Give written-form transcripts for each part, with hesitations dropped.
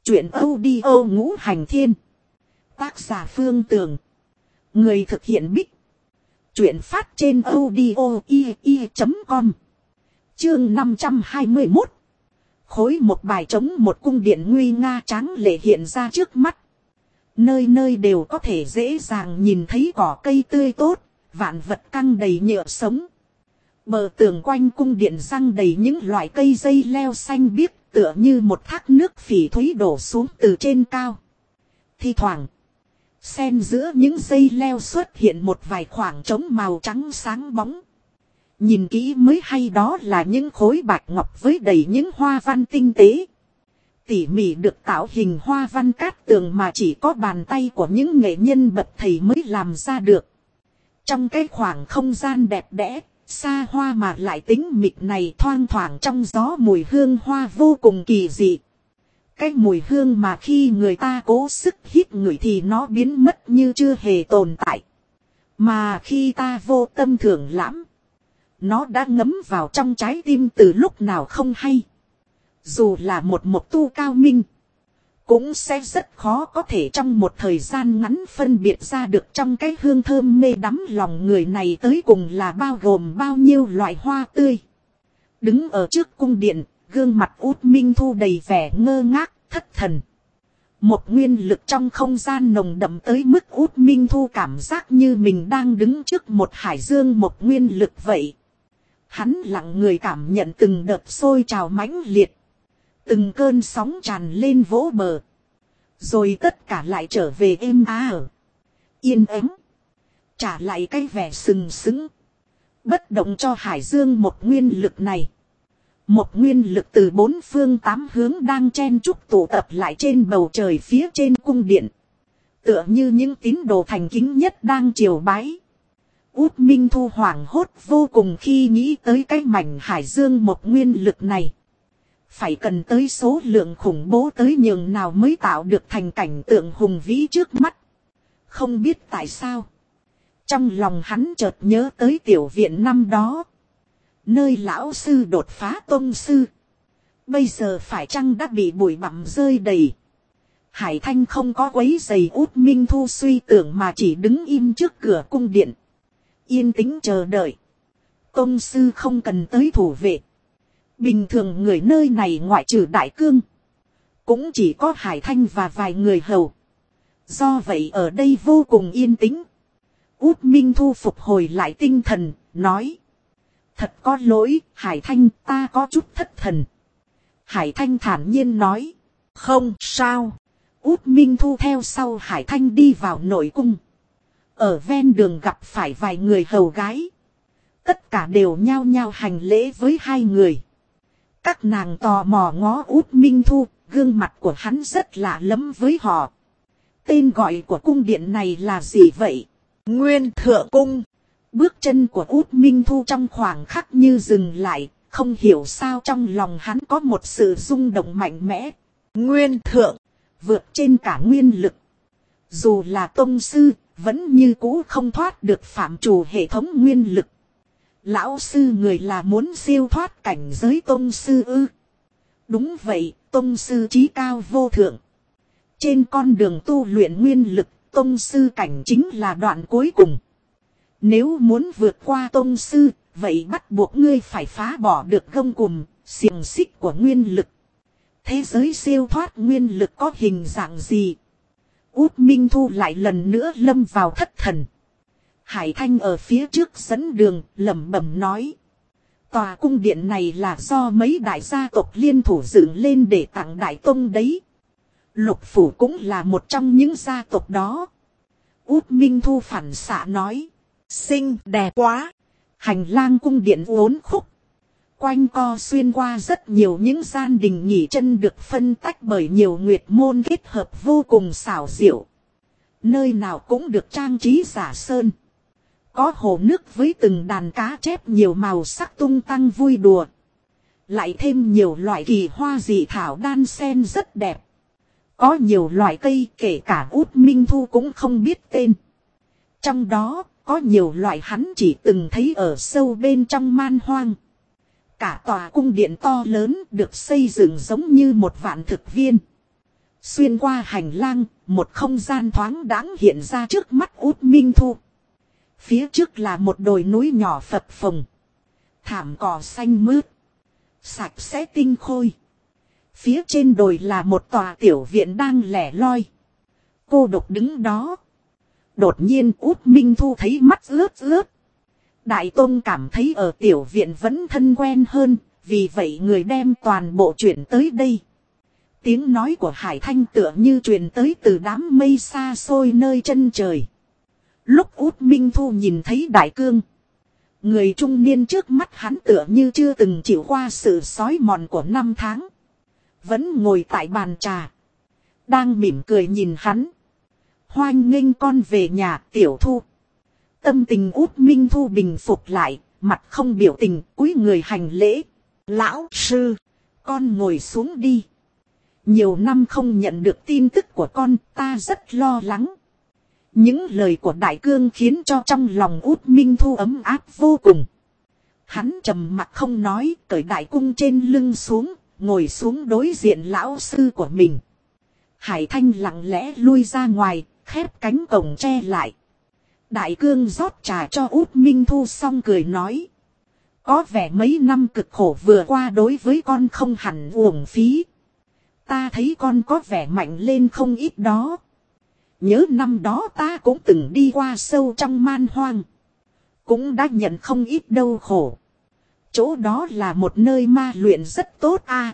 Chuyện audio ngũ hành thiên. Tác giả Phương Tường. Người thực hiện Bích. Chuyện phát trên audio i.com. Chương 521. Khối một bài trống một cung điện nguy nga tráng lệ hiện ra trước mắt. Nơi nơi đều có thể dễ dàng nhìn thấy cỏ cây tươi tốt, vạn vật căng đầy nhựa sống. Bờ tường quanh cung điện răng đầy những loại cây dây leo xanh biếc, tựa như một thác nước phỉ thúy đổ xuống từ trên cao. Thi thoảng, xen giữa những dây leo xuất hiện một vài khoảng trống màu trắng sáng bóng. Nhìn kỹ mới hay, đó là những khối bạch ngọc với đầy những hoa văn tinh tế. Tỉ mỉ được tạo hình hoa văn cát tường mà chỉ có bàn tay của những nghệ nhân bậc thầy mới làm ra được. Trong cái khoảng không gian đẹp đẽ, xa hoa mà lại tĩnh mịch này, thoang thoảng trong gió mùi hương hoa vô cùng kỳ dị. Cái mùi hương mà khi người ta cố sức hít ngửi thì nó biến mất như chưa hề tồn tại. Mà khi ta vô tâm thưởng lãm, nó đã ngấm vào trong trái tim từ lúc nào không hay. Dù là một mộc tu cao minh, cũng sẽ rất khó có thể trong một thời gian ngắn phân biệt ra được trong cái hương thơm mê đắm lòng người này tới cùng là bao gồm bao nhiêu loại hoa tươi. Đứng ở trước cung điện, gương mặt Út Minh Thu đầy vẻ ngơ ngác, thất thần. Một nguyên lực trong không gian nồng đậm tới mức Út Minh Thu cảm giác như mình đang đứng trước một hải dương một nguyên lực vậy. Hắn lặng người cảm nhận từng đợt sôi trào mãnh liệt. Từng cơn sóng tràn lên vỗ bờ. Rồi tất cả lại trở về êm ả, yên ắng. Trả lại cái vẻ sừng sững, bất động cho hải dương một nguyên lực này. Một nguyên lực từ bốn phương tám hướng đang chen chúc tụ tập lại trên bầu trời phía trên cung điện. Tựa như những tín đồ thành kính nhất đang triều bái. Út Minh Thu hoảng hốt vô cùng khi nghĩ tới cái mảnh hải dương một nguyên lực này. Phải cần tới số lượng khủng bố tới nhường nào mới tạo được thành cảnh tượng hùng vĩ trước mắt. Không biết tại sao, trong lòng hắn chợt nhớ tới tiểu viện năm đó, nơi lão sư đột phá tông sư. Bây giờ phải chăng đã bị bụi bặm rơi đầy. Hải Thanh không có quấy rầy Út Minh Thu suy tưởng mà chỉ đứng im trước cửa cung điện, yên tĩnh chờ đợi. Tông sư không cần tới thủ vệ. Bình thường người nơi này ngoại trừ Đại Cương, cũng chỉ có Hải Thanh và vài người hầu. Do vậy ở đây vô cùng yên tĩnh. Út Minh Thu phục hồi lại tinh thần, nói: Thật có lỗi, Hải Thanh, ta có chút thất thần. Hải Thanh thản nhiên nói: Không sao. Út Minh Thu theo sau Hải Thanh đi vào nội cung. Ở ven đường gặp phải vài người hầu gái. Tất cả đều nhao nhao hành lễ với hai người. Các nàng tò mò ngó Út Minh Thu, gương mặt của hắn rất lạ lẫm với họ. Tên gọi của cung điện này là gì vậy? Nguyên Thượng Cung. Bước chân của Út Minh Thu trong khoảng khắc như dừng lại, không hiểu sao trong lòng hắn có một sự rung động mạnh mẽ. Nguyên Thượng, vượt trên cả nguyên lực. Dù là tông sư, vẫn như cũ không thoát được phạm trù hệ thống nguyên lực. Lão sư người là muốn siêu thoát cảnh giới tông sư ư? Đúng vậy, tông sư chí cao vô thượng. Trên con đường tu luyện nguyên lực, tông sư cảnh chính là đoạn cuối cùng. Nếu muốn vượt qua tông sư, vậy bắt buộc ngươi phải phá bỏ được gông cùm, xiềng xích của nguyên lực. Thế giới siêu thoát nguyên lực có hình dạng gì? Út Minh Thu lại lần nữa lâm vào thất thần. Hải Thanh ở phía trước dẫn đường, lẩm bẩm nói: Tòa cung điện này là do mấy đại gia tộc liên thủ dựng lên để tặng Đại Tông đấy. Lục Phủ cũng là một trong những gia tộc đó. Út Minh Thu phản xạ nói: Xinh đẹp quá. Hành lang cung điện uốn khúc, quanh co xuyên qua rất nhiều những gian đình nghỉ chân được phân tách bởi nhiều nguyệt môn kết hợp vô cùng xảo diệu. Nơi nào cũng được trang trí giả sơn. Có hồ nước với từng đàn cá chép nhiều màu sắc tung tăng vui đùa. Lại thêm nhiều loại kỳ hoa dị thảo đan xen rất đẹp. Có nhiều loại cây kể cả Út Minh Thu cũng không biết tên. Trong đó có nhiều loại hắn chỉ từng thấy ở sâu bên trong man hoang. Cả tòa cung điện to lớn được xây dựng giống như một vạn thực viên. Xuyên qua hành lang, một không gian thoáng đãng hiện ra trước mắt Út Minh Thu. Phía trước là một đồi núi nhỏ phập phồng. Thảm cỏ xanh mướt. Sạch sẽ tinh khôi. Phía trên đồi là một tòa tiểu viện đang lẻ loi. Cô độc đứng đó. Đột nhiên Út Minh Thu thấy mắt ướt ướt. Đại Tôn cảm thấy ở tiểu viện vẫn thân quen hơn. Vì vậy người đem toàn bộ chuyển tới đây. Tiếng nói của Hải Thanh tựa như truyền tới từ đám mây xa xôi nơi chân trời. Lúc Út Minh Thu nhìn thấy Đại Cương. Người trung niên trước mắt hắn tựa như chưa từng chịu qua sự xói mòn của năm tháng. Vẫn ngồi tại bàn trà. Đang mỉm cười nhìn hắn. Hoan nghênh con về nhà Tiểu Thu. Tâm tình Út Minh Thu bình phục lại. Mặt không biểu tình cúi người hành lễ. Lão sư. Con ngồi xuống đi. Nhiều năm không nhận được tin tức của con, ta rất lo lắng. Những lời của Đại Cương khiến cho trong lòng Út Minh Thu ấm áp vô cùng. Hắn trầm mặc không nói, cởi đại cung trên lưng xuống, ngồi xuống đối diện lão sư của mình. Hải Thanh lặng lẽ lui ra ngoài, khép cánh cổng tre lại. Đại Cương rót trà cho Út Minh Thu xong cười nói. Có vẻ mấy năm cực khổ vừa qua đối với con không hẳn uổng phí. Ta thấy con có vẻ mạnh lên không ít đó. Nhớ năm đó ta cũng từng đi qua sâu trong man hoang. Cũng đã nhận không ít đau khổ. Chỗ đó là một nơi ma luyện rất tốt a.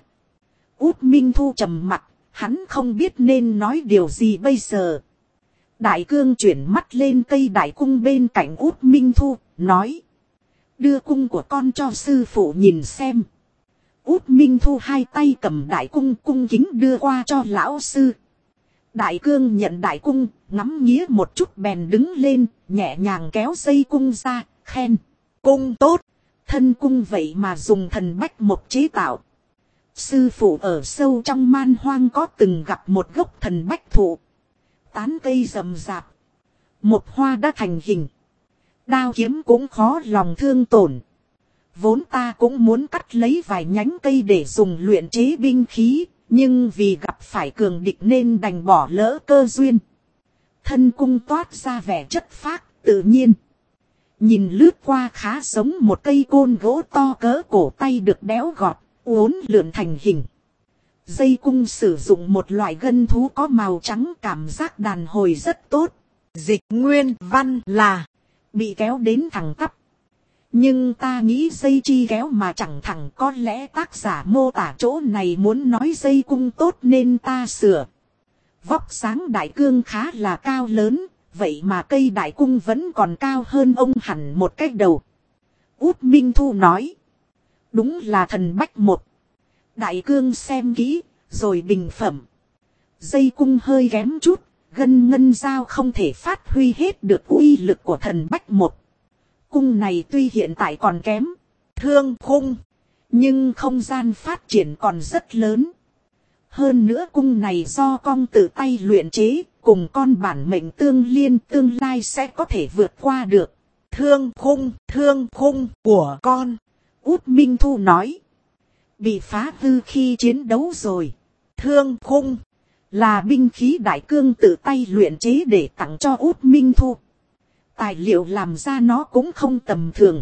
Út Minh Thu trầm mặc, hắn không biết nên nói điều gì bây giờ. Đại Cương chuyển mắt lên cây đại cung bên cạnh Út Minh Thu, nói. Đưa cung của con cho sư phụ nhìn xem. Út Minh Thu hai tay cầm đại cung cung kính đưa qua cho lão sư. Đại Cương nhận đại cung, ngắm nghía một chút bèn đứng lên, nhẹ nhàng kéo dây cung ra, khen. Cung tốt, thân cung vậy mà dùng thần bách một chế tạo. Sư phụ ở sâu trong man hoang có từng gặp một gốc thần bách thụ. Tán cây rậm rạp. Một hoa đã thành hình. Đao kiếm cũng khó lòng thương tổn. Vốn ta cũng muốn cắt lấy vài nhánh cây để dùng luyện chế binh khí. Nhưng vì gặp phải cường địch nên đành bỏ lỡ cơ duyên. Thân cung toát ra vẻ chất phác, tự nhiên. Nhìn lướt qua khá giống một cây côn gỗ to cỡ cổ tay được đẽo gọt, uốn lượn thành hình. Dây cung sử dụng một loại gân thú có màu trắng, cảm giác đàn hồi rất tốt. Dịch nguyên văn là bị kéo đến thẳng tắp. Nhưng ta nghĩ dây chi kéo mà chẳng thẳng, có lẽ tác giả mô tả chỗ này muốn nói dây cung tốt nên ta sửa. Vóc dáng Đại Cương khá là cao lớn, vậy mà cây đại cung vẫn còn cao hơn ông hẳn một cái đầu. Út Minh Thu nói. Đúng là thần bách một. Đại Cương xem kỹ, rồi bình phẩm. Dây cung hơi kém chút, gân ngân dao không thể phát huy hết được uy lực của thần bách một. Cung này tuy hiện tại còn kém, thương khung, nhưng không gian phát triển còn rất lớn. Hơn nữa cung này do con tự tay luyện chế, cùng con bản mệnh tương liên tương lai sẽ có thể vượt qua được. Thương khung của con, Út Minh Thu nói, bị phá hư khi chiến đấu rồi. Thương khung là binh khí Đại Cương tự tay luyện chế để tặng cho Út Minh Thu. Tài liệu làm ra nó cũng không tầm thường.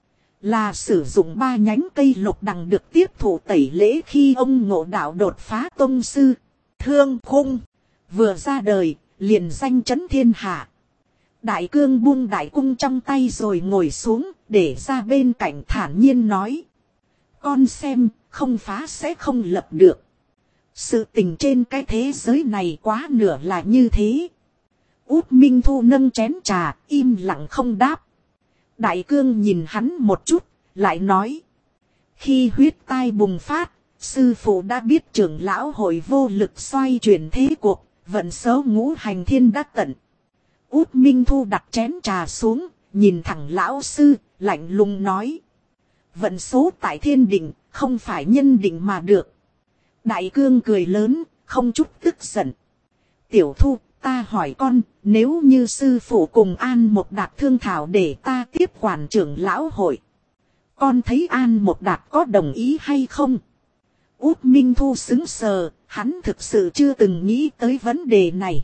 Là sử dụng 3 nhánh cây lục đằng được tiếp thụ tẩy lễ khi ông Ngộ Đạo đột phá tông sư. Thương khung vừa ra đời, liền danh chấn thiên hạ. Đại Cương buông đại cung trong tay rồi ngồi xuống, để ra bên cạnh thản nhiên nói. Con xem, không phá sẽ không lập được. Sự tình trên cái thế giới này quá nửa là như thế. Út Minh Thu nâng chén trà, im lặng không đáp. Đại Cương nhìn hắn một chút, lại nói. Khi huyết tai bùng phát, sư phụ đã biết trưởng lão hội vô lực xoay chuyển thế cuộc, vận số ngũ hành thiên đã tận. Út Minh Thu đặt chén trà xuống, nhìn thẳng lão sư, lạnh lùng nói. Vận số tại thiên định, không phải nhân định mà được. Đại Cương cười lớn, không chút tức giận. Tiểu Thu, ta hỏi con, nếu như sư phụ cùng An Một Đạt thương thảo để ta tiếp quản trưởng lão hội. Con thấy An Một Đạt có đồng ý hay không? Út Minh Thu sững sờ, hắn thực sự chưa từng nghĩ tới vấn đề này.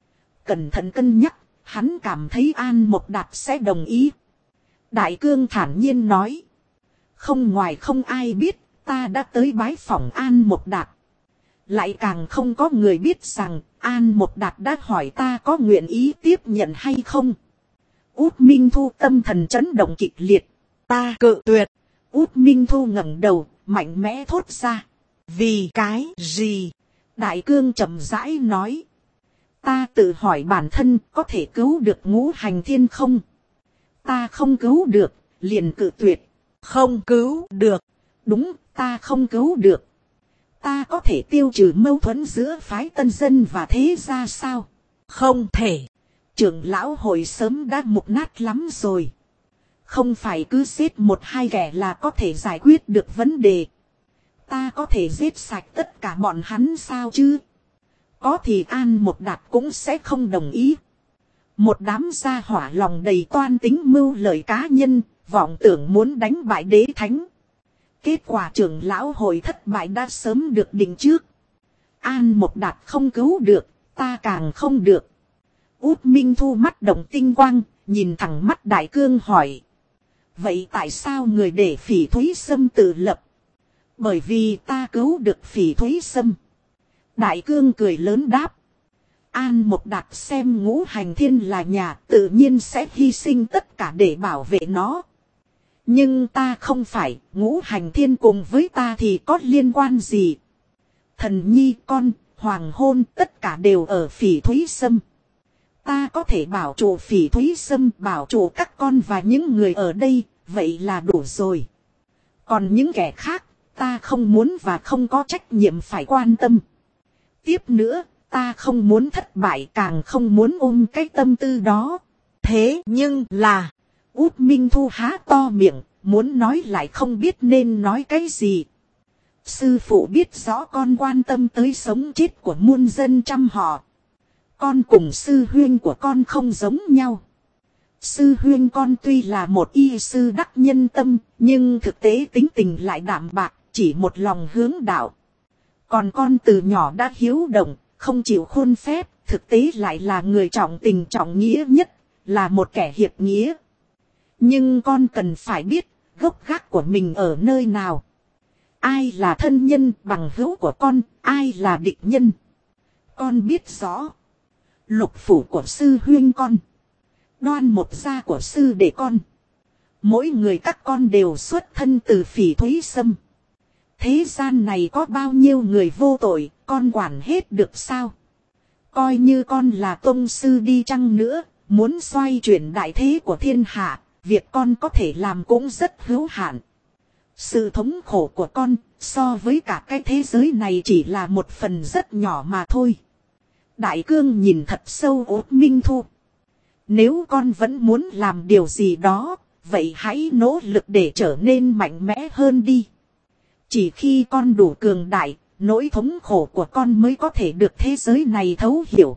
Cẩn thận cân nhắc, hắn cảm thấy An Mộc Đạt sẽ đồng ý. Đại cương thản nhiên nói. Không ngoài không ai biết, ta đã tới bái phỏng An Mộc Đạt. Lại càng không có người biết rằng An Mộc Đạt đã hỏi ta có nguyện ý tiếp nhận hay không. Út Minh Thu tâm thần chấn động kịch liệt. Ta cự tuyệt. Út Minh Thu ngẩng đầu, mạnh mẽ thốt ra. Vì cái gì? Đại cương chậm rãi nói. Ta tự hỏi bản thân có thể cứu được Ngũ Hành Thiên không? Ta không cứu được, liền cự tuyệt. Không cứu được. Đúng, ta không cứu được. Ta có thể tiêu trừ mâu thuẫn giữa phái Tân Dân và thế gia sao? Không thể. Trưởng lão hội sớm đã mục nát lắm rồi. Không phải cứ giết một hai kẻ là có thể giải quyết được vấn đề. Ta có thể giết sạch tất cả bọn hắn sao chứ? Có thì An Mộc Đạt cũng sẽ không đồng ý. Một đám gia hỏa lòng đầy toan tính mưu lợi cá nhân, vọng tưởng muốn đánh bại đế thánh. Kết quả trưởng lão hội thất bại đã sớm được định trước. An Mộc Đạt không cứu được, ta càng không được. Út Minh Thu mắt động tinh quang, nhìn thẳng mắt Đại Cương hỏi. Vậy tại sao người để Phỉ Thúy Sâm tự lập? Bởi vì ta cứu được Phỉ Thúy Sâm. Đại Cương cười lớn đáp. An Mộc Đạt xem Ngũ Hành Thiên là nhà, tự nhiên sẽ hy sinh tất cả để bảo vệ nó. Nhưng ta không phải, Ngũ Hành Thiên cùng với ta thì có liên quan gì? Thần nhi con, hoàng hôn tất cả đều ở Phỉ Thúy Sâm. Ta có thể bảo trụ Phỉ Thúy Sâm, bảo trụ các con và những người ở đây, vậy là đủ rồi. Còn những kẻ khác, ta không muốn và không có trách nhiệm phải quan tâm. Tiếp nữa, ta không muốn thất bại, càng không muốn ôm cái tâm tư đó. Thế nhưng là, Út Minh Thu há to miệng, muốn nói lại không biết nên nói cái gì. Sư phụ biết rõ con quan tâm tới sống chết của muôn dân trăm họ. Con cùng sư huynh của con không giống nhau. Sư huynh con tuy là một y sư đắc nhân tâm, nhưng thực tế tính tình lại đạm bạc, chỉ một lòng hướng đạo. Còn con từ nhỏ đã hiếu động, không chịu khuôn phép, thực tế lại là người trọng tình trọng nghĩa nhất, là một kẻ hiệp nghĩa. Nhưng con cần phải biết, gốc gác của mình ở nơi nào. Ai là thân nhân bằng hữu của con, ai là địch nhân. Con biết rõ. Lục phủ của sư huynh con. Đoan một gia của sư đệ con. Mỗi người các con đều xuất thân từ Phỉ Thúy Sâm. Thế gian này có bao nhiêu người vô tội, con quản hết được sao? Coi như con là tông sư đi chăng nữa, muốn xoay chuyển đại thế của thiên hạ, việc con có thể làm cũng rất hữu hạn. Sự thống khổ của con, so với cả cái thế giới này chỉ là một phần rất nhỏ mà thôi. Đại Cương nhìn thật sâu Út Minh Thu. Nếu con vẫn muốn làm điều gì đó, vậy hãy nỗ lực để trở nên mạnh mẽ hơn đi. Chỉ khi con đủ cường đại, nỗi thống khổ của con mới có thể được thế giới này thấu hiểu.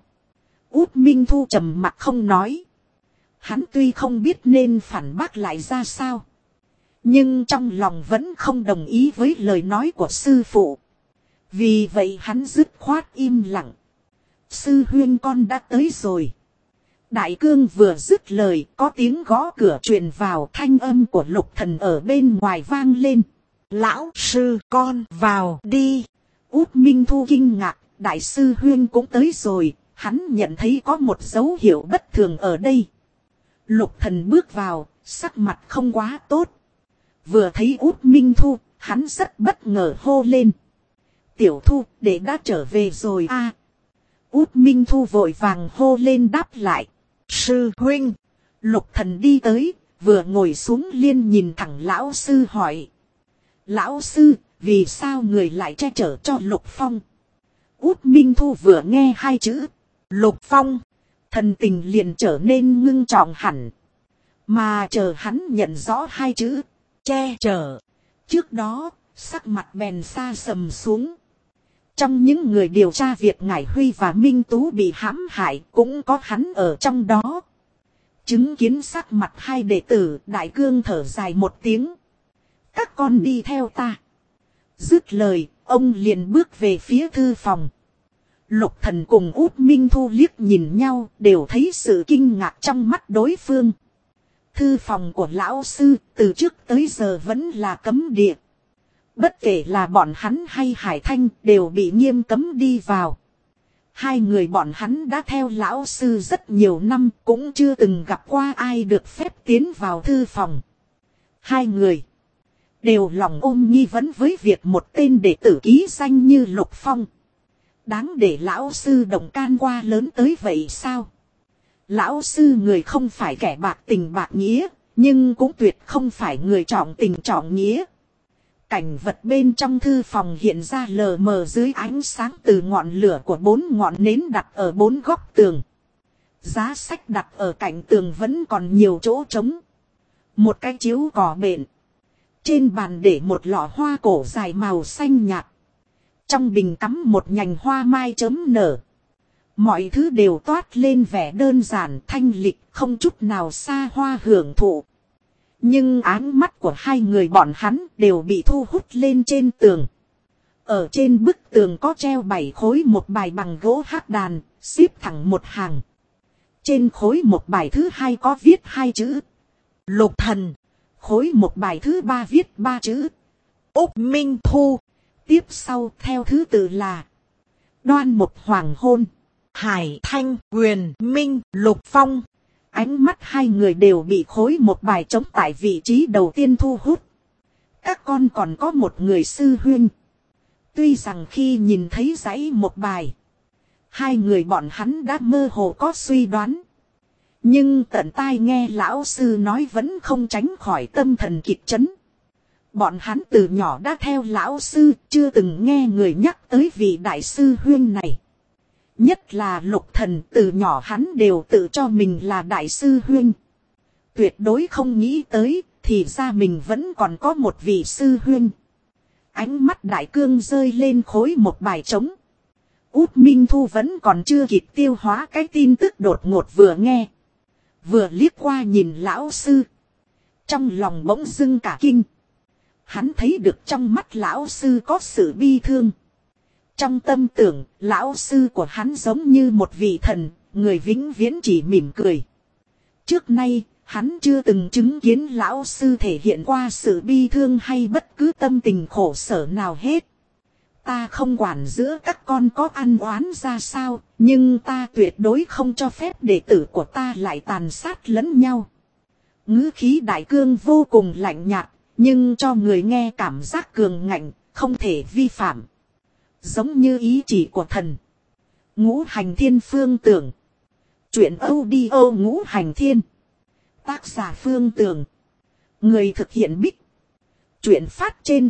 Út Minh Thu trầm mặc không nói. Hắn tuy không biết nên phản bác lại ra sao, nhưng trong lòng vẫn không đồng ý với lời nói của sư phụ. Vì vậy hắn dứt khoát im lặng. Sư huynh con đã tới rồi. Đại Cương vừa dứt lời, có tiếng gõ cửa truyền vào, thanh âm của Lục Thần ở bên ngoài vang lên. Lão sư con vào đi. Út Minh Thu kinh ngạc, đại sư huynh cũng tới rồi, hắn nhận thấy có một dấu hiệu bất thường ở đây. Lục Thần bước vào, sắc mặt không quá tốt. Vừa thấy Út Minh Thu, hắn rất bất ngờ hô lên. Tiểu Thu, đệ đã trở về rồi a. Út Minh Thu vội vàng hô lên đáp lại. Sư huynh. Lục Thần đi tới, vừa ngồi xuống liền nhìn thẳng lão sư hỏi. Lão sư, vì sao người lại che chở cho Lục Phong? Út Minh Thu vừa nghe hai chữ Lục Phong, thần tình liền trở nên ngưng trọng hẳn. Mà chờ hắn nhận rõ hai chữ che chở, trước đó sắc mặt bèn xa sầm xuống. Trong những người điều tra việc Ngải Huy và Minh Tú bị hãm hại cũng có hắn ở trong đó. Chứng kiến sắc mặt hai đệ tử, Đại Cương thở dài một tiếng. Các con đi theo ta. Dứt lời, ông liền bước về phía thư phòng. Lục Thần cùng Út Minh Thu liếc nhìn nhau, đều thấy sự kinh ngạc trong mắt đối phương. Thư phòng của lão sư, từ trước tới giờ vẫn là cấm địa. Bất kể là bọn hắn hay Hải Thanh, đều bị nghiêm cấm đi vào. Hai người bọn hắn đã theo lão sư rất nhiều năm, cũng chưa từng gặp qua ai được phép tiến vào thư phòng. Hai người đều lòng ôm nghi vấn với việc một tên đệ tử ký danh như Lục Phong. Đáng để lão sư động can qua lớn tới vậy sao? Lão sư người không phải kẻ bạc tình bạc nghĩa, nhưng cũng tuyệt không phải người trọng tình trọng nghĩa. Cảnh vật bên trong thư phòng hiện ra lờ mờ dưới ánh sáng từ ngọn lửa của 4 ngọn nến đặt ở 4 góc tường. Giá sách đặt ở cạnh tường vẫn còn nhiều chỗ trống. Một cái chiếu cỏ bện. Trên bàn để một lọ hoa cổ dài màu xanh nhạt. Trong bình cắm một nhành hoa mai chớm nở. Mọi thứ đều toát lên vẻ đơn giản thanh lịch, không chút nào xa hoa hưởng thụ. Nhưng ánh mắt của hai người bọn hắn đều bị thu hút lên trên tường. Ở trên bức tường có treo 7 khối một bài bằng gỗ hắc đàn, xếp thẳng một hàng. Trên khối một bài thứ hai có viết 2 chữ Lục Thần. Khối một bài thứ 3 viết 3 chữ Úc Minh Thu. Tiếp sau theo thứ tự là Đoan Một Hoàng Hôn, Hải Thanh, Quyền Minh, Lục Phong. Ánh mắt hai người đều bị khối một bài trống tại vị trí đầu tiên thu hút. Các con còn có một người sư huynh. Tuy rằng khi nhìn thấy dãy một bài, hai người bọn hắn đã mơ hồ có suy đoán. Nhưng tận tai nghe lão sư nói vẫn không tránh khỏi tâm thần kịch chấn. Bọn hắn từ nhỏ đã theo lão sư, chưa từng nghe người nhắc tới vị đại sư huynh này. Nhất là Lục Thần, từ nhỏ hắn đều tự cho mình là đại sư huynh. Tuyệt đối không nghĩ tới, thì ra mình vẫn còn có một vị sư huynh. Ánh mắt đại cương rơi lên khối một bài trống. Út Minh Thu vẫn còn chưa kịp tiêu hóa cái tin tức đột ngột vừa nghe. Vừa liếc qua nhìn lão sư. Trong lòng bỗng dưng cả kinh. Hắn thấy được trong mắt lão sư có sự bi thương. Trong tâm tưởng, lão sư của hắn giống như một vị thần, người vĩnh viễn chỉ mỉm cười. Trước nay, hắn chưa từng chứng kiến lão sư thể hiện qua sự bi thương hay bất cứ tâm tình khổ sở nào hết. Ta không quản giữa các con có ăn oán ra sao, nhưng ta tuyệt đối không cho phép đệ tử của ta lại tàn sát lẫn nhau. Ngữ khí đại cương vô cùng lạnh nhạt, nhưng cho người nghe cảm giác cường ngạnh, không thể vi phạm. Giống như ý chỉ của thần. Ngũ Hành Thiên Phương Tưởng. Chuyện audio Ngũ Hành Thiên. Tác giả Phương Tưởng. Người thực hiện Bích. Chuyện phát trên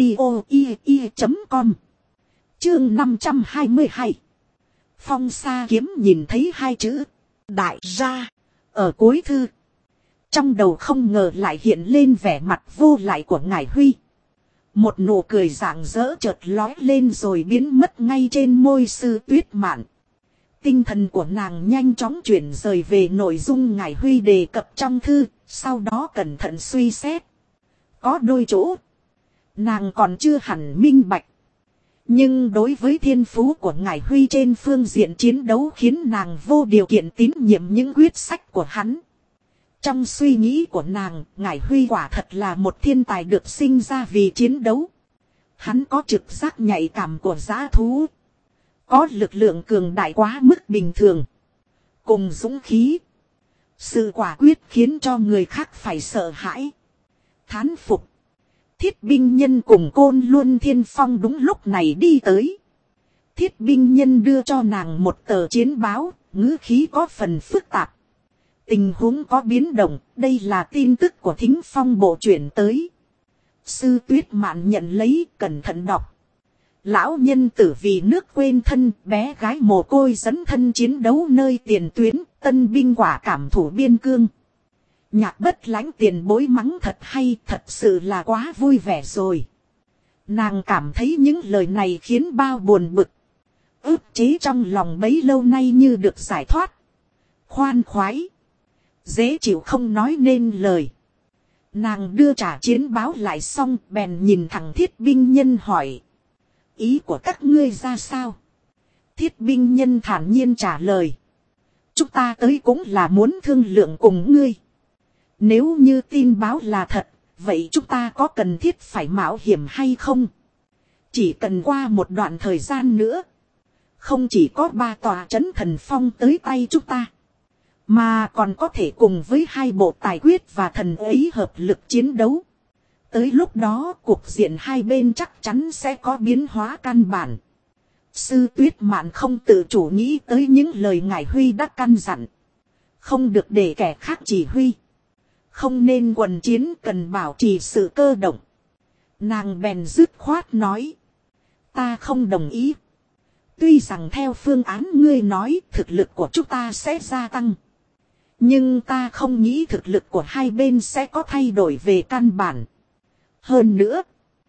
audio.com. Chương 522. Phong Sa Kiếm nhìn thấy 2 chữ đại gia ở cuối thư. Trong đầu không ngờ lại hiện lên vẻ mặt vô lại của ngài Huy. Một nụ cười rạng rỡ chợt lói lên rồi biến mất ngay trên môi Sư Tuyết Mạn. Tinh thần của nàng nhanh chóng chuyển rời về nội dung ngài Huy đề cập trong thư, sau đó cẩn thận suy xét. Có đôi chỗ nàng còn chưa hẳn minh bạch. Nhưng đối với thiên phú của ngài Huy trên phương diện chiến đấu khiến nàng vô điều kiện tín nhiệm những quyết sách của hắn. Trong suy nghĩ của nàng, ngài Huy quả thật là một thiên tài được sinh ra vì chiến đấu. Hắn có trực giác nhạy cảm của dã thú. Có lực lượng cường đại quá mức bình thường. Cùng dũng khí. Sự quả quyết khiến cho người khác phải sợ hãi. Thán phục. Thiết binh nhân cùng Côn Luân Thiên Phong đúng lúc này đi tới. Thiết binh nhân đưa cho nàng một tờ chiến báo, ngữ khí có phần phức tạp. Tình huống có biến động, đây là tin tức của Thính Phong bộ chuyển tới. Sư Tuyết Mạn nhận lấy, cẩn thận đọc. Lão nhân tử vì nước quên thân, bé gái mồ côi dẫn thân chiến đấu nơi tiền tuyến, tân binh quả cảm thủ biên cương. Nhạc Bất Lãnh tiền bối mắng thật hay, thật sự là quá vui vẻ rồi. Nàng cảm thấy những lời này khiến bao buồn bực. Ức chế trong lòng bấy lâu nay như được giải thoát. Khoan khoái. Dễ chịu không nói nên lời. Nàng đưa trả chiến báo lại xong bèn nhìn thẳng thiết binh nhân hỏi. Ý của các ngươi ra sao? Thiết binh nhân thản nhiên trả lời. Chúng ta tới cũng là muốn thương lượng cùng ngươi. Nếu như tin báo là thật, vậy chúng ta có cần thiết phải mạo hiểm hay không? Chỉ cần qua một đoạn thời gian nữa. Không chỉ có 3 tòa trấn thần phong tới tay chúng ta. Mà còn có thể cùng với 2 bộ tài quyết và thần ấy hợp lực chiến đấu. Tới lúc đó cuộc diện hai bên chắc chắn sẽ có biến hóa căn bản. Sư Tuyết Mạn không tự chủ nghĩ tới những lời Ngải Huy đã căn dặn. Không được để kẻ khác chỉ huy. Không nên quần chiến, cần bảo trì sự cơ động. Nàng bèn dứt khoát nói. Ta không đồng ý. Tuy rằng theo phương án ngươi nói thực lực của chúng ta sẽ gia tăng. Nhưng ta không nghĩ thực lực của hai bên sẽ có thay đổi về căn bản. Hơn nữa,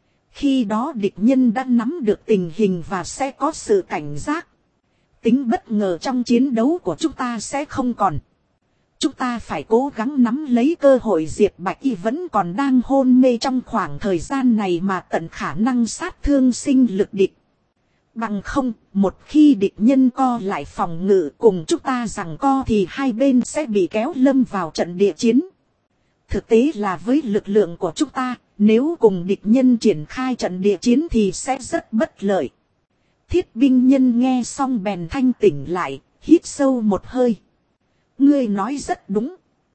khi đó địch nhân đã nắm được tình hình và sẽ có sự cảnh giác. Tính bất ngờ trong chiến đấu của chúng ta sẽ không còn. Chúng ta phải cố gắng nắm lấy cơ hội Diệp Bạch Y vẫn còn đang hôn mê trong khoảng thời gian này mà tận khả năng sát thương sinh lực địch. Bằng không, một khi địch nhân co lại phòng ngự cùng chúng ta giằng co thì hai bên sẽ bị kéo lâm vào trận địa chiến. Thực tế là với lực lượng của chúng ta, nếu cùng địch nhân triển khai trận địa chiến thì sẽ rất bất lợi. Thiết binh nhân nghe xong bèn thanh tỉnh lại, hít sâu một hơi. Ngươi nói rất đúng.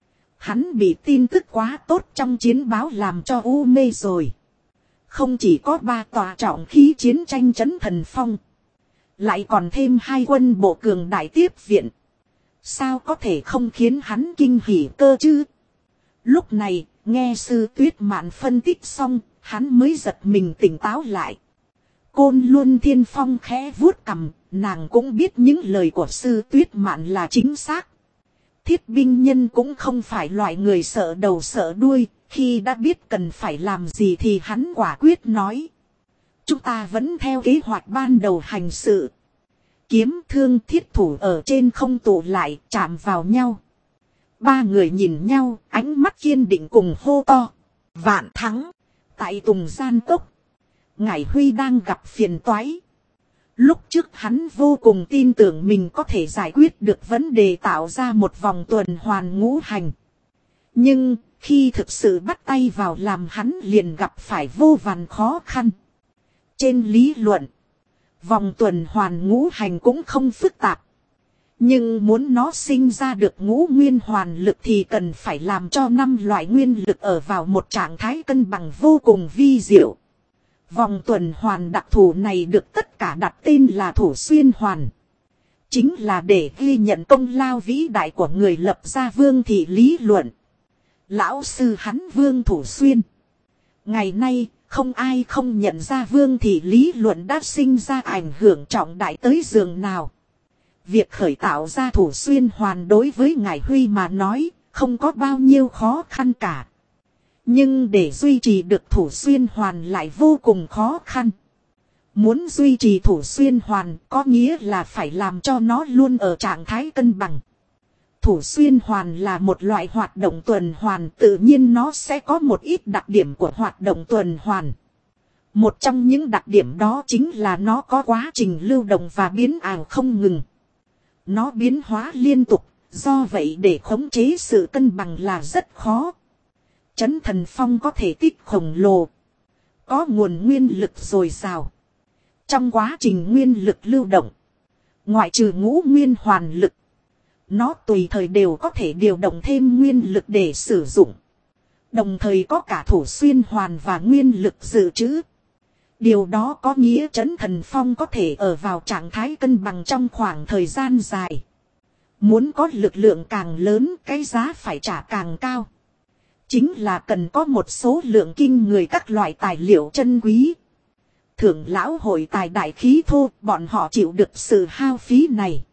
Hắn bị tin tức quá tốt trong chiến báo làm cho u mê rồi. Không chỉ có 3 tòa trọng khí chiến tranh trấn thần phong. Lại còn thêm 2 quân bộ cường đại tiếp viện. Sao có thể không khiến hắn kinh hỉ cơ chứ? Lúc này, nghe sư Tuyết Mạn phân tích xong, hắn mới giật mình tỉnh táo lại. Côn Luân Thiên Phong khẽ vuốt cằm, nàng cũng biết những lời của sư Tuyết Mạn là chính xác. Thiết binh nhân cũng không phải loại người sợ đầu sợ đuôi, khi đã biết cần phải làm gì thì hắn quả quyết nói. Chúng ta vẫn theo kế hoạch ban đầu hành sự. Kiếm thương thiết thủ ở trên không tụ lại, chạm vào nhau. 3 người nhìn nhau, ánh mắt kiên định cùng hô to. Vạn thắng. Tại Tùng Gian Cốc, Ngải Huy đang gặp phiền toái. Lúc trước hắn vô cùng tin tưởng mình có thể giải quyết được vấn đề tạo ra một vòng tuần hoàn ngũ hành. Nhưng khi thực sự bắt tay vào làm hắn liền gặp phải vô vàn khó khăn. Trên lý luận, vòng tuần hoàn ngũ hành cũng không phức tạp. Nhưng muốn nó sinh ra được ngũ nguyên hoàn lực thì cần phải làm cho 5 loại nguyên lực ở vào một trạng thái cân bằng vô cùng vi diệu. Vòng tuần hoàn đặc thù này được tất cả đặt tên là Thủ Xuyên Hoàn. Chính là để ghi nhận công lao vĩ đại của người lập ra Vương Thị lý luận. Lão sư hắn Vương Thủ Xuyên. Ngày nay, không ai không nhận ra Vương Thị lý luận đã sinh ra ảnh hưởng trọng đại tới giường nào. Việc khởi tạo ra Thủ Xuyên Hoàn đối với Ngải Huy mà nói, không có bao nhiêu khó khăn cả. Nhưng để duy trì được Thủ Xuyên Hoàn lại vô cùng khó khăn. Muốn duy trì Thủ Xuyên Hoàn có nghĩa là phải làm cho nó luôn ở trạng thái cân bằng. Thủ Xuyên Hoàn là một loại hoạt động tuần hoàn, tự nhiên nó sẽ có một ít đặc điểm của hoạt động tuần hoàn. Một trong những đặc điểm đó chính là nó có quá trình lưu động và biến ảo không ngừng. Nó biến hóa liên tục, do vậy để khống chế sự cân bằng là rất khó. Trấn thần phong có thể tích khổng lồ, có nguồn nguyên lực dồi dào. Trong quá trình nguyên lực lưu động, ngoại trừ ngũ nguyên hoàn lực, nó tùy thời đều có thể điều động thêm nguyên lực để sử dụng. Đồng thời có cả Thủ Xuyên Hoàn và nguyên lực dự trữ. Điều đó có nghĩa trấn thần phong có thể ở vào trạng thái cân bằng trong khoảng thời gian dài. Muốn có lực lượng càng lớn, cái giá phải trả càng cao. Chính là cần có một số lượng kinh người các loại tài liệu chân quý. Thưởng lão hội tài đại khí thô, bọn họ chịu được sự hao phí này.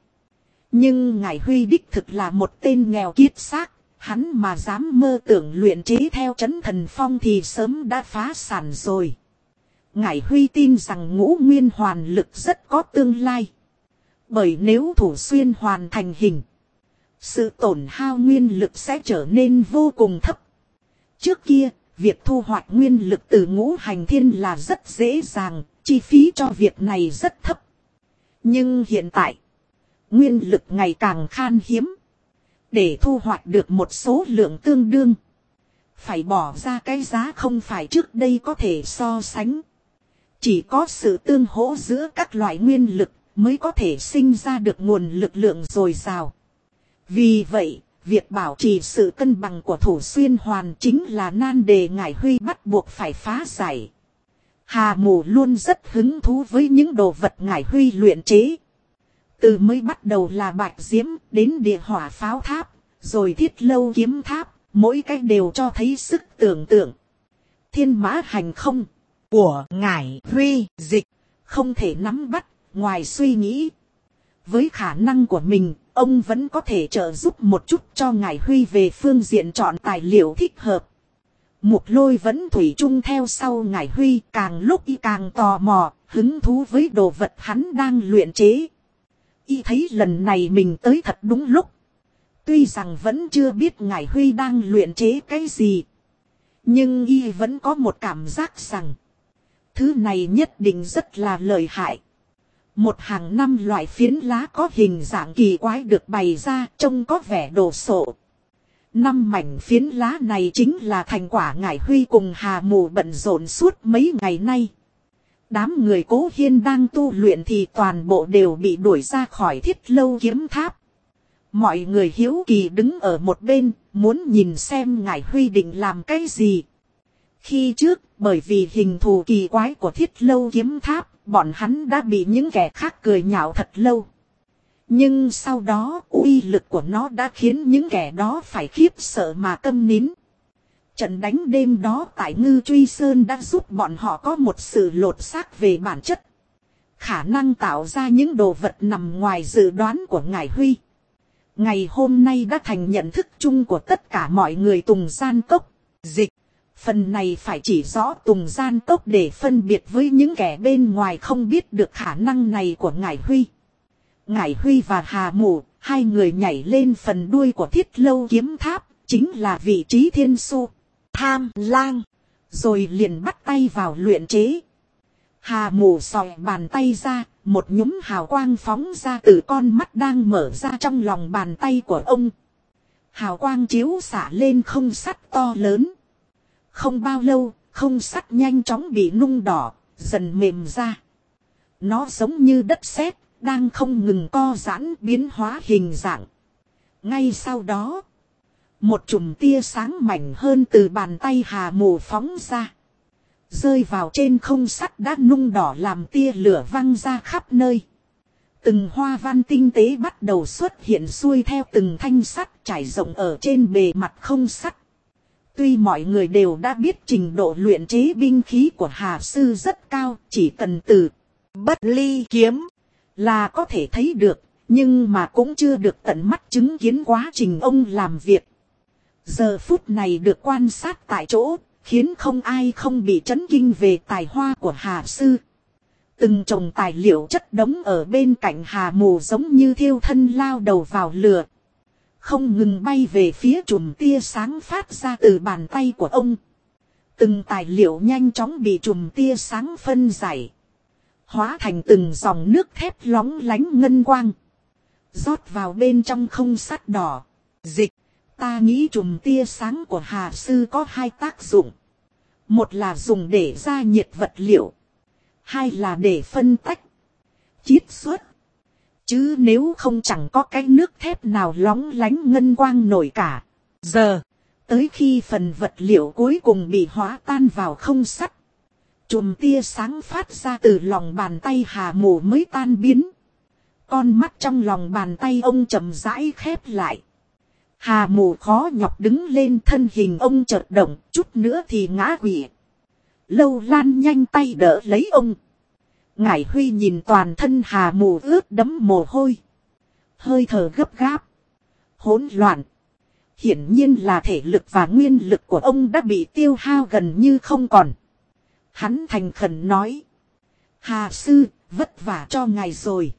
Nhưng Ngải Huy đích thực là một tên nghèo kiết xác, hắn mà dám mơ tưởng luyện chế theo trấn thần phong thì sớm đã phá sản rồi. Ngải Huy tin rằng ngũ nguyên hoàn lực rất có tương lai. Bởi nếu Thủ Xuyên Hoàn thành hình, sự tổn hao nguyên lực sẽ trở nên vô cùng thấp. Trước kia, việc thu hoạch nguyên lực từ ngũ hành thiên là rất dễ dàng, chi phí cho việc này rất thấp. Nhưng hiện tại, nguyên lực ngày càng khan hiếm. Để thu hoạch được một số lượng tương đương, phải bỏ ra cái giá không phải trước đây có thể so sánh. Chỉ có sự tương hỗ giữa các loại nguyên lực mới có thể sinh ra được nguồn lực lượng dồi dào. Vì vậy, việc bảo trì sự cân bằng của Thủ Xuyên Hoàn chính là nan đề Ngải Huy bắt buộc phải phá giải. Hà Mù luôn rất hứng thú với những đồ vật Ngải Huy luyện chế. Từ mới bắt đầu là Bạch Diễm đến Địa Hỏa Pháo Tháp, rồi Thiết Lâu Kiếm Tháp, mỗi cái đều cho thấy sức tưởng tượng. Thiên Mã Hành Không của Ngải Huy dịch không thể nắm bắt, ngoài suy nghĩ. Với khả năng của mình, ông vẫn có thể trợ giúp một chút cho Ngải Huy về phương diện chọn tài liệu thích hợp. Mục Lôi vẫn thủy chung theo sau Ngải Huy, càng lúc y càng tò mò, hứng thú với đồ vật hắn đang luyện chế. Y thấy lần này mình tới thật đúng lúc. Tuy rằng vẫn chưa biết Ngải Huy đang luyện chế cái gì, nhưng y vẫn có một cảm giác rằng thứ này nhất định rất là lợi hại. Một hàng năm loại phiến lá có hình dạng kỳ quái được bày ra, trông có vẻ đồ sộ. 5 mảnh phiến lá này chính là thành quả Ngải Huy cùng Hà Mù bận rộn suốt mấy ngày nay. Đám người Cố Hiên đang tu luyện thì toàn bộ đều bị đuổi ra khỏi Thiết Lâu Kiếm Tháp. Mọi người hiếu kỳ đứng ở một bên, muốn nhìn xem Ngải Huy định làm cái gì. Khi trước, bởi vì hình thù kỳ quái của Thiết Lâu Kiếm Tháp, bọn hắn đã bị những kẻ khác cười nhạo thật lâu. Nhưng sau đó, uy lực của nó đã khiến những kẻ đó phải khiếp sợ mà câm nín. Trận đánh đêm đó tại Ngư Truy Sơn đã giúp bọn họ có một sự lột xác về bản chất. Khả năng tạo ra những đồ vật nằm ngoài dự đoán của Ngải Huy. Ngày hôm nay đã thành nhận thức chung của tất cả mọi người Tùng Gian Cốc. Dịch. Phần này phải chỉ rõ Tùng Gian Cốc để phân biệt với những kẻ bên ngoài không biết được khả năng này của Ngải Huy. Ngải Huy và Hà Mù, hai người nhảy lên phần đuôi của Thiết Lâu Kiếm Tháp, chính là vị trí Thiên Su, Tham Lang, rồi liền bắt tay vào luyện chế. Hà Mù xòe bàn tay ra, một nhúm hào quang phóng ra từ con mắt đang mở ra trong lòng bàn tay của ông. Hào quang chiếu xạ lên không sắt to lớn. Không bao lâu, không sắt nhanh chóng bị nung đỏ, dần mềm ra. Nó giống như đất sét, đang không ngừng co giãn biến hóa hình dạng. Ngay sau đó, một chùm tia sáng mảnh hơn từ bàn tay Hà Mù phóng ra. Rơi vào trên không sắt đã nung đỏ làm tia lửa văng ra khắp nơi. Từng hoa văn tinh tế bắt đầu xuất hiện xuôi theo từng thanh sắt trải rộng ở trên bề mặt không sắt. Tuy mọi người đều đã biết trình độ luyện chế binh khí của Hà Sư rất cao, chỉ cần từ Bất Ly Kiếm là có thể thấy được, nhưng mà cũng chưa được tận mắt chứng kiến quá trình ông làm việc. Giờ phút này được quan sát tại chỗ, khiến không ai không bị chấn kinh về tài hoa của Hà Sư. Từng chồng tài liệu chất đống ở bên cạnh Hà Mù giống như thiêu thân lao đầu vào lửa. Không ngừng bay về phía chùm tia sáng phát ra từ bàn tay của ông. Từng tài liệu nhanh chóng bị chùm tia sáng phân giải. Hóa thành từng dòng nước thép lóng lánh ngân quang. Rót vào bên trong không sắt đỏ. Dịch. Ta nghĩ chùm tia sáng của Hà Sư có hai tác dụng. Một là dùng để ra nhiệt vật liệu. Hai là để phân tách, chiết xuất. Chứ nếu không chẳng có cái nước thép nào lóng lánh ngân quang nổi cả. Giờ, tới khi phần vật liệu cuối cùng bị hóa tan vào không sắt. Chùm tia sáng phát ra từ lòng bàn tay Hà Mù mới tan biến. Con mắt trong lòng bàn tay ông chậm rãi khép lại. Hà Mù khó nhọc đứng lên, thân hình ông chợt động, chút nữa thì ngã quỵ. Lâu Lan nhanh tay đỡ lấy ông. Ngải Huy nhìn toàn thân Hà Mù ướt đẫm mồ hôi. Hơi thở gấp gáp, hỗn loạn. Hiển nhiên là thể lực và nguyên lực của ông đã bị tiêu hao gần như không còn. Hắn thành khẩn nói. Hà Sư, vất vả cho ngài rồi.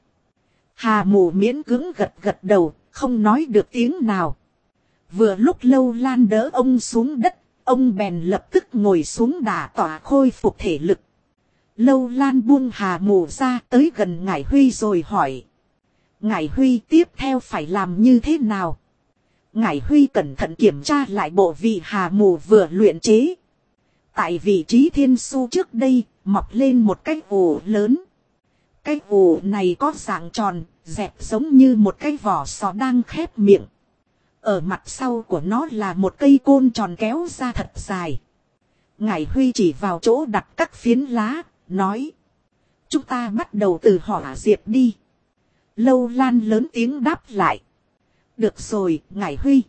Hà Mù miễn cưỡng gật đầu, không nói được tiếng nào. Vừa lúc Lâu Lan đỡ ông xuống đất, Ông bèn lập tức ngồi xuống đả tỏa khôi phục thể lực. Lâu Lan buông Hà Mù ra tới gần Ngải Huy rồi hỏi. Ngải Huy tiếp theo phải làm như thế nào? Ngải Huy cẩn thận kiểm tra lại bộ vị Hà Mù vừa luyện chế. Tại vị trí thiên su trước đây, mọc lên một cái ổ lớn. Cái ổ này có dạng tròn, dẹp giống như một cái vỏ sò đang khép miệng. Ở mặt sau của nó là một cây côn tròn kéo ra thật dài. Ngải Huy chỉ vào chỗ đặt các phiến lá, nói. Chúng ta bắt đầu từ hỏa diệp đi. Lâu Lan lớn tiếng đáp lại. Được rồi, Ngải Huy.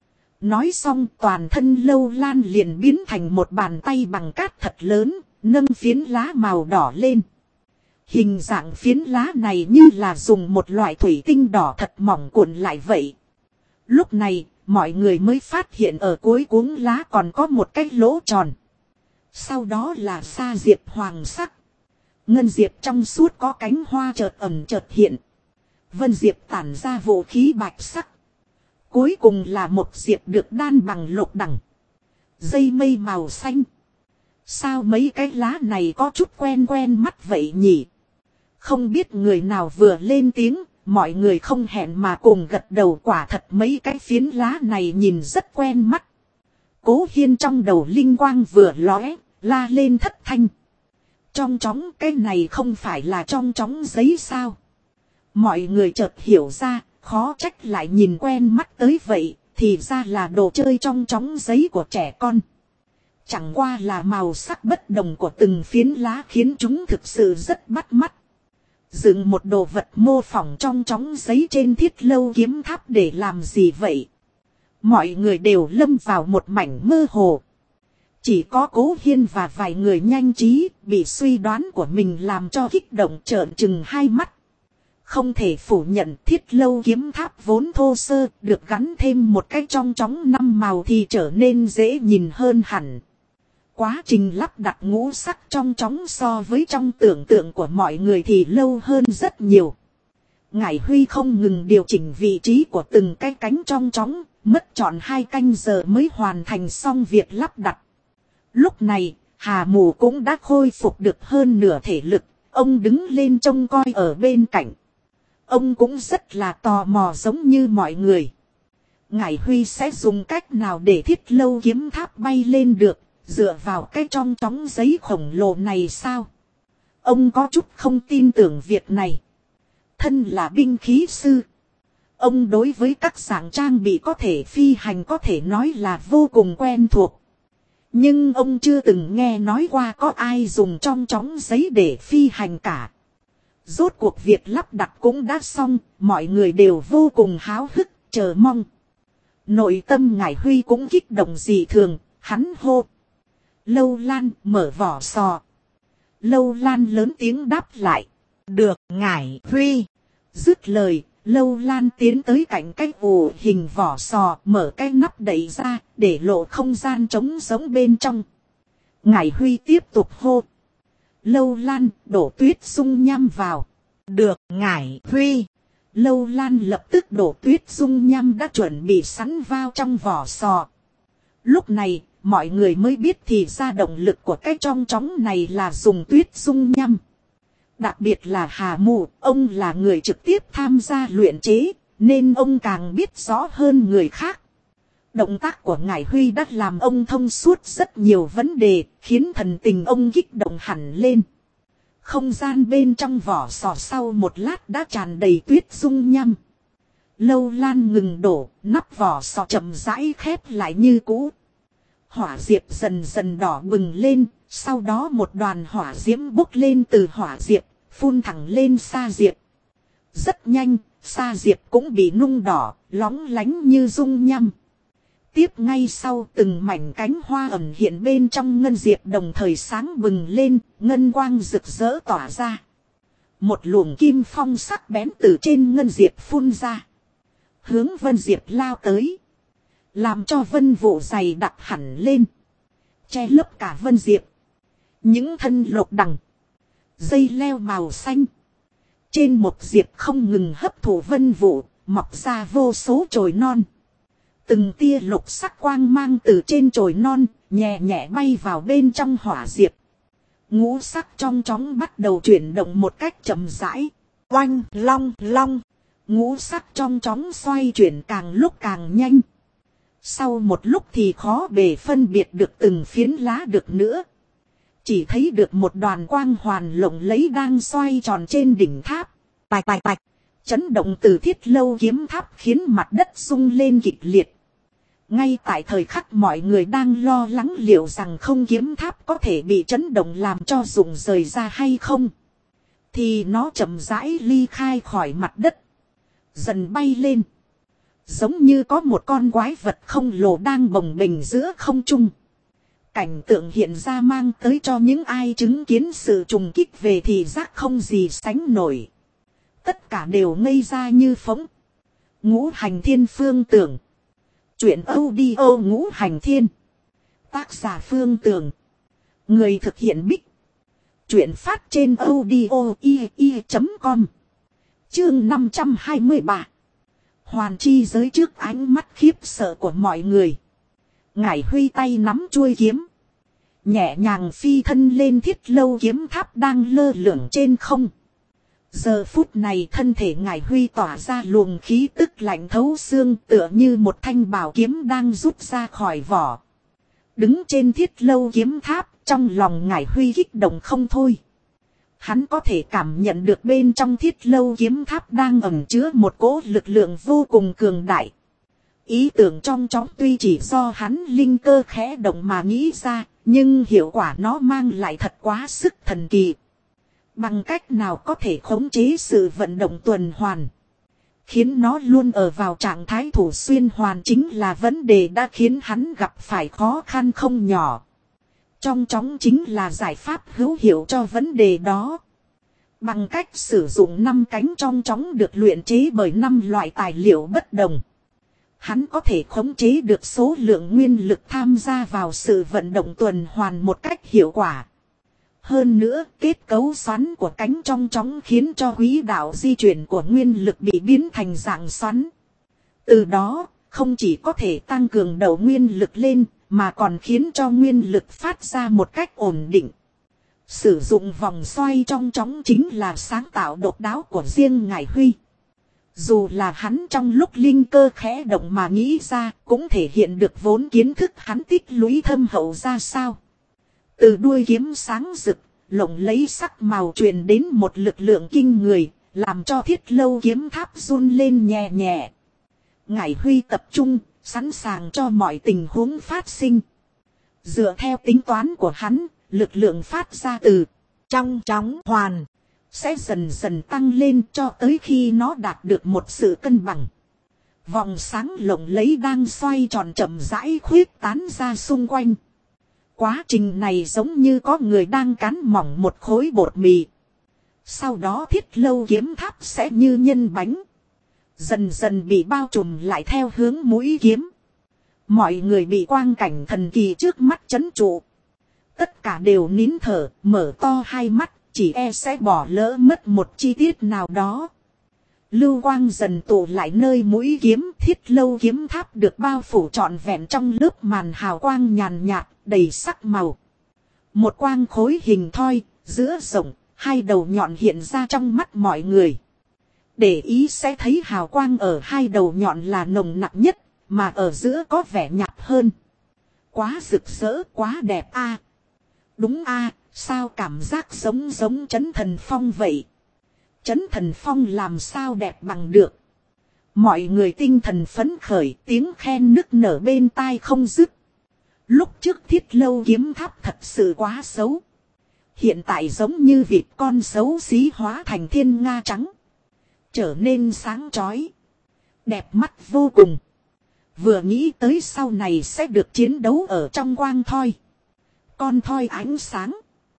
Nói xong toàn thân Lâu Lan liền biến thành một bàn tay bằng cát thật lớn, nâng phiến lá màu đỏ lên. Hình dạng phiến lá này như là dùng một loại thủy tinh đỏ thật mỏng cuộn lại vậy. Lúc này, mọi người mới phát hiện ở cuối cuống lá còn có một cái lỗ tròn. Sau đó là sa diệp hoàng sắc. Ngân diệp trong suốt có cánh hoa chợt ẩn chợt hiện. Vân diệp tản ra vũ khí bạch sắc. Cuối cùng là một diệp được đan bằng lục đẳng. Dây mây màu xanh. Sao mấy cái lá này có chút quen quen mắt vậy nhỉ? Không biết người nào vừa lên tiếng, mọi người không hẹn mà cùng gật đầu, quả thật mấy cái phiến lá này nhìn rất quen mắt. Cố Hiên trong đầu linh quang vừa lóe, la lên thất thanh. Trong chóng cái này không phải là trong chóng giấy sao? Mọi người chợt hiểu ra, khó trách lại nhìn quen mắt tới vậy, thì ra là đồ chơi trong chóng giấy của trẻ con. Chẳng qua là màu sắc bất đồng của từng phiến lá khiến chúng thực sự rất bắt mắt. Dựng một đồ vật mô phỏng trong chóng giấy trên thiết lâu kiếm tháp để làm gì vậy? Mọi người đều lâm vào một mảnh mơ hồ. Chỉ có Cố Hiên và vài người nhanh trí bị suy đoán của mình làm cho kích động trợn trừng hai mắt. Không thể phủ nhận thiết lâu kiếm tháp vốn thô sơ được gắn thêm một cái trong chóng 5 màu thì trở nên dễ nhìn hơn hẳn. Quá trình lắp đặt ngũ sắc trong chóng so với trong tưởng tượng của mọi người thì lâu hơn rất nhiều. Ngải Huy không ngừng điều chỉnh vị trí của từng cái cánh trong chóng, mất trọn 2 canh giờ mới hoàn thành xong việc lắp đặt. Lúc này, Hà Mù cũng đã khôi phục được hơn nửa thể lực, ông đứng lên trông coi ở bên cạnh. Ông cũng rất là tò mò giống như mọi người. Ngải Huy sẽ dùng cách nào để thiết lâu kiếm tháp bay lên được, dựa vào cái trong chóng giấy khổng lồ này sao? Ông có chút không tin tưởng việc này. Thân là binh khí sư. Ông đối với các dạng trang bị có thể phi hành có thể nói là vô cùng quen thuộc. Nhưng ông chưa từng nghe nói qua có ai dùng trong chóng giấy để phi hành cả. Rốt cuộc việc lắp đặt cũng đã xong, mọi người đều vô cùng háo hức, chờ mong. Nội tâm Ngải Huy cũng kích động dị thường, hắn hô. Lâu Lan mở vỏ sò. Lâu Lan lớn tiếng đáp lại. Được Ngải Huy. Dứt lời, Lâu Lan tiến tới cạnh cái ổ hình vỏ sò, mở cái nắp đậy ra, để lộ không gian trống giống bên trong. Ngải Huy tiếp tục hô. Lâu Lan đổ tuyết dung nham vào. Được Ngải Huy. Lâu Lan lập tức đổ tuyết dung nham đã chuẩn bị sẵn vào trong vỏ sò. Lúc này, mọi người mới biết thì ra động lực của cái trong chóng này là dùng tuyết dung nham. Đặc biệt là Hà Mù, ông là người trực tiếp tham gia luyện chế, nên ông càng biết rõ hơn người khác. Động tác của Ngải Huy đã làm ông thông suốt rất nhiều vấn đề, khiến thần tình ông kích động hẳn lên. Không gian bên trong vỏ sò sau một lát đã tràn đầy tuyết dung nham. Lâu Lan ngừng đổ, nắp vỏ sò chậm rãi khép lại như cũ. Hỏa diệp dần dần đỏ bừng lên, sau đó một đoàn hỏa diễm bốc lên từ hỏa diệp, phun thẳng lên sa diệp. Rất nhanh, sa diệp cũng bị nung đỏ, lóng lánh như dung nham. Tiếp ngay sau từng mảnh cánh hoa ẩn hiện bên trong ngân diệp đồng thời sáng bừng lên, ngân quang rực rỡ tỏa ra. Một luồng kim phong sắc bén từ trên ngân diệp phun ra. Hướng vân diệp lao tới. Làm cho vân vụ dày đặc hẳn lên. Che lấp cả vân diệp. Những thân lục đằng. Dây leo màu xanh. Trên một diệp không ngừng hấp thụ vân vụ, mọc ra vô số chồi non. Từng tia lục sắc quang mang từ trên chồi non, nhẹ nhẹ bay vào bên trong hỏa diệp. Ngũ sắc trong chóng bắt đầu chuyển động một cách chậm rãi. Oanh long long. Ngũ sắc trong chóng xoay chuyển càng lúc càng nhanh. Sau một lúc thì khó bề phân biệt được từng phiến lá được nữa. Chỉ thấy được một đoàn quang hoàn lộng lẫy đang xoay tròn trên đỉnh tháp. Tạch tạch tạch. Chấn động từ Thiết Lâu kiếm tháp khiến mặt đất rung lên kịch liệt. Ngay tại thời khắc mọi người đang lo lắng liệu rằng không kiếm tháp có thể bị chấn động làm cho rụng rời ra hay không. Thì nó chậm rãi ly khai khỏi mặt đất. Dần bay lên. Giống như có một con quái vật khổng lồ đang bồng bềnh giữa không trung. Cảnh tượng hiện ra mang tới cho những ai chứng kiến sự trùng kích về thị giác không gì sánh nổi. Tất cả đều ngây ra như phỗng. Ngũ Hành Thiên Phương Tưởng. Chuyện audio Ngũ Hành Thiên. Tác giả Phương Tưởng. Người thực hiện Bích. Chuyện phát trên audio.com. Chương 523. Hoàn chi giới trước ánh mắt khiếp sợ của mọi người. Ngải Huy tay nắm chuôi kiếm. Nhẹ nhàng phi thân lên Thiết Lâu kiếm tháp đang lơ lửng trên không. Giờ phút này thân thể Ngải Huy tỏa ra luồng khí tức lạnh thấu xương tựa như một thanh bảo kiếm đang rút ra khỏi vỏ. Đứng trên Thiết Lâu kiếm tháp, trong lòng Ngải Huy kích động không thôi. Hắn có thể cảm nhận được bên trong Thiết Lâu kiếm tháp đang ẩn chứa một cỗ lực lượng vô cùng cường đại. Ý tưởng trong chóng tuy chỉ do hắn linh cơ khẽ động mà nghĩ ra, nhưng hiệu quả nó mang lại thật quá sức thần kỳ. Bằng cách nào có thể khống chế sự vận động tuần hoàn, khiến nó luôn ở vào trạng thái thủ xuyên hoàn chính là vấn đề đã khiến hắn gặp phải khó khăn không nhỏ. Trong chóng chính là giải pháp hữu hiệu cho vấn đề đó. Bằng cách sử dụng 5 cánh trong chóng được luyện chế bởi 5 loại tài liệu bất đồng, hắn có thể khống chế được số lượng nguyên lực tham gia vào sự vận động tuần hoàn một cách hiệu quả. Hơn nữa, kết cấu xoắn của cánh trong chóng khiến cho quỹ đạo di chuyển của nguyên lực bị biến thành dạng xoắn. Từ đó, không chỉ có thể tăng cường đầu nguyên lực lên, mà còn khiến cho nguyên lực phát ra một cách ổn định. Sử dụng vòng xoay trong chóng chính là sáng tạo độc đáo của riêng Ngải Huy. Dù là hắn trong lúc linh cơ khẽ động mà nghĩ ra, cũng thể hiện được vốn kiến thức hắn tích lũy thâm hậu ra sao. Từ đuôi kiếm sáng rực, lộng lấy sắc màu truyền đến một lực lượng kinh người, làm cho Thiết Lâu kiếm tháp run lên nhẹ nhẹ. Ngải Huy tập trung, sẵn sàng cho mọi tình huống phát sinh. Dựa theo tính toán của hắn, lực lượng phát ra từ trong chóng hoàn sẽ dần dần tăng lên cho tới khi nó đạt được một sự cân bằng. Vòng sáng lộng lẫy đang xoay tròn chậm rãi khuyết tán ra xung quanh. Quá trình này giống như có người đang cán mỏng một khối bột mì. Sau đó Thiết Lâu kiếm tháp sẽ như nhân bánh, dần dần bị bao trùm lại theo hướng mũi kiếm. Mọi người bị quang cảnh thần kỳ trước mắt chấn trụ. Tất cả đều nín thở, mở to hai mắt, chỉ e sẽ bỏ lỡ mất một chi tiết nào đó. Lưu quang dần tụ lại nơi mũi kiếm. Thiết Lâu kiếm tháp được bao phủ trọn vẹn trong lớp màn hào quang nhàn nhạt, đầy sắc màu. Một quang khối hình thoi, giữa rộng, hai đầu nhọn hiện ra trong mắt mọi người. Để ý sẽ thấy hào quang ở hai đầu nhọn là nồng nặc nhất, mà ở giữa có vẻ nhạt hơn. Quá rực rỡ, quá đẹp a. Đúng a, sao cảm giác giống Chấn Thần Phong vậy? Chấn Thần Phong làm sao đẹp bằng được? Mọi người tinh thần phấn khởi, tiếng khen nức nở bên tai không dứt. Lúc trước Thiết Lâu kiếm tháp thật sự quá xấu. Hiện tại giống như vịt con xấu xí hóa thành thiên nga trắng. Trở nên sáng chói, đẹp mắt vô cùng. Vừa nghĩ tới sau này sẽ được chiến đấu ở trong quang thoi. Con thoi ánh sáng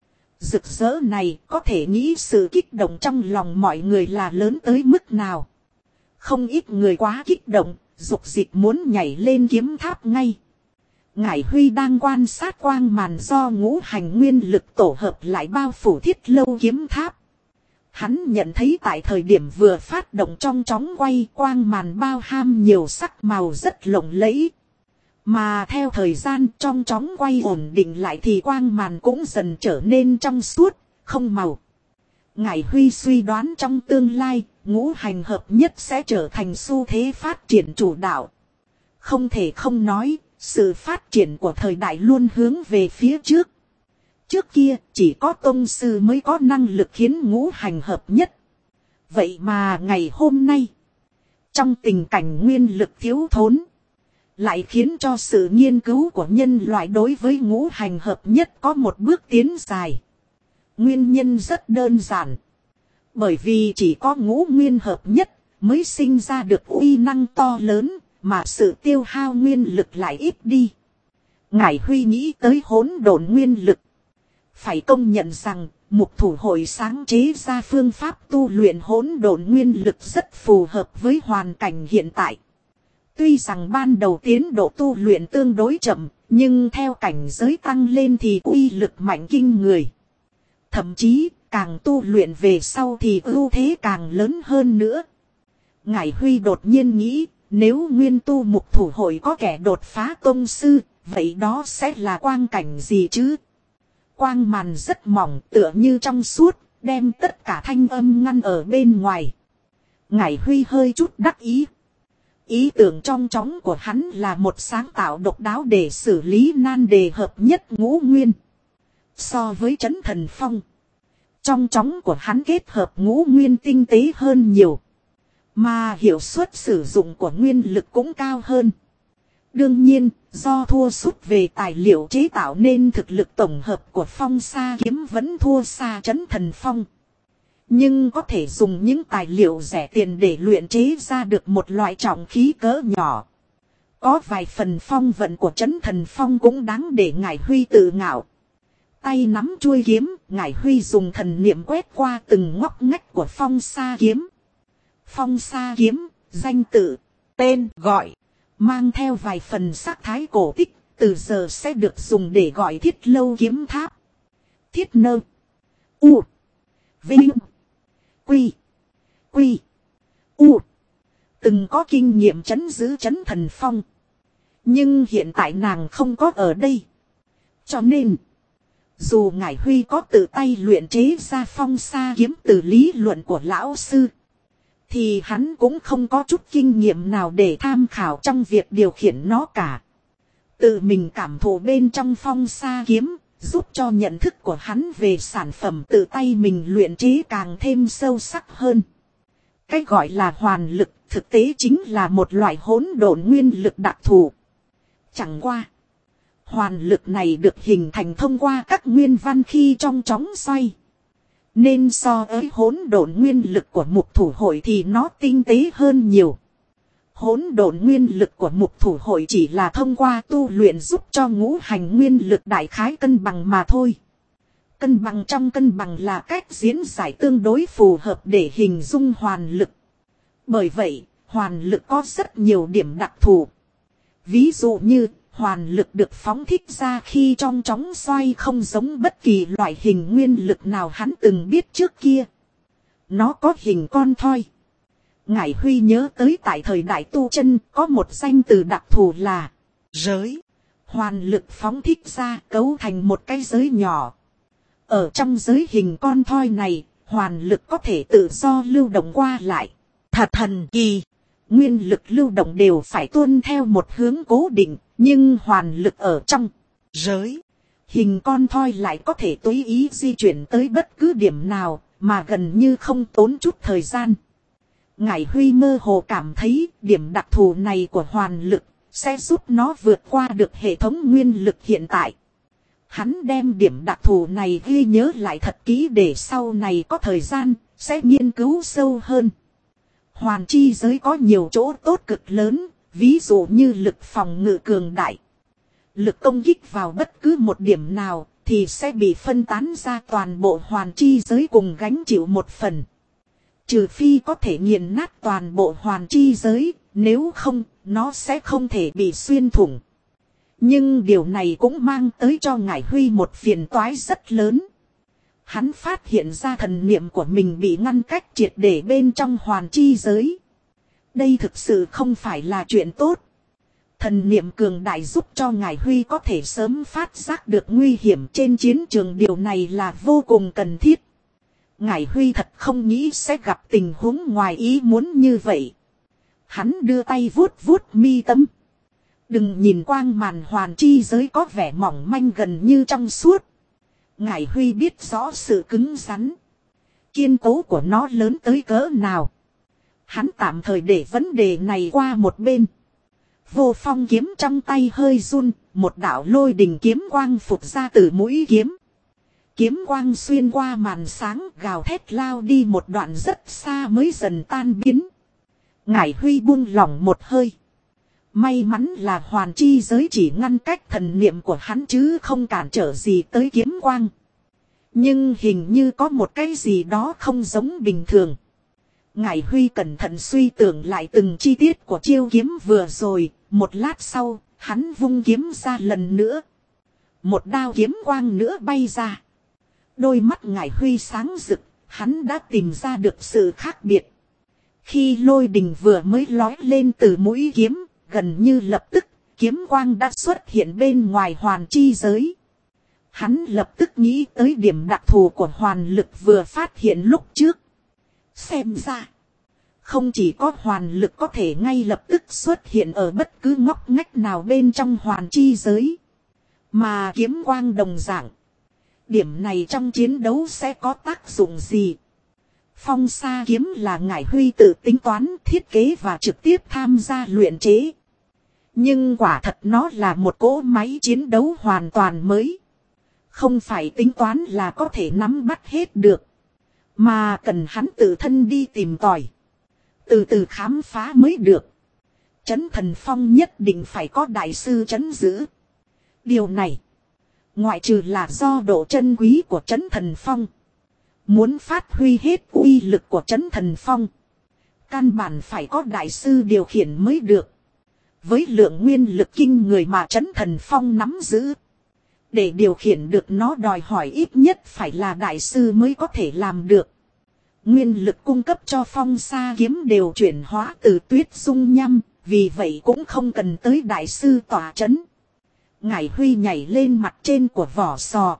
rực rỡ này, có thể nghĩ sự kích động trong lòng mọi người là lớn tới mức nào. Không ít người quá kích động, dục dịch muốn nhảy lên kiếm tháp ngay. Ngải Huy đang quan sát quang màn do ngũ hành nguyên lực tổ hợp lại bao phủ Thiết Lâu kiếm tháp. Hắn nhận thấy tại thời điểm vừa phát động trong chóng quay, quang màn bao ham nhiều sắc màu rất lộng lẫy. Mà theo thời gian trong chóng quay ổn định lại thì quang màn cũng dần trở nên trong suốt, không màu. Ngải Huy suy đoán trong tương lai, ngũ hành hợp nhất sẽ trở thành xu thế phát triển chủ đạo. Không thể không nói, sự phát triển của thời đại luôn hướng về phía trước. Trước kia, chỉ có tông sư mới có năng lực khiến ngũ hành hợp nhất. Vậy mà ngày hôm nay, trong tình cảnh nguyên lực thiếu thốn, lại khiến cho sự nghiên cứu của nhân loại đối với ngũ hành hợp nhất có một bước tiến dài. Nguyên nhân rất đơn giản. Bởi vì chỉ có ngũ nguyên hợp nhất mới sinh ra được uy năng to lớn, mà sự tiêu hao nguyên lực lại ít đi. Ngải Huy nghĩ tới hỗn độn nguyên lực. Phải công nhận rằng, Mục Thủ Hội sáng chế ra phương pháp tu luyện hỗn độn nguyên lực rất phù hợp với hoàn cảnh hiện tại. Tuy rằng ban đầu tiến độ tu luyện tương đối chậm, nhưng theo cảnh giới tăng lên thì uy lực mạnh kinh người. Thậm chí, càng tu luyện về sau thì ưu thế càng lớn hơn nữa. Ngải Huy đột nhiên nghĩ, nếu nguyên tu Mục Thủ Hội có kẻ đột phá tông sư, vậy đó sẽ là quang cảnh gì chứ? Quang màn rất mỏng, tựa như trong suốt, đem tất cả thanh âm ngăn ở bên ngoài. Ngải Huy hơi chút đắc ý. Ý tưởng trong chóng của hắn là một sáng tạo độc đáo để xử lý nan đề hợp nhất ngũ nguyên. So với Trấn Thần Phong, trong chóng của hắn kết hợp ngũ nguyên tinh tế hơn nhiều. Mà hiệu suất sử dụng của nguyên lực cũng cao hơn. Đương nhiên, do thua sút về tài liệu chế tạo nên thực lực tổng hợp của Phong Sa kiếm vẫn thua xa Trấn Thần Phong. Nhưng có thể dùng những tài liệu rẻ tiền để luyện chế ra được một loại trọng khí cỡ nhỏ. Có vài phần phong vận của Trấn Thần Phong cũng đáng để Ngải Huy tự ngạo. Tay nắm chuôi kiếm, Ngải Huy dùng thần niệm quét qua từng ngóc ngách của Phong Sa kiếm. Phong Sa kiếm, danh tự, tên, gọi, mang theo vài phần sắc thái cổ tích, từ giờ sẽ được dùng để gọi Thiết Lâu kiếm tháp. Thiết Nơ, U, Vinh, Quy, Quy, U. Từng có kinh nghiệm trấn giữ Trấn Thần Phong. Nhưng hiện tại nàng không có ở đây. Cho nên, dù Ngải Huy có tự tay luyện chế ra Phong Sa kiếm từ lý luận của lão sư, thì hắn cũng không có chút kinh nghiệm nào để tham khảo trong việc điều khiển nó cả. Tự mình cảm thụ bên trong Phong Sa kiếm, giúp cho nhận thức của hắn về sản phẩm tự tay mình luyện chế càng thêm sâu sắc hơn. Cái gọi là hoàn lực thực tế chính là một loại hỗn độn nguyên lực đặc thù. Chẳng qua, hoàn lực này được hình thành thông qua các nguyên văn khi trong chóng xoay. Nên so với hỗn độn nguyên lực của Mục Thủ Hội thì nó tinh tế hơn nhiều. Hỗn độn nguyên lực của Mục Thủ Hội chỉ là thông qua tu luyện giúp cho ngũ hành nguyên lực đại khái cân bằng mà thôi. Cân bằng trong cân bằng là cách diễn giải tương đối phù hợp để hình dung hoàn lực. Bởi vậy, hoàn lực có rất nhiều điểm đặc thù. Ví dụ như, hoàn lực được phóng thích ra khi trong chóng xoay không giống bất kỳ loại hình nguyên lực nào hắn từng biết trước kia. Nó có hình con thoi. Ngải Huy nhớ tới tại thời đại tu chân có một danh từ đặc thù là giới. Hoàn lực phóng thích ra cấu thành một cái giới nhỏ. Ở trong giới hình con thoi này, hoàn lực có thể tự do lưu động qua lại. Thật thần kỳ. Nguyên lực lưu động đều phải tuân theo một hướng cố định, nhưng hoàn lực ở trong giới hình con thoi lại có thể tùy ý di chuyển tới bất cứ điểm nào, mà gần như không tốn chút thời gian. Ngải Huy mơ hồ cảm thấy điểm đặc thù này của hoàn lực sẽ giúp nó vượt qua được hệ thống nguyên lực hiện tại. Hắn đem điểm đặc thù này ghi nhớ lại thật kỹ để sau này có thời gian sẽ nghiên cứu sâu hơn. Hoàn chi giới có nhiều chỗ tốt cực lớn, ví dụ như lực phòng ngự cường đại. Lực công kích vào bất cứ một điểm nào thì sẽ bị phân tán ra toàn bộ hoàn chi giới cùng gánh chịu một phần. Trừ phi có thể nghiền nát toàn bộ hoàn chi giới, nếu không, nó sẽ không thể bị xuyên thủng. Nhưng điều này cũng mang tới cho Ngải Huy một phiền toái rất lớn. Hắn phát hiện ra thần niệm của mình bị ngăn cách triệt để bên trong hoàn chi giới. Đây thực sự không phải là chuyện tốt. Thần niệm cường đại giúp cho Ngải Huy có thể sớm phát giác được nguy hiểm trên chiến trường, điều này là vô cùng cần thiết. Ngải Huy thật không nghĩ sẽ gặp tình huống ngoài ý muốn như vậy. Hắn đưa tay vuốt vuốt mi tâm. Đừng nhìn quang màn hoàn chi giới có vẻ mỏng manh gần như trong suốt. Ngải Huy biết rõ sự cứng rắn, kiên cố của nó lớn tới cỡ nào. Hắn tạm thời để vấn đề này qua một bên. Vô Phong kiếm trong tay hơi run, một đạo lôi đình kiếm quang phụt ra từ mũi kiếm. Kiếm quang xuyên qua màn sáng, gào thét lao đi một đoạn rất xa mới dần tan biến. Ngải Huy buông lỏng một hơi. May mắn là hoàn chi giới chỉ ngăn cách thần niệm của hắn chứ không cản trở gì tới kiếm quang. Nhưng hình như có một cái gì đó không giống bình thường. Ngải Huy cẩn thận suy tưởng lại từng chi tiết của chiêu kiếm vừa rồi. Một lát sau, hắn vung kiếm ra lần nữa. Một đao kiếm quang nữa bay ra. Đôi mắt Ngải Huy sáng rực, hắn đã tìm ra được sự khác biệt. Khi lôi đình vừa mới lói lên từ mũi kiếm, gần như lập tức, kiếm quang đã xuất hiện bên ngoài hoàn chi giới. Hắn lập tức nghĩ tới điểm đặc thù của hoàn lực vừa phát hiện lúc trước. Xem ra, không chỉ có hoàn lực có thể ngay lập tức xuất hiện ở bất cứ ngóc ngách nào bên trong hoàn chi giới, mà kiếm quang đồng dạng. Điểm này trong chiến đấu sẽ có tác dụng gì? Phong sa kiếm là Ngải Huy tự tính toán, thiết kế và trực tiếp tham gia luyện chế. Nhưng quả thật nó là một cỗ máy chiến đấu hoàn toàn mới. Không phải tính toán là có thể nắm bắt hết được. Mà cần hắn tự thân đi tìm tòi. Từ từ khám phá mới được. Trấn Thần Phong nhất định phải có đại sư trấn giữ. Điều này, ngoại trừ là do độ chân quý của Trấn Thần Phong. Muốn phát huy hết uy lực của Trấn Thần Phong, căn bản phải có đại sư điều khiển mới được. Với lượng nguyên lực kinh người mà Trấn Thần Phong nắm giữ, để điều khiển được nó đòi hỏi ít nhất phải là đại sư mới có thể làm được. Nguyên lực cung cấp cho phong sa kiếm đều chuyển hóa từ tuyết dung nhâm, vì vậy cũng không cần tới đại sư tỏa trấn. Ngải Huy nhảy lên mặt trên của vỏ sò.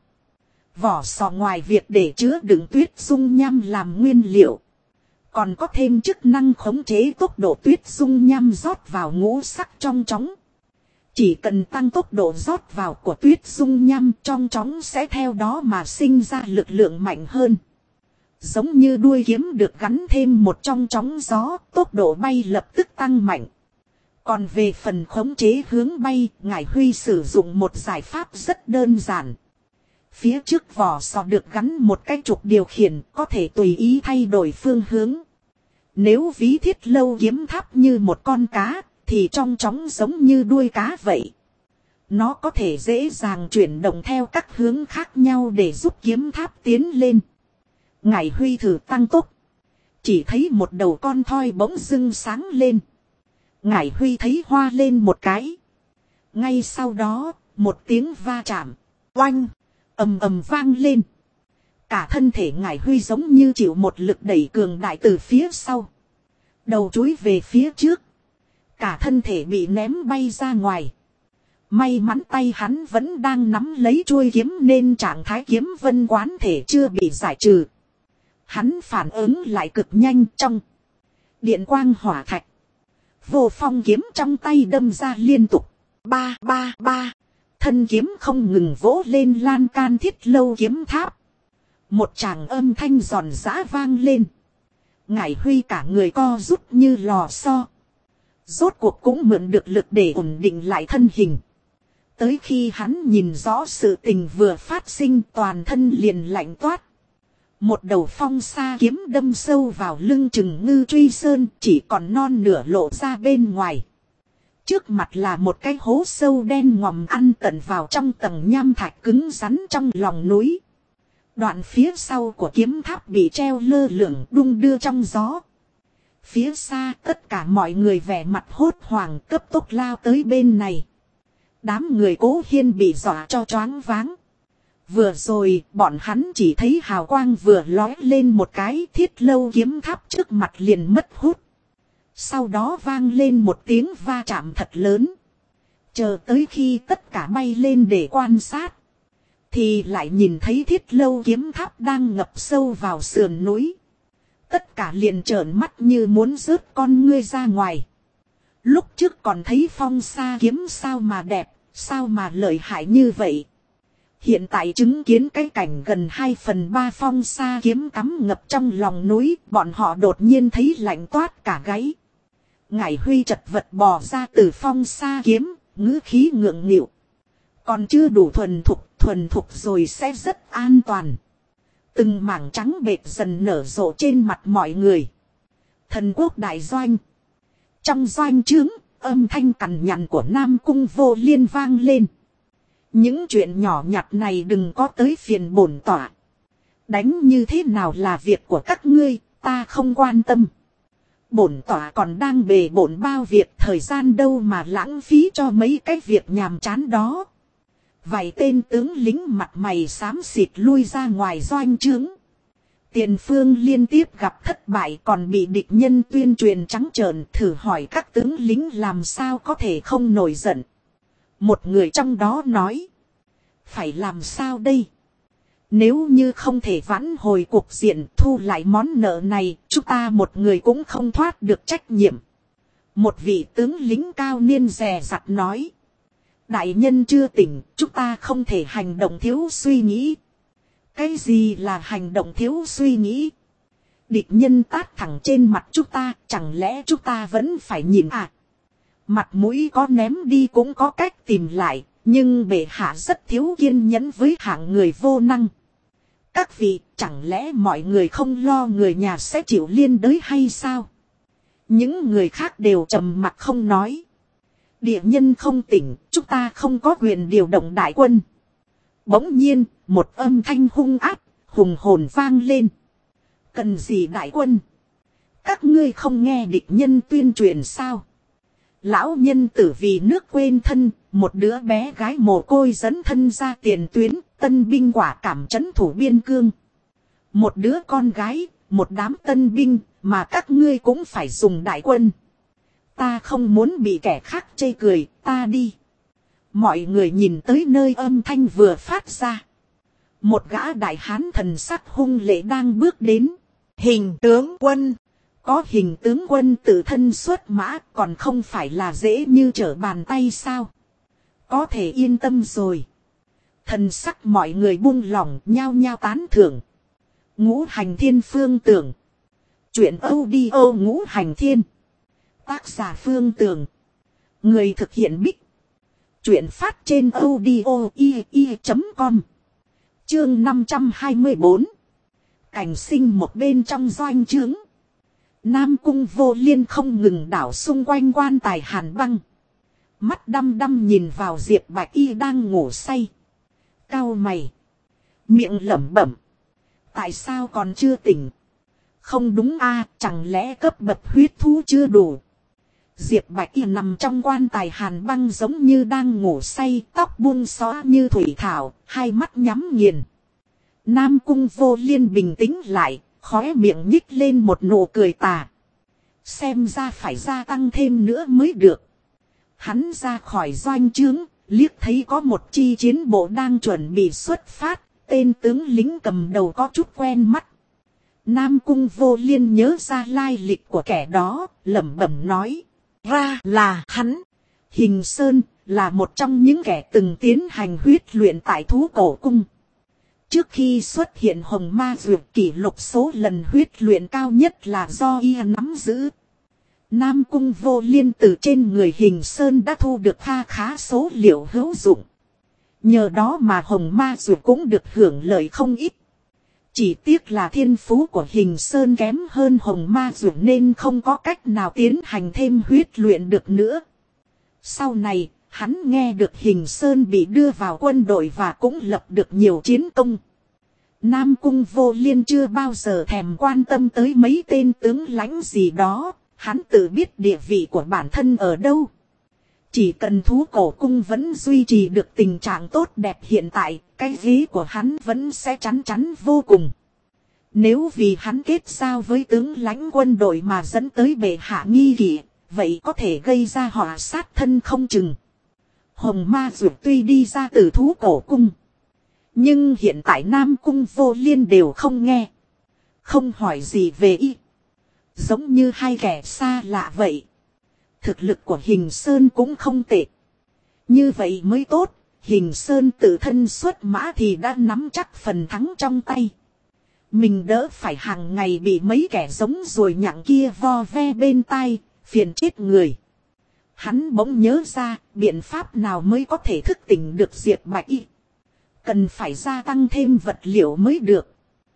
Vỏ sò ngoài việc để chứa đựng tuyết dung nhâm làm nguyên liệu, còn có thêm chức năng khống chế tốc độ tuyết dung nhâm rót vào ngũ sắc trong chóng. Chỉ cần tăng tốc độ rót vào của tuyết dung nhâm, trong chóng sẽ theo đó mà sinh ra lực lượng mạnh hơn. Giống như đuôi kiếm được gắn thêm một trong chóng gió, tốc độ bay lập tức tăng mạnh. Còn về phần khống chế hướng bay, Ngải Huy sử dụng một giải pháp rất đơn giản. Phía trước vỏ sò được gắn một cái trục điều khiển, có thể tùy ý thay đổi phương hướng. Nếu ví thiết lâu kiếm tháp như một con cá, thì trong chóng giống như đuôi cá vậy. Nó có thể dễ dàng chuyển động theo các hướng khác nhau để giúp kiếm tháp tiến lên. Ngải Huy thử tăng tốc, chỉ thấy một đầu con thoi bỗng dưng sáng lên. Ngải Huy thấy hoa lên một cái. Ngay sau đó, một tiếng va chạm, oanh, ầm ầm vang lên. Cả thân thể Ngải Huy giống như chịu một lực đẩy cường đại từ phía sau. Đầu chúi về phía trước. Cả thân thể bị ném bay ra ngoài. May mắn tay hắn vẫn đang nắm lấy chuôi kiếm nên trạng thái kiếm vân quán thể chưa bị giải trừ. Hắn phản ứng lại cực nhanh, trong điện quang hỏa thạch. Vô Phong kiếm trong tay đâm ra liên tục. Ba ba ba. Thân kiếm không ngừng vỗ lên lan can thiết lâu kiếm tháp. Một tràng âm thanh giòn giã vang lên. Ngải Huy cả người co rút như lò xo. Rốt cuộc cũng mượn được lực để ổn định lại thân hình. Tới khi hắn nhìn rõ sự tình vừa phát sinh, toàn thân liền lạnh toát. Một đầu phong sa kiếm đâm sâu vào lưng Trừng Ngư Truy Sơn, chỉ còn non nửa lộ ra bên ngoài. Trước mặt là một cái hố sâu đen ngòm ăn tận vào trong tầng nham thạch cứng rắn trong lòng núi. Đoạn phía sau của kiếm tháp bị treo lơ lửng đung đưa trong gió. Phía xa tất cả mọi người vẻ mặt hốt hoảng cấp tốc lao tới bên này. Đám người Cố Hiên bị dọa cho choáng váng. Vừa rồi bọn hắn chỉ thấy hào quang vừa lói lên một cái, thiết lâu kiếm tháp trước mặt liền mất hút. Sau đó vang lên một tiếng va chạm thật lớn. Chờ tới khi tất cả bay lên để quan sát. Thì lại nhìn thấy Thiết Lâu kiếm tháp đang ngập sâu vào sườn núi. Tất cả liền trợn mắt như muốn rớt con ngươi ra ngoài. Lúc trước còn thấy phong sa kiếm sao mà đẹp, sao mà lợi hại như vậy. Hiện tại chứng kiến cái cảnh gần 2/3 phong sa kiếm cắm ngập trong lòng núi, bọn họ đột nhiên thấy lạnh toát cả gáy. Ngải Huy chật vật bò ra từ phong sa kiếm, ngữ khí ngượng nghịu. Còn chưa đủ thuần thục rồi sẽ rất an toàn. Từng mảng trắng bệt dần nở rộ trên mặt mọi người. Thần quốc đại doanh. Trong doanh trướng, âm thanh cằn nhằn của Nam Cung Vô Liên vang lên. Những chuyện nhỏ nhặt này đừng có tới phiền bổn tọa. Đánh như thế nào là việc của các ngươi, ta không quan tâm. Bổn tọa còn đang bề bộn bao việc, thời gian đâu mà lãng phí cho mấy cái việc nhàm chán đó. Vài tên tướng lính mặt mày xám xịt lui ra ngoài doanh trướng. Tiền phương liên tiếp gặp thất bại còn bị địch nhân tuyên truyền trắng trợn, thử hỏi các tướng lính làm sao có thể không nổi giận. Một người trong đó nói. Phải làm sao đây? Nếu như không thể vãn hồi cuộc diện thu lại món nợ này, chúng ta một người cũng không thoát được trách nhiệm. Một vị tướng lính cao niên dè dặt nói. Đại nhân chưa tỉnh, chúng ta không thể hành động thiếu suy nghĩ. Cái gì là hành động thiếu suy nghĩ? Địch nhân tát thẳng trên mặt chúng ta, chẳng lẽ chúng ta vẫn phải nhìn à? Mặt mũi có ném đi cũng có cách tìm lại, nhưng bệ hạ rất thiếu kiên nhẫn với hạng người vô năng. Các vị, chẳng lẽ mọi người không lo người nhà sẽ chịu liên đới hay sao? Những người khác đều trầm mặc không nói. Địa nhân không tỉnh, chúng ta không có quyền điều động đại quân. Bỗng nhiên, một âm thanh hung ác, hùng hồn vang lên. Cần gì đại quân? Các ngươi không nghe địch nhân tuyên truyền sao? Lão nhân tử vì nước quên thân, một đứa bé gái mồ côi dẫn thân ra tiền tuyến, tân binh quả cảm trấn thủ biên cương. Một đứa con gái, một đám tân binh, mà các ngươi cũng phải dùng đại quân. Ta không muốn bị kẻ khác chê cười, ta đi. Mọi người nhìn tới nơi âm thanh vừa phát ra. Một gã đại hán thần sắc hung lệ đang bước đến. Hình tướng quân. Có hình tướng quân tự thân xuất mã còn không phải là dễ như trở bàn tay sao. Có thể yên tâm rồi. Thần sắc mọi người buông lỏng nhao nhao tán thưởng. Ngũ Hành Thiên Phương Tưởng. Chuyện audio Ngũ Hành Thiên. Tác giả Phương Tường. Người thực hiện Bích. Chuyện phát trên audio.com. Chương 524. Cảnh sinh một bên trong doanh trướng. Nam Cung Vô Liên không ngừng đảo xung quanh quan tài Hàn Băng. Mắt đăm đăm nhìn vào Diệp Bạch Y đang ngủ say. Cau mày. Miệng lẩm bẩm. Tại sao còn chưa tỉnh? Không đúng a, chẳng lẽ cấp bậc huyết thú chưa đủ? Diệp Bạch Y nằm trong quan tài Hàn Băng giống như đang ngủ say, tóc buông xõa như thủy thảo, hai mắt nhắm nghiền. Nam Cung Vô Liên bình tĩnh lại, khóe miệng nhích lên một nụ cười tà. Xem ra phải gia tăng thêm nữa mới được. Hắn ra khỏi doanh trướng, liếc thấy có một chi chiến bộ đang chuẩn bị xuất phát, tên tướng lính cầm đầu có chút quen mắt. Nam Cung Vô Liên nhớ ra lai lịch của kẻ đó, lẩm bẩm nói. Ra là hắn. Hình Sơn là một trong những kẻ từng tiến hành huyết luyện tại Thú Cổ Cung. Trước khi xuất hiện Hồng Ma Dược kỷ lục số lần huyết luyện cao nhất là do y nắm giữ. Nam Cung Vô Liên từ trên người Hình Sơn đã thu được kha khá số liệu hữu dụng. Nhờ đó mà Hồng Ma Dược cũng được hưởng lợi không ít. Chỉ tiếc là thiên phú của Hình Sơn kém hơn Hồng Ma Dược nên không có cách nào tiến hành thêm huyết luyện được nữa. Sau này, hắn nghe được Hình Sơn bị đưa vào quân đội và cũng lập được nhiều chiến công. Nam Cung Vô Liên chưa bao giờ thèm quan tâm tới mấy tên tướng lãnh gì đó, hắn tự biết địa vị của bản thân ở đâu. Chỉ cần Thú Cổ Cung vẫn duy trì được tình trạng tốt đẹp hiện tại, cái ghế của hắn vẫn sẽ chắn chắn vô cùng. Nếu vì hắn kết giao với tướng lãnh quân đội mà dẫn tới bệ hạ nghi kỵ, vậy có thể gây ra họa sát thân không chừng. Hồng Ma Dược tuy đi ra từ thú cổ cung, nhưng hiện tại Nam Cung Vô Liên đều không nghe, không hỏi gì về y. Giống như hai kẻ xa lạ vậy. Thực lực của Hình Sơn cũng không tệ. Như vậy mới tốt, Hình Sơn tự thân xuất mã thì đã nắm chắc phần thắng trong tay. Mình đỡ phải hàng ngày bị mấy kẻ giống ruồi nhặng kia vo ve bên tai, phiền chết người. Hắn bỗng nhớ ra biện pháp nào mới có thể thức tỉnh được Diệp Bạch Y. Cần phải gia tăng thêm vật liệu mới được.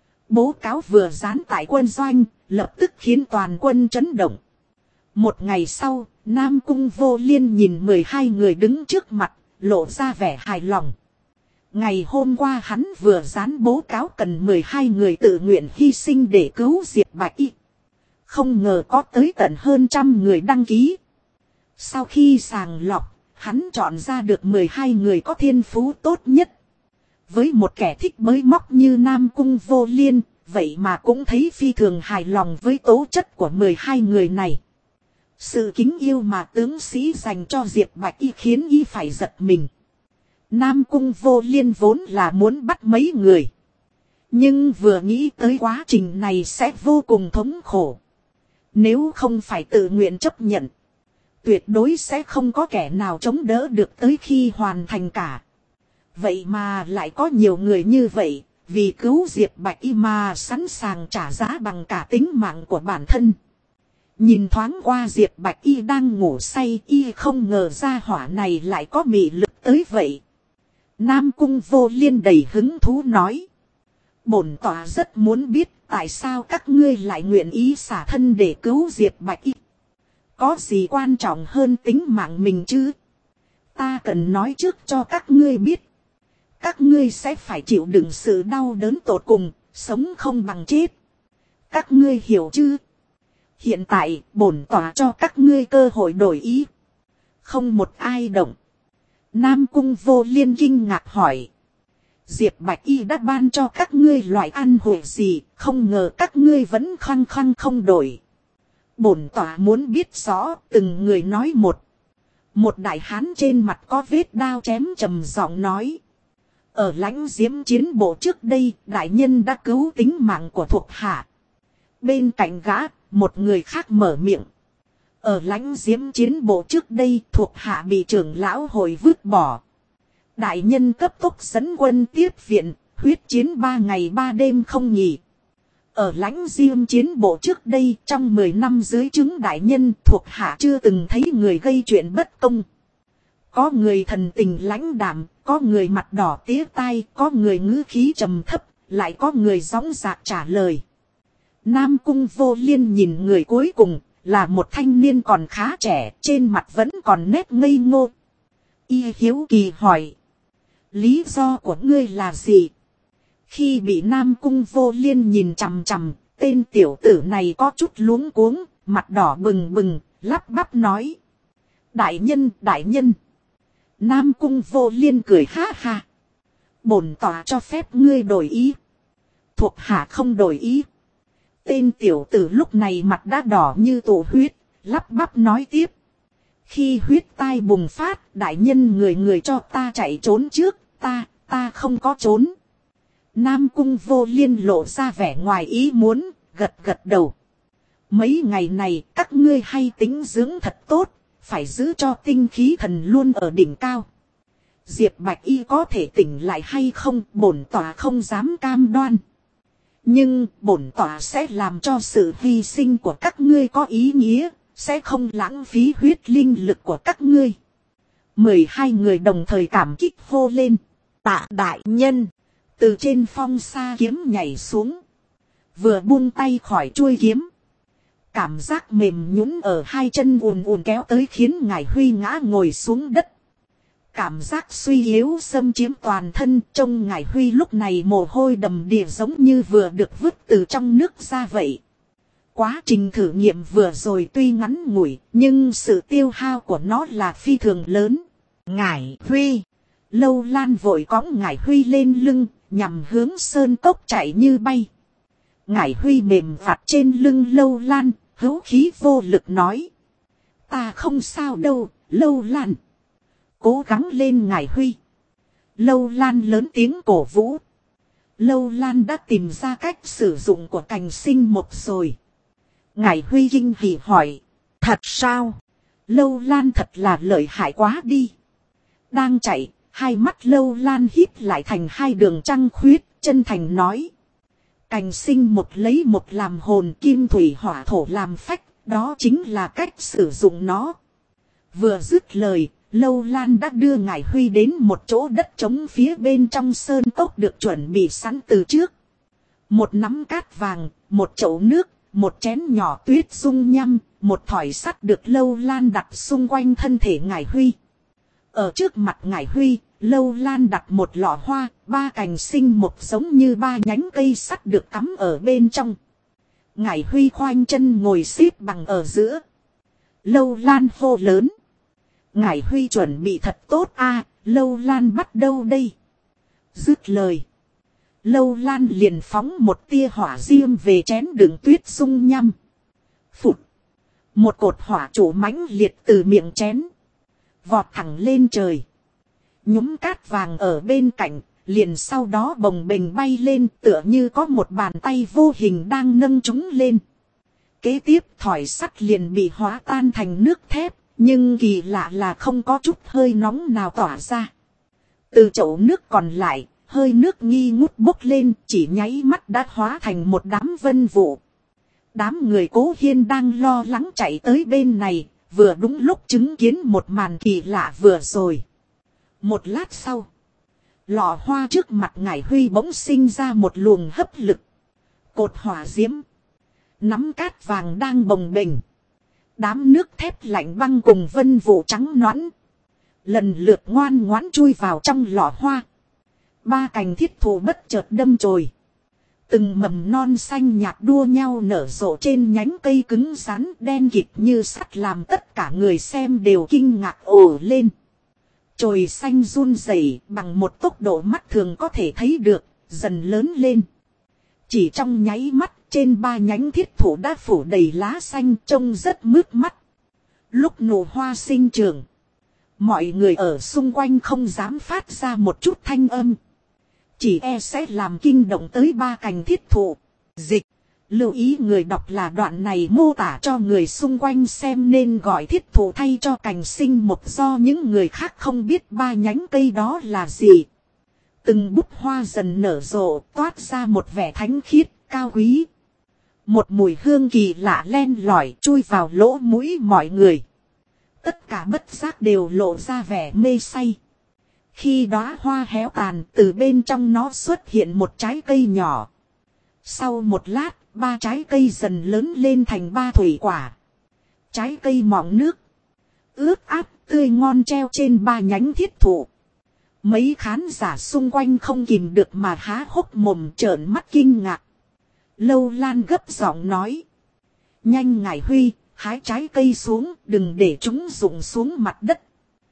Bố cáo vừa dán tại quân doanh, lập tức khiến toàn quân chấn động. Một ngày sau, Nam Cung Vô Liên nhìn 12 người đứng trước mặt, lộ ra vẻ hài lòng. Ngày hôm qua hắn vừa dán bố cáo cần 12 người tự nguyện hy sinh để cứu Diệp Bạch Y. Không ngờ có tới tận hơn 100 người đăng ký. Sau khi sàng lọc, hắn chọn ra được 12 người có thiên phú tốt nhất. Với một kẻ thích bới móc như Nam Cung Vô Liên, vậy mà cũng thấy phi thường hài lòng với tố chất của 12 người này. Sự kính yêu mà tướng sĩ dành cho Diệp Bạch Y khiến y phải giật mình. Nam Cung Vô Liên vốn là muốn bắt mấy người. Nhưng vừa nghĩ tới quá trình này sẽ vô cùng thống khổ. Nếu không phải tự nguyện chấp nhận, tuyệt đối sẽ không có kẻ nào chống đỡ được tới khi hoàn thành cả. Vậy mà lại có nhiều người như vậy, vì cứu Diệp Bạch Y mà sẵn sàng trả giá bằng cả tính mạng của bản thân. Nhìn thoáng qua Diệp Bạch Y đang ngủ say, y không ngờ ra hỏa này lại có mị lực tới vậy. Nam Cung Vô Liên đầy hứng thú nói. Bổn tọa rất muốn biết tại sao các ngươi lại nguyện ý xả thân để cứu Diệp Bạch Y. Có gì quan trọng hơn tính mạng mình chứ? Ta cần nói trước cho các ngươi biết. Các ngươi sẽ phải chịu đựng sự đau đớn tột cùng, sống không bằng chết. Các ngươi hiểu chứ? Hiện tại, bổn tọa cho các ngươi cơ hội đổi ý. Không một ai động. Nam Cung Vô Liên kinh ngạc hỏi. Diệp Bạch Y đã ban cho các ngươi loại ăn hội gì, không ngờ các ngươi vẫn khăng khăng không đổi. Bổn tọa muốn biết rõ, từng người nói một. Một đại hán trên mặt có vết đao chém trầm giọng nói. Ở lãnh diễm chiến bộ trước đây, đại nhân đã cứu tính mạng của thuộc hạ. Bên cạnh gã, một người khác mở miệng. Ở lãnh diễm chiến bộ trước đây, thuộc hạ bị trưởng lão hội vứt bỏ. Đại nhân cấp tốc dẫn quân tiếp viện, huyết chiến 3 ngày 3 đêm không nghỉ. Ở lãnh diễm chiến bộ trước đây, trong 10 năm dưới trướng đại nhân, thuộc hạ chưa từng thấy người gây chuyện bất công. Có người thần tình lãnh đạm, có người mặt đỏ tía tai, có người ngữ khí trầm thấp, lại có người dõng dạc trả lời. Nam Cung Vô Liên nhìn người cuối cùng, là một thanh niên còn khá trẻ, trên mặt vẫn còn nét ngây ngô. Y hiếu kỳ hỏi. Lý do của ngươi là gì? Khi bị Nam Cung Vô Liên nhìn chằm chằm, tên tiểu tử này có chút luống cuống, mặt đỏ bừng bừng, lắp bắp nói. Đại nhân, đại nhân. Nam Cung Vô Liên cười ha ha. Bổn tọa cho phép ngươi đổi ý. Thuộc hạ không đổi ý. Tên tiểu tử lúc này mặt đã đỏ như tổ huyết, lắp bắp nói tiếp. Khi huyết tai bùng phát, đại nhân người người cho ta chạy trốn trước, ta không có trốn. Nam Cung Vô Liên lộ ra vẻ ngoài ý muốn, gật gật đầu. Mấy ngày này các ngươi hay tính dưỡng thật tốt, phải giữ cho tinh khí thần luôn ở đỉnh cao. Diệp Bạch Y có thể tỉnh lại hay không, bổn tọa không dám cam đoan. Nhưng bổn tọa sẽ làm cho sự hy sinh của các ngươi có ý nghĩa, sẽ không lãng phí huyết linh lực của các ngươi. 12 người đồng thời cảm kích hô lên. Tạ đại nhân. Từ trên phong sa kiếm nhảy xuống. Vừa buông tay khỏi chuôi kiếm. Cảm giác mềm nhũn ở hai chân ùn ùn kéo tới khiến Ngải Huy ngã ngồi xuống đất. Cảm giác suy yếu xâm chiếm toàn thân, trông Ngải Huy lúc này mồ hôi đầm đìa giống như vừa được vứt từ trong nước ra vậy. Quá trình thử nghiệm vừa rồi tuy ngắn ngủi, nhưng sự tiêu hao của nó là phi thường lớn. Ngải Huy. Lâu Lan vội cõng Ngải Huy lên lưng, nhằm hướng sơn cốc chạy như bay. Ngải Huy mềm vặt trên lưng Lâu Lan, hữu khí vô lực nói. Ta không sao đâu, Lâu Lan. Cố gắng lên Ngải Huy. Lâu Lan lớn tiếng cổ vũ. Lâu Lan đã tìm ra cách sử dụng của cành sinh mục rồi. Ngải Huy kinh hỉ hỏi. Thật sao? Lâu Lan thật là lợi hại quá đi. Đang chạy, hai mắt Lâu Lan híp lại thành hai đường trăng khuyết, chân thành nói. Cành sinh mục lấy một làm hồn, kim thủy hỏa thổ làm phách, đó chính là cách sử dụng nó. Vừa dứt lời, Lâu Lan đã đưa Ngải Huy đến một chỗ đất trống phía bên trong sơn cốc được chuẩn bị sẵn từ trước. Một nắm cát vàng, một chậu nước, một chén nhỏ tuyết dung nhăm, một thỏi sắt được Lâu Lan đặt xung quanh thân thể Ngải Huy. Ở trước mặt Ngải Huy, Lâu Lan đặt một lọ hoa, ba cành sinh mục giống như ba nhánh cây sắt được cắm ở bên trong. Ngải Huy khoanh chân ngồi xếp bằng ở giữa. Lâu Lan hô lớn. Ngải Huy chuẩn bị thật tốt a, Lâu Lan bắt đầu đây. Dứt lời. Lâu Lan liền phóng một tia hỏa diêm về chén đựng tuyết dung nhăm. Phụt. Một cột hỏa trụ mãnh liệt từ miệng chén. Vọt thẳng lên trời. Nhúm cát vàng ở bên cạnh, liền sau đó bồng bềnh bay lên tựa như có một bàn tay vô hình đang nâng chúng lên. Kế tiếp thỏi sắt liền bị hóa tan thành nước thép, nhưng kỳ lạ là không có chút hơi nóng nào tỏa ra. Từ chậu nước còn lại, hơi nước nghi ngút bốc lên, chỉ nháy mắt đã hóa thành một đám vân vụ. Đám người Cố Hiên đang lo lắng chạy tới bên này, vừa đúng lúc chứng kiến một màn kỳ lạ vừa rồi. Một lát sau, lọ hoa trước mặt Ngải Huy bỗng sinh ra một luồng hấp lực. Cột hỏa diễm, nắm cát vàng đang bồng bềnh. Đám nước thép lạnh băng cùng vân vụ trắng nõn, lần lượt ngoan ngoãn chui vào trong lọ hoa. Ba cành thiết thụ bất chợt đâm chồi. Từng mầm non xanh nhạt đua nhau nở rộ trên nhánh cây cứng rắn đen kịt như sắt làm tất cả người xem đều kinh ngạc ồ lên. Chồi xanh run rẩy bằng một tốc độ mắt thường có thể thấy được, dần lớn lên. Chỉ trong nháy mắt, trên ba nhánh thiết thụ đã phủ đầy lá xanh trông rất mướt mắt. Lúc nụ hoa sinh trưởng, mọi người ở xung quanh không dám phát ra một chút thanh âm. Chỉ e sẽ làm kinh động tới ba cành thiết thụ. Dịch. Lưu ý người đọc là đoạn này mô tả cho người xung quanh xem nên gọi thiết thụ thay cho cành sinh mục do những người khác không biết ba nhánh cây đó là gì. Từng búp hoa dần nở rộ toát ra một vẻ thánh khiết, cao quý. Một mùi hương kỳ lạ len lỏi chui vào lỗ mũi mọi người. Tất cả bất giác đều lộ ra vẻ mê say. Khi đóa hoa héo tàn, từ bên trong nó xuất hiện một trái cây nhỏ. Sau một lát, ba trái cây dần lớn lên thành ba thủy quả. Trái cây mọng nước, ướt át, tươi ngon treo trên ba nhánh thiết thụ. Mấy khán giả xung quanh không kìm được mà há hốc mồm trợn mắt kinh ngạc. Lâu Lan gấp giọng nói. Nhanh Ngải Huy, hái trái cây xuống, đừng để chúng rụng xuống mặt đất.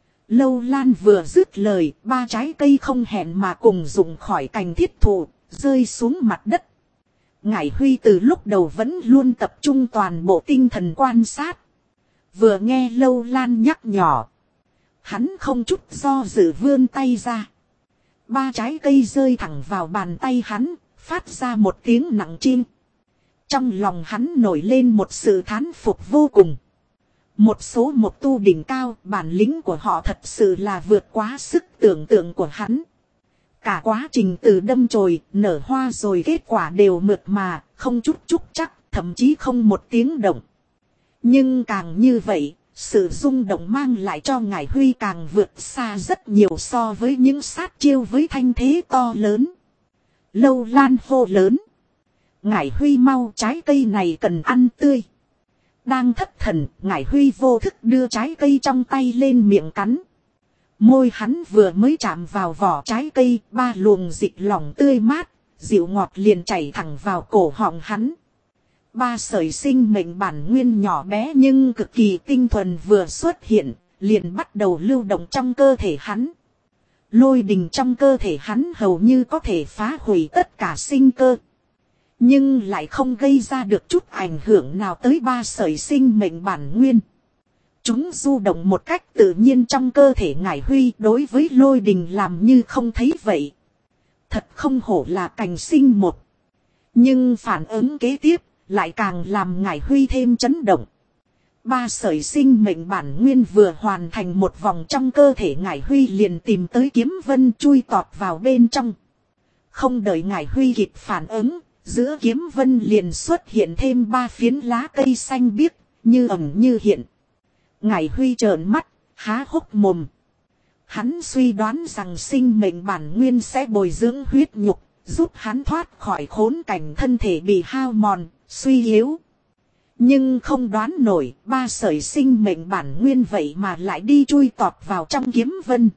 Lâu Lan vừa dứt lời, ba trái cây không hẹn mà cùng rụng khỏi cành thiết thụ, rơi xuống mặt đất. Ngải Huy từ lúc đầu vẫn luôn tập trung toàn bộ tinh thần quan sát. Vừa nghe Lâu Lan nhắc nhỏ, hắn không chút do dự vươn tay ra. Ba trái cây rơi thẳng vào bàn tay hắn, phát ra một tiếng nặng chim. Trong lòng hắn nổi lên một sự thán phục vô cùng. Một số một tu đỉnh cao, bản lĩnh của họ thật sự là vượt quá sức tưởng tượng của hắn. Cả quá trình từ đâm chồi, nở hoa rồi kết quả đều mượt mà, không chút trúc chắc, thậm chí không một tiếng động. Nhưng càng như vậy, sự rung động mang lại cho Ngải Huy càng vượt xa rất nhiều so với những sát chiêu với thanh thế to lớn. Lâu Lan hô lớn. Ngải Huy mau, trái cây này cần ăn tươi. Đang thất thần, Ngải Huy vô thức đưa trái cây trong tay lên miệng cắn. Môi hắn vừa mới chạm vào vỏ trái cây, ba luồng dịch lỏng tươi mát, dịu ngọt liền chảy thẳng vào cổ họng hắn. Ba sợi sinh mệnh bản nguyên nhỏ bé nhưng cực kỳ tinh thuần vừa xuất hiện, liền bắt đầu lưu động trong cơ thể hắn. Lôi đình trong cơ thể hắn hầu như có thể phá hủy tất cả sinh cơ. Nhưng lại không gây ra được chút ảnh hưởng nào tới ba sợi sinh mệnh bản nguyên. Chúng du động một cách tự nhiên trong cơ thể Ngải Huy, đối với lôi đình làm như không thấy vậy. Thật không hổ là cành sinh một. Nhưng phản ứng kế tiếp lại càng làm Ngải Huy thêm chấn động. 3 sợi sinh mệnh bản nguyên vừa hoàn thành một vòng trong cơ thể Ngải Huy liền tìm tới kiếm vân chui tọt vào bên trong. Không đợi Ngải Huy kịp phản ứng, giữa kiếm vân liền xuất hiện thêm 3 phiến lá cây xanh biếc, như ẩn như hiện. Ngải Huy trợn mắt, há hốc mồm. Hắn suy đoán rằng sinh mệnh bản nguyên sẽ bồi dưỡng huyết nhục, giúp hắn thoát khỏi khốn cảnh thân thể bị hao mòn, suy yếu. Nhưng không đoán nổi, 3 sợi sinh mệnh bản nguyên vậy mà lại đi chui tọt vào trong kiếm vân.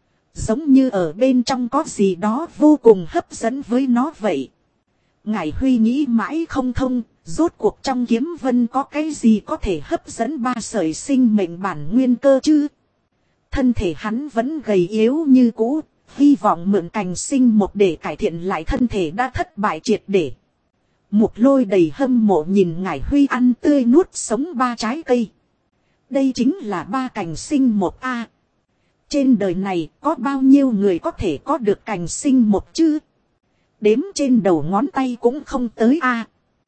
Giống như ở bên trong có gì đó vô cùng hấp dẫn với nó vậy. Ngải Huy nghĩ mãi không thông, rốt cuộc trong kiếm vân có cái gì có thể hấp dẫn 3 sợi sinh mệnh bản nguyên cơ chứ. Thân thể hắn vẫn gầy yếu như cũ, hy vọng mượn cành sinh một để cải thiện lại thân thể đã thất bại triệt để. Mục Lôi đầy hâm mộ nhìn Ngải Huy ăn tươi nuốt sống 3 trái cây. Đây chính là 3 cành sinh một a. Trên đời này có bao nhiêu người có thể có được cành sinh một chứ? Đếm trên đầu ngón tay cũng không tới a.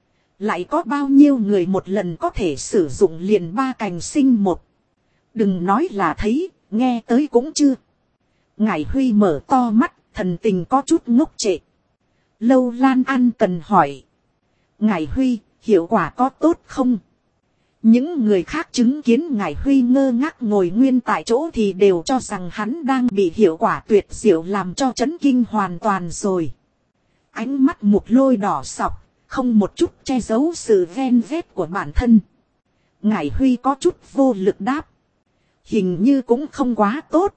Lại có bao nhiêu người một lần có thể sử dụng liền 3 cành sinh một? Đừng nói là thấy, nghe tới cũng chưa. Ngải Huy mở to mắt, thần tình có chút ngốc trệ. Lâu Lan An cần hỏi. Ngải Huy, hiệu quả có tốt không? Những người khác chứng kiến Ngải Huy ngơ ngác ngồi nguyên tại chỗ thì đều cho rằng hắn đang bị hiệu quả tuyệt diệu làm cho chấn kinh hoàn toàn rồi. Ánh mắt Mục Lôi đỏ sọc, không một chút che giấu sự ghen ghét của bản thân. Ngải Huy có chút vô lực đáp. Hình như cũng không quá tốt.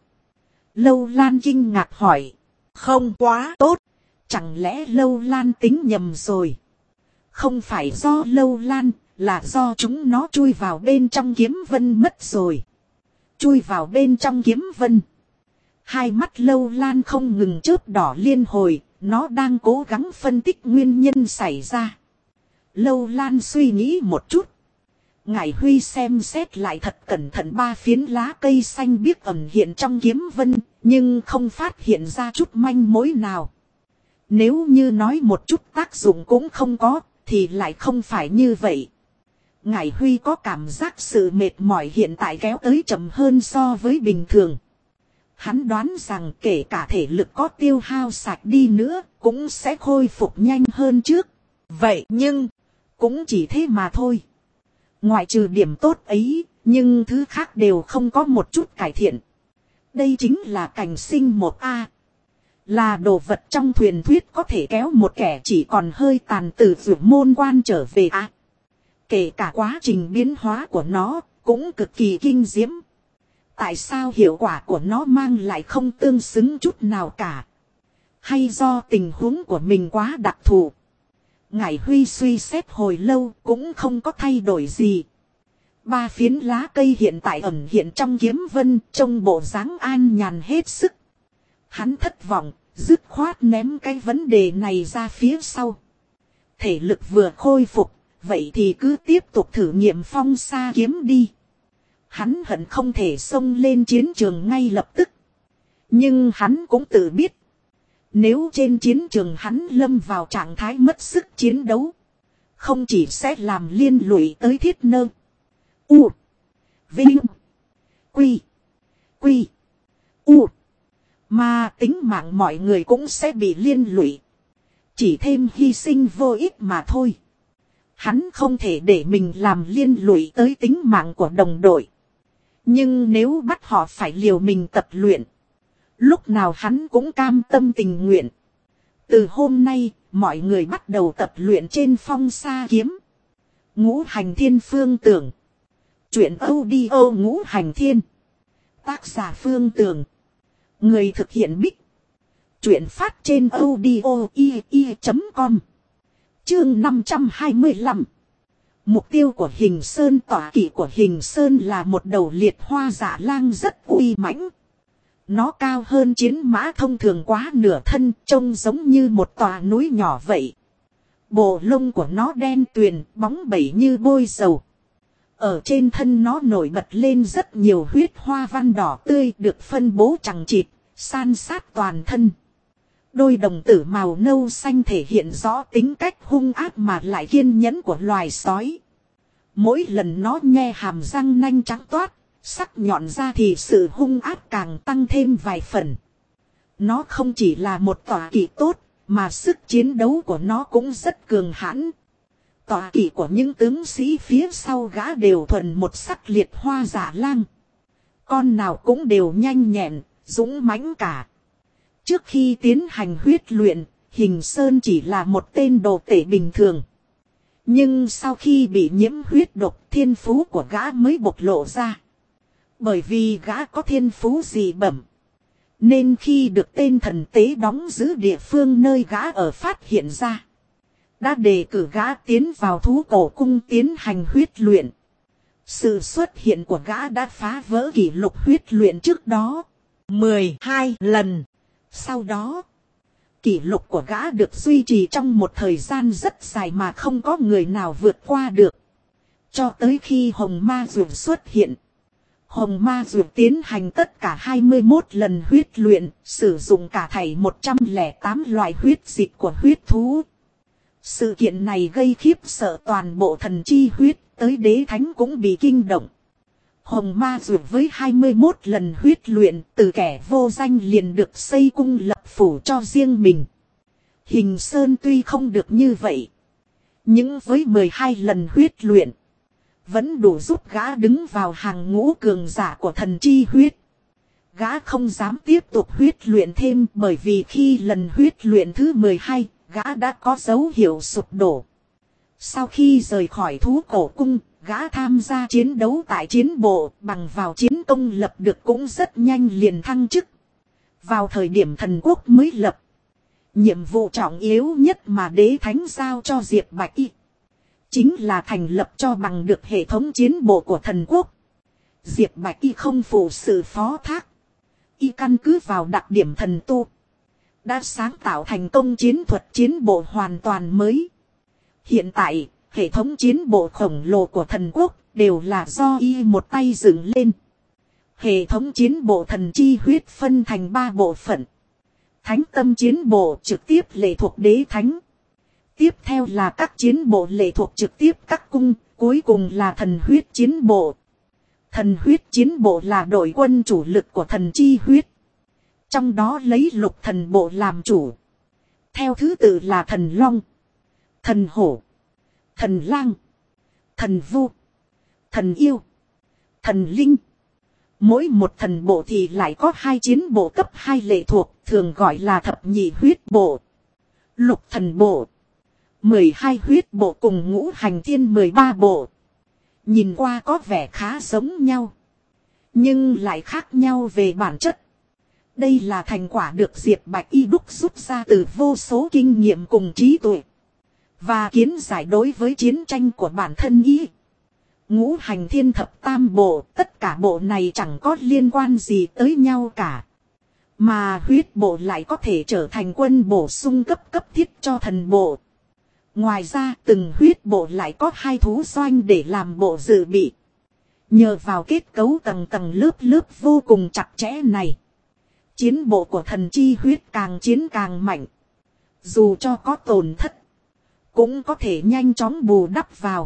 Lâu Lan kinh ngạc hỏi. Không quá tốt. Chẳng lẽ Lâu Lan tính nhầm rồi? Không phải do Lâu Lan, là do chúng nó chui vào bên trong kiếm vân mất rồi. Chui vào bên trong kiếm vân. Hai mắt Lâu Lan không ngừng chớp đỏ liên hồi, nó đang cố gắng phân tích nguyên nhân xảy ra. Lâu Lan suy nghĩ một chút. Ngải Huy xem xét lại thật cẩn thận 3 phiến lá cây xanh biếc ẩn hiện trong kiếm vân, nhưng không phát hiện ra chút manh mối nào. Nếu như nói một chút tác dụng cũng không có, thì lại không phải như vậy. Ngải Huy có cảm giác sự mệt mỏi hiện tại kéo tới chậm hơn so với bình thường. Hắn đoán rằng kể cả thể lực có tiêu hao sạch đi nữa, cũng sẽ khôi phục nhanh hơn trước. Vậy nhưng, cũng chỉ thế mà thôi. Ngoại trừ điểm tốt ấy, nhưng thứ khác đều không có một chút cải thiện. Đây chính là cành sinh một a. Là đồ vật trong truyền thuyết có thể kéo một kẻ chỉ còn hơi tàn từ vượt môn quan trở về a. Kể cả quá trình biến hóa của nó, cũng cực kỳ kinh diễm. Tại sao hiệu quả của nó mang lại không tương xứng chút nào cả? Hay do tình huống của mình quá đặc thù? Ngải Huy suy xét hồi lâu cũng không có thay đổi gì. 3 phiến lá cây hiện tại ẩn hiện trong kiếm vân, trông bộ dáng an nhàn hết sức. Hắn thất vọng, dứt khoát ném cái vấn đề này ra phía sau. Thể lực vừa khôi phục, vậy thì cứ tiếp tục thử nghiệm phong sa kiếm đi. Hắn hận không thể xông lên chiến trường ngay lập tức. Nhưng hắn cũng tự biết. Nếu trên chiến trường hắn lâm vào trạng thái mất sức chiến đấu, không chỉ sẽ làm liên lụy tới Thiết Nơ, U, Vinh, Quy, Quy, U, mà tính mạng mọi người cũng sẽ bị liên lụy. Chỉ thêm hy sinh vô ích mà thôi. Hắn không thể để mình làm liên lụy tới tính mạng của đồng đội. Nhưng nếu bắt họ phải liều mình tập luyện, lúc nào hắn cũng cam tâm tình nguyện. Từ hôm nay, mọi người bắt đầu tập luyện trên phong sa kiếm. Ngũ Hành Thiên Phương Tưởng. Chuyện audio Ngũ Hành Thiên. Tác giả Phương Tưởng. Người thực hiện Bích. Chuyện phát trên audio.com. Chương 525. Mục tiêu của Hình Sơn. Tọa kỵ của Hình Sơn là một đầu liệt hoa dạ lang rất uy mãnh. Nó cao hơn chiến mã thông thường quá nửa thân, trông giống như một tòa núi nhỏ vậy. Bộ lông của nó đen tuyền, bóng bẩy như bôi dầu. Ở trên thân nó nổi bật lên rất nhiều huyết hoa văn đỏ tươi được phân bố chằng chịt, san sát toàn thân. Đôi đồng tử màu nâu xanh thể hiện rõ tính cách hung ác mà lại kiên nhẫn của loài sói. Mỗi lần nó nhe hàm răng nanh trắng toát, sắc nhọn ra thì sự hung ác càng tăng thêm vài phần. Nó không chỉ là một tọa kỵ tốt, mà sức chiến đấu của nó cũng rất cường hãn. Tọa kỵ của những tướng sĩ phía sau gã đều thuần một sắc liệt hoa giả lang. Con nào cũng đều nhanh nhẹn, dũng mãnh cả. Trước khi tiến hành huyết luyện, Hình Sơn chỉ là một tên đồ tể bình thường. Nhưng sau khi bị nhiễm huyết độc, thiên phú của gã mới bộc lộ ra. Bởi vì gã có thiên phú dị bẩm, nên khi được tên thần tế đóng giữ địa phương nơi gã ở phát hiện ra, đã đề cử gã tiến vào thú cổ cung tiến hành huyết luyện. Sự xuất hiện của gã đã phá vỡ kỷ lục huyết luyện trước đó 12 lần. Sau đó, kỷ lục của gã được duy trì trong một thời gian rất dài mà không có người nào vượt qua được. Cho tới khi Hồng Ma Dược xuất hiện. Hồng Ma Dược tiến hành tất cả 21 lần huyết luyện, sử dụng cả thảy 108 loại huyết dịch của huyết thú. Sự kiện này gây khiếp sợ toàn bộ thần chi huyết, tới đế thánh cũng bị kinh động. Hồng Ma Dược với 21 lần huyết luyện, từ kẻ vô danh liền được xây cung lập phủ cho riêng mình. Hình Sơn tuy không được như vậy, nhưng với 12 lần huyết luyện, vẫn đủ giúp gã đứng vào hàng ngũ cường giả của thần chi huyết. Gã không dám tiếp tục huyết luyện thêm, bởi vì khi lần huyết luyện thứ 12, gã đã có dấu hiệu sụp đổ. Sau khi rời khỏi thú cổ cung, gã tham gia chiến đấu tại chiến bộ, bằng vào chiến công lập được cũng rất nhanh liền thăng chức. Vào thời điểm thần quốc mới lập, nhiệm vụ trọng yếu nhất mà đế thánh giao cho Diệp Bạch Y chính là thành lập cho bằng được hệ thống chiến bộ của thần quốc. Diệp Bạch Y không phụ sự phó thác. Y căn cứ vào đặc điểm thần tu, đã sáng tạo thành công chiến thuật chiến bộ hoàn toàn mới. Hiện tại, hệ thống chiến bộ khổng lồ của thần quốc đều là do Y một tay dựng lên. Hệ thống chiến bộ thần chi huyết phân thành 3 bộ phận. Thánh tâm chiến bộ trực tiếp lệ thuộc đế thánh. Tiếp theo là các chiến bộ lệ thuộc trực tiếp các cung, cuối cùng là thần huyết chiến bộ. Thần huyết chiến bộ là đội quân chủ lực của thần chi huyết. Trong đó lấy lục thần bộ làm chủ. Theo thứ tự là thần long, thần hổ, thần lang, thần vu, thần yêu, thần linh. Mỗi một thần bộ thì lại có 2 chiến bộ cấp 2 lệ thuộc, thường gọi là thập nhị huyết bộ. Lục thần bộ, 12 huyết bộ cùng ngũ hành thiên 13 bộ. Nhìn qua có vẻ khá giống nhau, nhưng lại khác nhau về bản chất. Đây là thành quả được Diệp Bạch Y đúc rút ra từ vô số kinh nghiệm cùng trí tuệ và kiến giải đối với chiến tranh của bản thân Y. Ngũ hành thiên thập tam bộ, tất cả bộ này chẳng có liên quan gì tới nhau cả. Mà huyết bộ lại có thể trở thành quân bổ sung cấp thiết cho thần bộ. Ngoài ra từng huyết bộ lại có 2 thú doanh để làm bộ dự bị. Nhờ vào kết cấu tầng tầng lớp vô cùng chặt chẽ này, chiến bộ của thần chi huyết càng chiến càng mạnh. Dù cho có tổn thất, cũng có thể nhanh chóng bù đắp vào.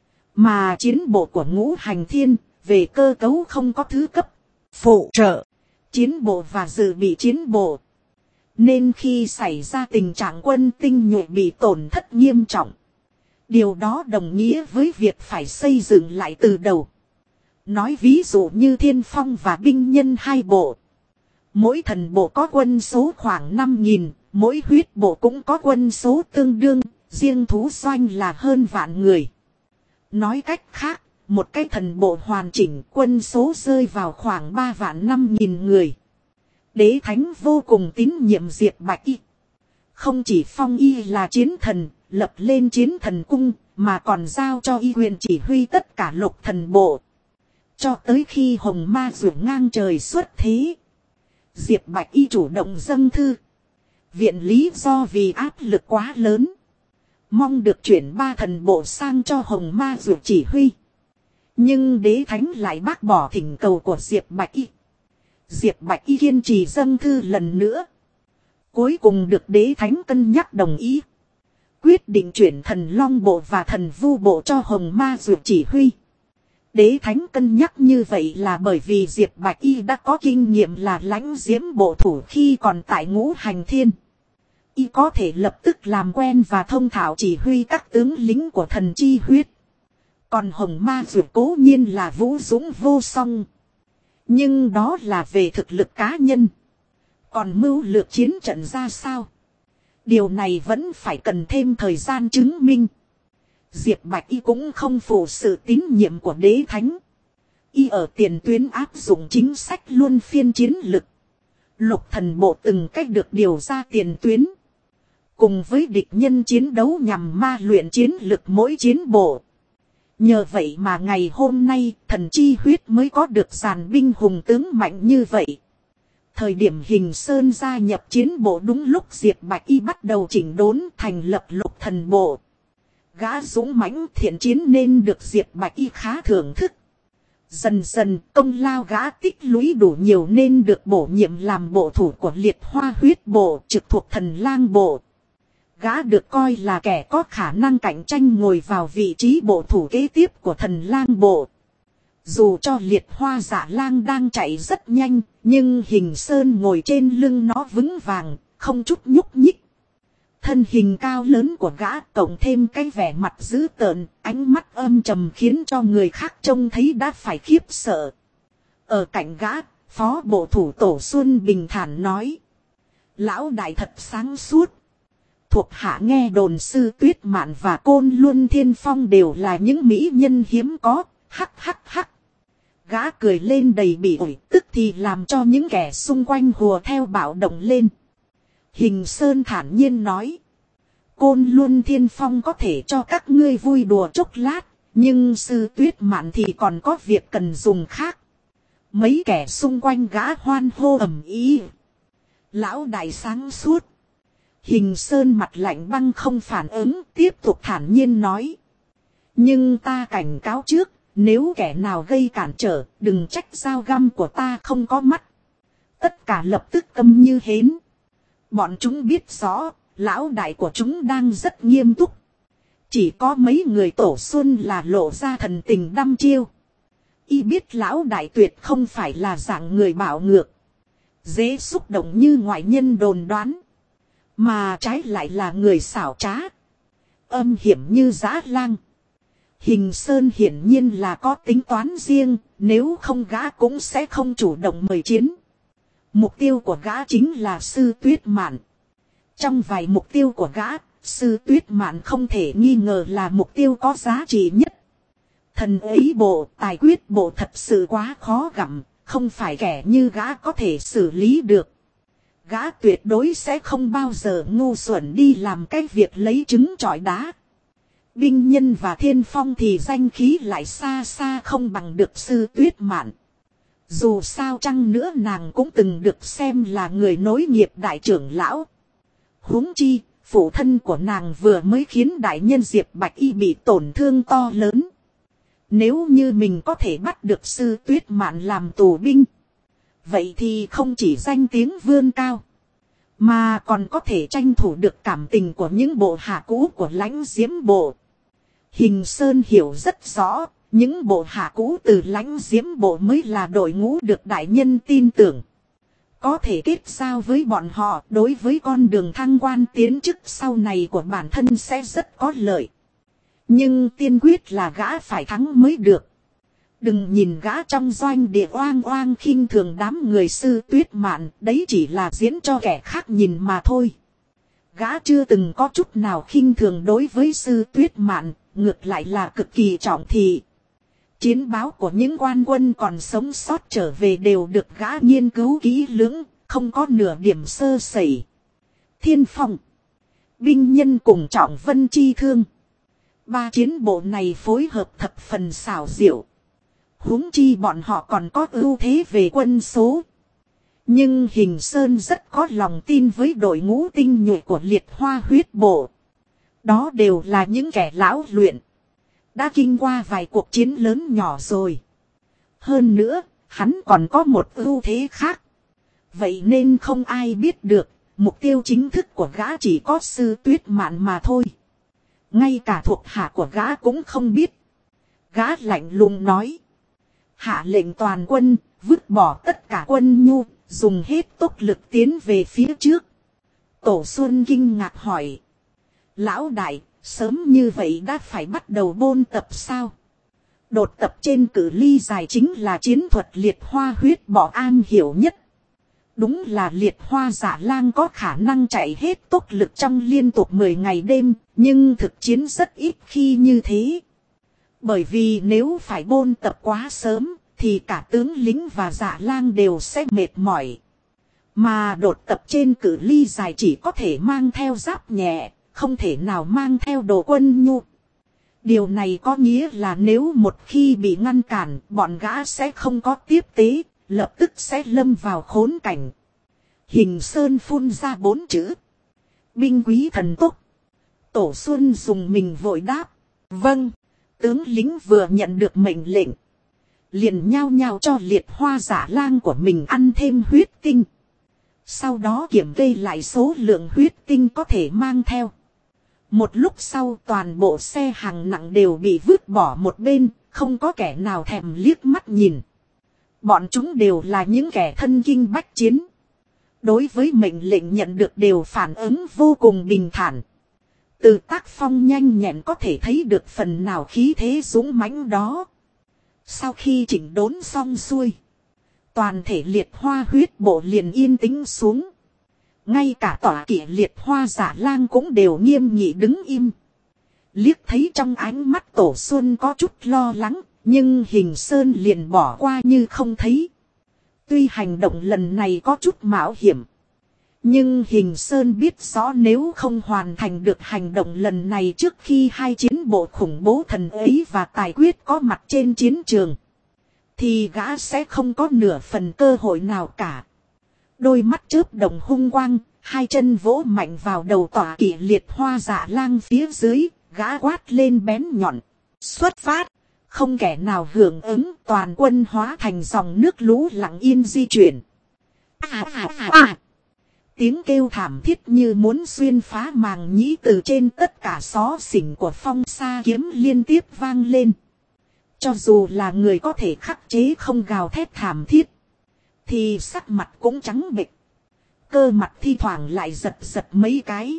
Mà chiến bộ của ngũ hành thiên, về cơ cấu không có thứ cấp phụ trợ chiến bộ và dự bị chiến bộ. Nên khi xảy ra tình trạng quân tinh nhuệ bị tổn thất nghiêm trọng, điều đó đồng nghĩa với việc phải xây dựng lại từ đầu. Nói ví dụ như Thiên Phong và Binh Nhân 2 bộ. Mỗi thần bộ có quân số khoảng 5.000, mỗi huyết bộ cũng có quân số tương đương, riêng thú doanh là hơn vạn người. Nói cách khác, một cái thần bộ hoàn chỉnh quân số rơi vào khoảng 3.500.000 người. Đế thánh vô cùng tín nhiệm Diệp Bạch Y. Không chỉ phong Y là chiến thần, lập lên chiến thần cung, mà còn giao cho Y quyền chỉ huy tất cả lục thần bộ. Cho tới khi Hồng Ma Dược ngang trời xuất thế, Diệp Bạch Y chủ động dâng thư viện lý do vì áp lực quá lớn, mong được chuyển 3 thần bộ sang cho Hồng Ma Dược chỉ huy. Nhưng đế thánh lại bác bỏ thỉnh cầu của Diệp Bạch Y. Diệp Bạch Y kiên trì dâng thư lần nữa. Cuối cùng được đế thánh cân nhắc đồng ý. Quyết định chuyển thần long bộ và thần vu bộ cho Hồng Ma Dược chỉ huy. Đế thánh cân nhắc như vậy là bởi vì Diệp Bạch Y đã có kinh nghiệm là lãnh diễm bộ thủ khi còn tại Ngũ Hành Thiên. Y có thể lập tức làm quen và thông thạo chỉ huy các tướng lính của thần chi huyết. Còn Hồng Ma Dược cố nhiên là vũ dũng vô song. Nhưng đó là về thực lực cá nhân. Còn mưu lược chiến trận ra sao? Điều này vẫn phải cần thêm thời gian chứng minh. Diệp Bạch Y cũng không phụ sự tín nhiệm của đế thánh. Y ở tiền tuyến áp dụng chính sách luân phiên chiến lực. Lục thần bộ từng cách được điều ra tiền tuyến. Cùng với địch nhân chiến đấu nhằm ma luyện chiến lực mỗi chiến bộ. Nhờ vậy mà ngày hôm nay thần chi huyết mới có được dàn binh hùng tướng mạnh như vậy. Thời điểm Hình Sơn gia nhập chiến bộ đúng lúc Diệp Bạch Y bắt đầu chỉnh đốn thành lập lục thần bộ. Gã dũng mãnh thiện chiến nên được Diệp Bạch Y khá thưởng thức. Dần dần công lao gã tích lũy đủ nhiều nên được bổ nhiệm làm bộ thủ của Liệt Hoa huyết bộ trực thuộc Thần Lang bộ. Gã được coi là kẻ có khả năng cạnh tranh ngồi vào vị trí bộ thủ kế tiếp của Thần Lang bộ. Dù cho Liệt Hoa Dạ Lang đang chạy rất nhanh, nhưng Hình Sơn ngồi trên lưng nó vững vàng, không chút nhúc nhích. Thân hình cao lớn của gã cộng thêm cái vẻ mặt dữ tợn, ánh mắt âm trầm khiến cho người khác trông thấy đã phải khiếp sợ. Ở cạnh gã, phó bộ thủ Tổ Xuân bình thản nói. Lão đại thật sáng suốt. Thuộc hạ nghe đồn Sư Tuyết Mạn và Côn Luân Thiên Phong đều là những mỹ nhân hiếm có, hắc hắc hắc. Gã cười lên đầy bỉ ổi, tức thì làm cho những kẻ xung quanh hùa theo bạo động lên. Hình Sơn thản nhiên nói. Côn Luân Thiên Phong có thể cho các ngươi vui đùa chốc lát, nhưng Sư Tuyết Mạn thì còn có việc cần dùng khác. Mấy kẻ xung quanh gã hoan hô ầm ĩ. Lão đại sáng suốt. Hình Sơn mặt lạnh băng không phản ứng, tiếp tục thản nhiên nói. Nhưng ta cảnh cáo trước, nếu kẻ nào gây cản trở, đừng trách dao găm của ta không có mắt. Tất cả lập tức câm như hến. Bọn chúng biết rõ, lão đại của chúng đang rất nghiêm túc. Chỉ có mấy người Tổ Xuân là lộ ra thần tình đăm chiêu. Y biết lão đại tuyệt không phải là dạng người bạo ngược. Dễ xúc động như ngoại nhân đồn đoán. Mà trái lại là người xảo trá. Âm hiểm như dã lang. Hình Sơn hiển nhiên là có tính toán riêng, nếu không gã cũng sẽ không chủ động mời chiến. Mục tiêu của gã chính là Sư Tuyết Mạn. Trong vài mục tiêu của gã, Sư Tuyết Mạn không thể nghi ngờ là mục tiêu có giá trị nhất. Thần ấy bộ, tài quyết bộ thật sự quá khó gặm, không phải kẻ như gã có thể xử lý được. Gã tuyệt đối sẽ không bao giờ ngu xuẩn đi làm cái việc lấy trứng trọi đá. Binh Nhân và Thiên Phong thì danh khí lại xa xa không bằng được Sư Tuyết Mạn. Dù sao chăng nữa nàng cũng từng được xem là người nối nghiệp đại trưởng lão. Huống chi, phụ thân của nàng vừa mới khiến đại nhân Diệp Bạch Y bị tổn thương to lớn. Nếu như mình có thể bắt được Sư Tuyết Mạn làm tù binh, vậy thì không chỉ danh tiếng vươn cao, mà còn có thể tranh thủ được cảm tình của những bộ hạ cũ của lãnh diễm bộ. Hình Sơn hiểu rất rõ, những bộ hạ cũ từ lãnh diễm bộ mới là đội ngũ được đại nhân tin tưởng. Có thể kết giao với bọn họ đối với con đường thăng quan tiến chức sau này của bản thân sẽ rất có lợi. Nhưng tiên quyết là gã phải thắng mới được. Đừng nhìn gã trong doanh địa oang oang khinh thường đám người Sư Tuyết Mạn, đấy chỉ là diễn cho kẻ khác nhìn mà thôi. Gã chưa từng có chút nào khinh thường đối với Sư Tuyết Mạn, ngược lại là cực kỳ trọng thị. Chiến báo của những quan quân còn sống sót trở về đều được gã nghiên cứu kỹ lưỡng, không có nửa điểm sơ sẩy. Thiên Phong, Binh Nhân cùng Trọng Vân chi thương. Ba chiến bộ này phối hợp thập phần xảo diệu. Huống chi bọn họ còn có ưu thế về quân số. Nhưng Hình Sơn rất có lòng tin với đội ngũ tinh nhuệ của Liệt Hoa huyết bộ. Đó đều là những kẻ lão luyện. đã kinh qua vài cuộc chiến lớn nhỏ rồi. Hơn nữa, hắn còn có một ưu thế khác. Vậy nên không ai biết được, mục tiêu chính thức của gã chỉ có Sư Tuyết Mạn mà thôi. Ngay cả thuộc hạ của gã cũng không biết. Gã lạnh lùng nói. Hạ lệnh toàn quân, vứt bỏ tất cả quân nhu, dùng hết tốc lực tiến về phía trước. Tổ Xuân kinh ngạc hỏi. Lão đại, sớm như vậy đã phải bắt đầu bôn tập sao? Đột tập trên cự ly dài chính là chiến thuật liệt hoa huyết bỏ am hiểu nhất. Đúng là liệt hoa giả lang có khả năng chạy hết tốc lực trong liên tục 10 ngày đêm, nhưng thực chiến rất ít khi như thế. Bởi vì nếu phải bôn tập quá sớm, thì cả tướng lính và giả lang đều sẽ mệt mỏi. Mà đột tập trên cự ly dài chỉ có thể mang theo giáp nhẹ, không thể nào mang theo đồ quân nhu. Điều này có nghĩa là nếu một khi bị ngăn cản, bọn gã sẽ không có tiếp tế, lập tức sẽ lâm vào khốn cảnh. Hình Sơn phun ra 4 chữ. Binh quý thần tốc. Tổ Xuân dùng mình vội đáp. Vâng. Tướng lính vừa nhận được mệnh lệnh. Liền nhao nhao cho liệt hoa giả lang của mình ăn thêm huyết tinh. Sau đó kiểm kê lại số lượng huyết tinh có thể mang theo. Một lúc sau toàn bộ xe hàng nặng đều bị vứt bỏ một bên, không có kẻ nào thèm liếc mắt nhìn. Bọn chúng đều là những kẻ thân kinh bách chiến. Đối với mệnh lệnh nhận được đều phản ứng vô cùng bình thản. Từ tác phong nhanh nhẹn có thể thấy được phần nào khí thế dũng mãnh đó. Sau khi chỉnh đốn xong xuôi, toàn thể liệt hoa huyết bộ liền yên tĩnh xuống. Ngay cả tọa kỵ liệt hoa giả lang cũng đều nghiêm nghị đứng im. Liếc thấy trong ánh mắt Tổ Xuân có chút lo lắng, nhưng Hình Sơn liền bỏ qua như không thấy. Tuy hành động lần này có chút mạo hiểm, nhưng Hình Sơn biết rõ nếu không hoàn thành được hành động lần này trước khi hai chiến bộ khủng bố thần ấy và tài quyết có mặt trên chiến trường, thì gã sẽ không có nửa phần cơ hội nào cả. Đôi mắt chớp đồng hung quang, hai chân vỗ mạnh vào đầu tọa kỵ liệt hoa dạ lang phía dưới, gã quát lên bén nhọn. Xuất phát! Không kẻ nào hưởng ứng, toàn quân hóa thành dòng nước lũ lặng yên di chuyển. Tiếng kêu thảm thiết như muốn xuyên phá màng nhĩ từ trên tất cả xó xỉnh của Phong Sa Kiếm liên tiếp vang lên. Cho dù là người có thể khắc chế không gào thét thảm thiết, thì sắc mặt cũng trắng bệch. Cơ mặt thi thoảng lại giật giật mấy cái.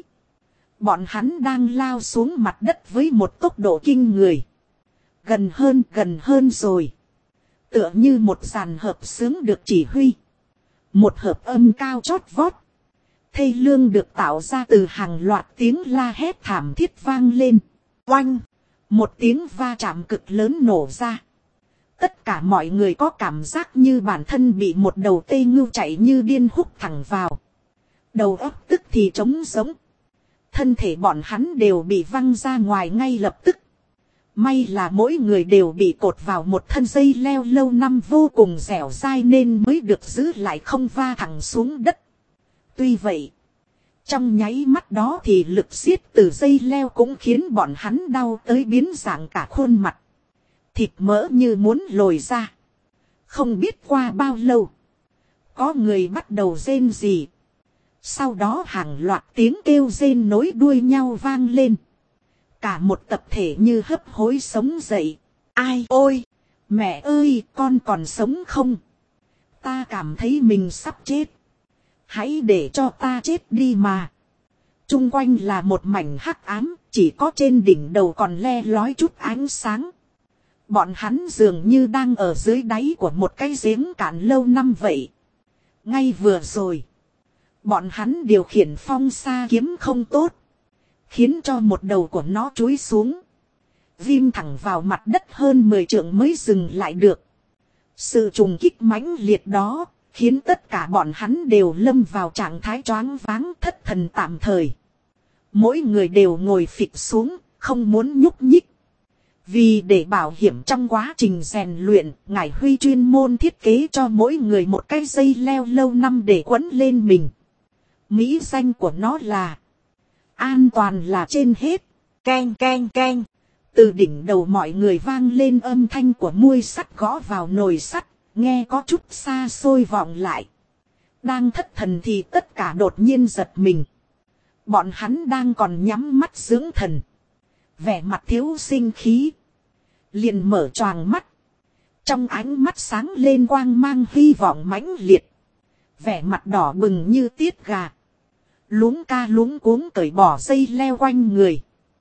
Bọn hắn đang lao xuống mặt đất với một tốc độ kinh người. Gần hơn rồi. Tựa như một dàn hợp xướng được chỉ huy. Một hợp âm cao chót vót. Thê lương được tạo ra từ hàng loạt tiếng la hét thảm thiết vang lên. Oanh! Một tiếng va chạm cực lớn nổ ra. Tất cả mọi người có cảm giác như bản thân bị một đầu tê ngưu chạy như điên húc thẳng vào. Đầu óc tức thì trống rỗng. Thân thể bọn hắn đều bị văng ra ngoài ngay lập tức. May là mỗi người đều bị cột vào một thân dây leo lâu năm vô cùng dẻo dai nên mới được giữ lại không va thẳng xuống đất. Tuy vậy, trong nháy mắt đó thì lực xiết từ dây leo cũng khiến bọn hắn đau tới biến dạng cả khuôn mặt. Thịt mỡ như muốn lồi ra. Không biết qua bao lâu, có người bắt đầu rên rỉ. Sau đó hàng loạt tiếng kêu rên nối đuôi nhau vang lên. Cả một tập thể như hấp hối sống dậy. Ai ôi! Mẹ ơi! Con còn sống không? Ta cảm thấy mình sắp chết. Hãy để cho ta chết đi mà. Chung quanh là một mảnh hắc ám. Chỉ có trên đỉnh đầu còn le lói chút ánh sáng. Bọn hắn dường như đang ở dưới đáy của một cái giếng cạn lâu năm vậy. Ngay vừa rồi, bọn hắn điều khiển Phong Sa Kiếm không tốt, khiến cho một đầu của nó chúi xuống. Ghim thẳng vào mặt đất hơn 10 trượng mới dừng lại được. Sự trùng kích mãnh liệt đó, khiến tất cả bọn hắn đều lâm vào trạng thái choáng váng thất thần tạm thời. Mỗi người đều ngồi phịch xuống, không muốn nhúc nhích. Vì để bảo hiểm trong quá trình rèn luyện, Ngải Huy chuyên môn thiết kế cho mỗi người một cái dây leo lâu năm để quấn lên mình. Mỹ danh của nó là An toàn là trên hết. Keng keng keng. Từ đỉnh đầu mọi người vang lên âm thanh của muôi sắt gõ vào nồi sắt, nghe có chút xa xôi vọng lại. Đang thất thần thì tất cả đột nhiên giật mình. Bọn hắn đang còn nhắm mắt dưỡng thần. Vẻ mặt thiếu sinh khí. Liền mở choàng mắt. Trong ánh mắt sáng lên quang mang hy vọng mãnh liệt. Vẻ mặt đỏ bừng như tiết gà. Luống ca luống cuống cởi bỏ dây leo quanh người.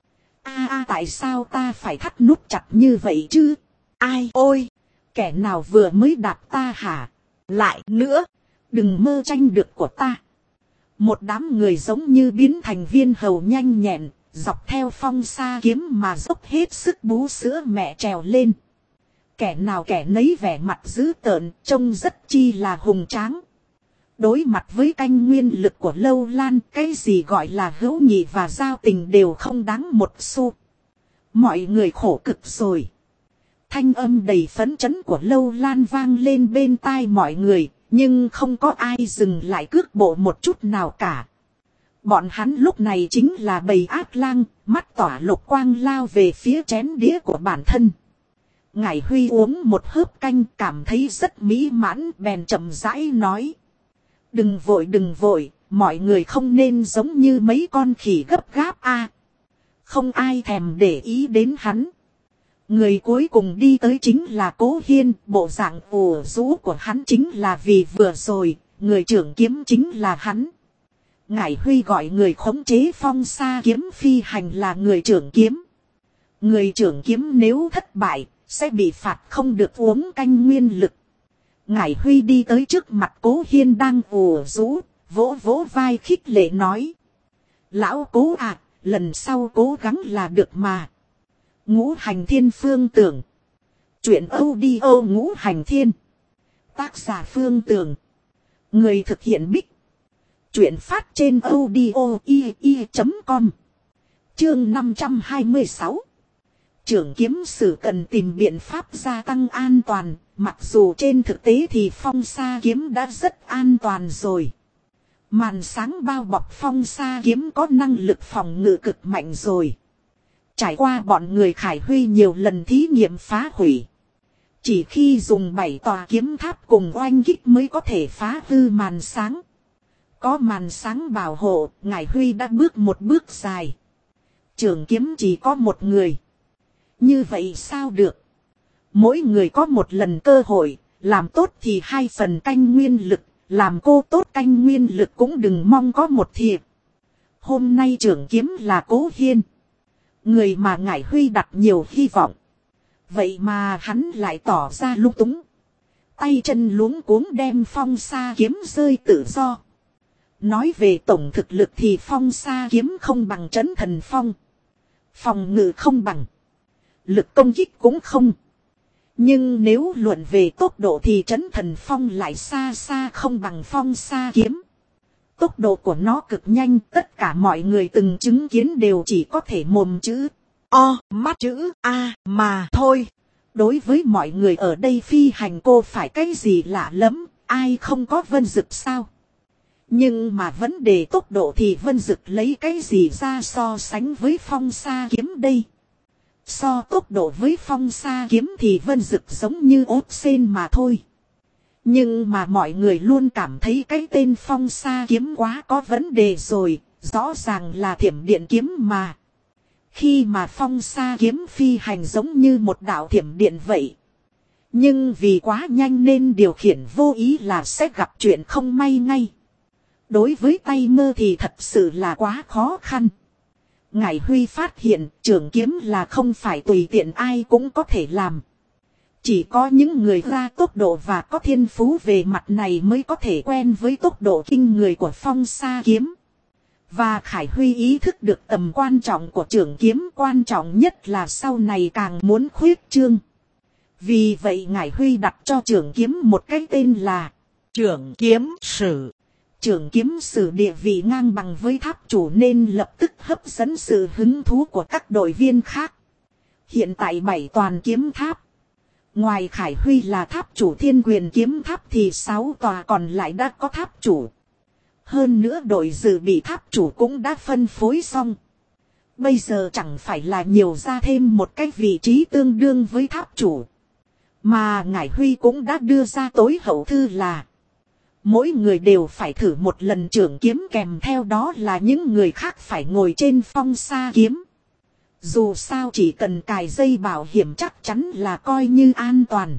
Tại sao ta phải thắt nút chặt như vậy chứ? Ai ôi! Kẻ nào vừa mới đạp ta hả? Lại nữa! Đừng mơ tranh được của ta. Một đám người giống như biến thành viên hầu nhanh nhẹn, dọc theo phong sa kiếm mà dốc hết sức bú sữa mẹ trèo lên. Kẻ nào kẻ nấy vẻ mặt dữ tợn, trông rất chi là hùng tráng. Đối mặt với canh nguyên lực của Lâu Lan, cái gì gọi là hữu nghị và giao tình đều không đáng một xu. Mọi người khổ cực rồi. Thanh âm đầy phấn chấn của Lâu Lan vang lên bên tai mọi người, nhưng không có ai dừng lại cước bộ một chút nào cả. Bọn hắn lúc này chính là bầy ác lang, mắt tỏa lục quang lao về phía chén đĩa của bản thân. Ngải Huy uống một hớp canh cảm thấy rất mỹ mãn, bèn chậm rãi nói. Đừng vội, mọi người không nên giống như mấy con khỉ gấp gáp a. Không ai thèm để ý đến hắn. Người cuối cùng đi tới chính là Cố Hiên, bộ dạng ủ rũ của hắn chính là vì vừa rồi, người trưởng kiếm chính là hắn. Ngải Huy gọi người khống chế phong sa kiếm phi hành là người trưởng kiếm. Người trưởng kiếm nếu thất bại, sẽ bị phạt không được uống canh nguyên lực. Ngải Huy đi tới trước mặt Cố Hiên đang ủ rũ, vỗ vỗ vai khích lệ nói. Lão Cố à, lần sau cố gắng là được mà. Ngũ Hành Thiên Phương Tưởng. Chuyện audio Ngũ Hành Thiên. Tác giả Phương Tưởng. Người thực hiện Bích. Chuyện phát trên audio.com. Chương 526. Trưởng kiếm sử cần tìm biện pháp gia tăng an toàn. Mặc dù trên thực tế thì phong sa kiếm đã rất an toàn rồi. Màn sáng bao bọc phong sa kiếm có năng lực phòng ngự cực mạnh rồi. Trải qua bọn người Khải Huy nhiều lần thí nghiệm phá hủy. Chỉ khi dùng 7 tòa kiếm tháp cùng oanh kích mới có thể phá hư màn sáng. Có màn sáng bảo hộ, Ngải Huy đã bước một bước dài. Trưởng kiếm chỉ có một người. Như vậy sao được? Mỗi người có một lần cơ hội, làm tốt thì 2 phần canh nguyên lực, làm cô tốt canh nguyên lực cũng đừng mong có một thiệp. Hôm nay trưởng kiếm là Cố Hiên. Người mà Ngải Huy đặt nhiều hy vọng. Vậy mà hắn lại tỏ ra lung túng. Tay chân luống cuống đem phong sa kiếm rơi tự do. Nói về tổng thực lực thì phong sa kiếm không bằng Trấn Thần Phong. Phòng ngự không bằng. Lực công kích cũng không. Nhưng nếu luận về tốc độ thì Trấn Thần Phong lại xa xa không bằng phong sa kiếm. Tốc độ của nó cực nhanh, tất cả mọi người từng chứng kiến đều chỉ có thể mồm chữ O, mắt chữ A mà thôi. Đối với mọi người ở đây phi hành cô phải cái gì lạ lắm, ai không có Vân Dực sao? Nhưng mà vấn đề tốc độ thì Vân Dực lấy cái gì ra so sánh với phong sa kiếm đây? So tốc độ với phong sa kiếm thì Vân Dực giống như ốp sên mà thôi. Nhưng mà mọi người luôn cảm thấy cái tên phong sa kiếm quá có vấn đề rồi, rõ ràng là thiểm điện kiếm mà. Khi mà phong sa kiếm phi hành giống như một đạo thiểm điện vậy. Nhưng vì quá nhanh nên điều khiển vô ý là sẽ gặp chuyện không may ngay. Đối với tay mơ thì thật sự là quá khó khăn. Ngải Huy phát hiện trường kiếm là không phải tùy tiện ai cũng có thể làm. Chỉ có những người ra tốc độ và có thiên phú về mặt này mới có thể quen với tốc độ kinh người của phong sa kiếm. Và Khải Huy ý thức được tầm quan trọng của trường kiếm, quan trọng nhất là sau này càng muốn khuyết trương. Vì vậy Ngải Huy đặt cho trường kiếm một cái tên là Trường Kiếm Sử. Trường Kiếm Sử địa vị ngang bằng với tháp chủ nên lập tức hấp dẫn sự hứng thú của các đội viên khác. Hiện tại 7 toàn kiếm tháp. Ngoài Khải Huy là tháp chủ Thiên Quyền kiếm tháp thì 6 tòa còn lại đã có tháp chủ. Hơn nữa đội dự bị tháp chủ cũng đã phân phối xong. Bây giờ chẳng phải là nhiều ra thêm một cái vị trí tương đương với tháp chủ. Mà Ngải Huy cũng đã đưa ra tối hậu thư là mỗi người đều phải thử một lần trưởng kiếm, kèm theo đó là những người khác phải ngồi trên phong sa kiếm. Dù sao chỉ cần cài dây bảo hiểm chắc chắn là coi như an toàn.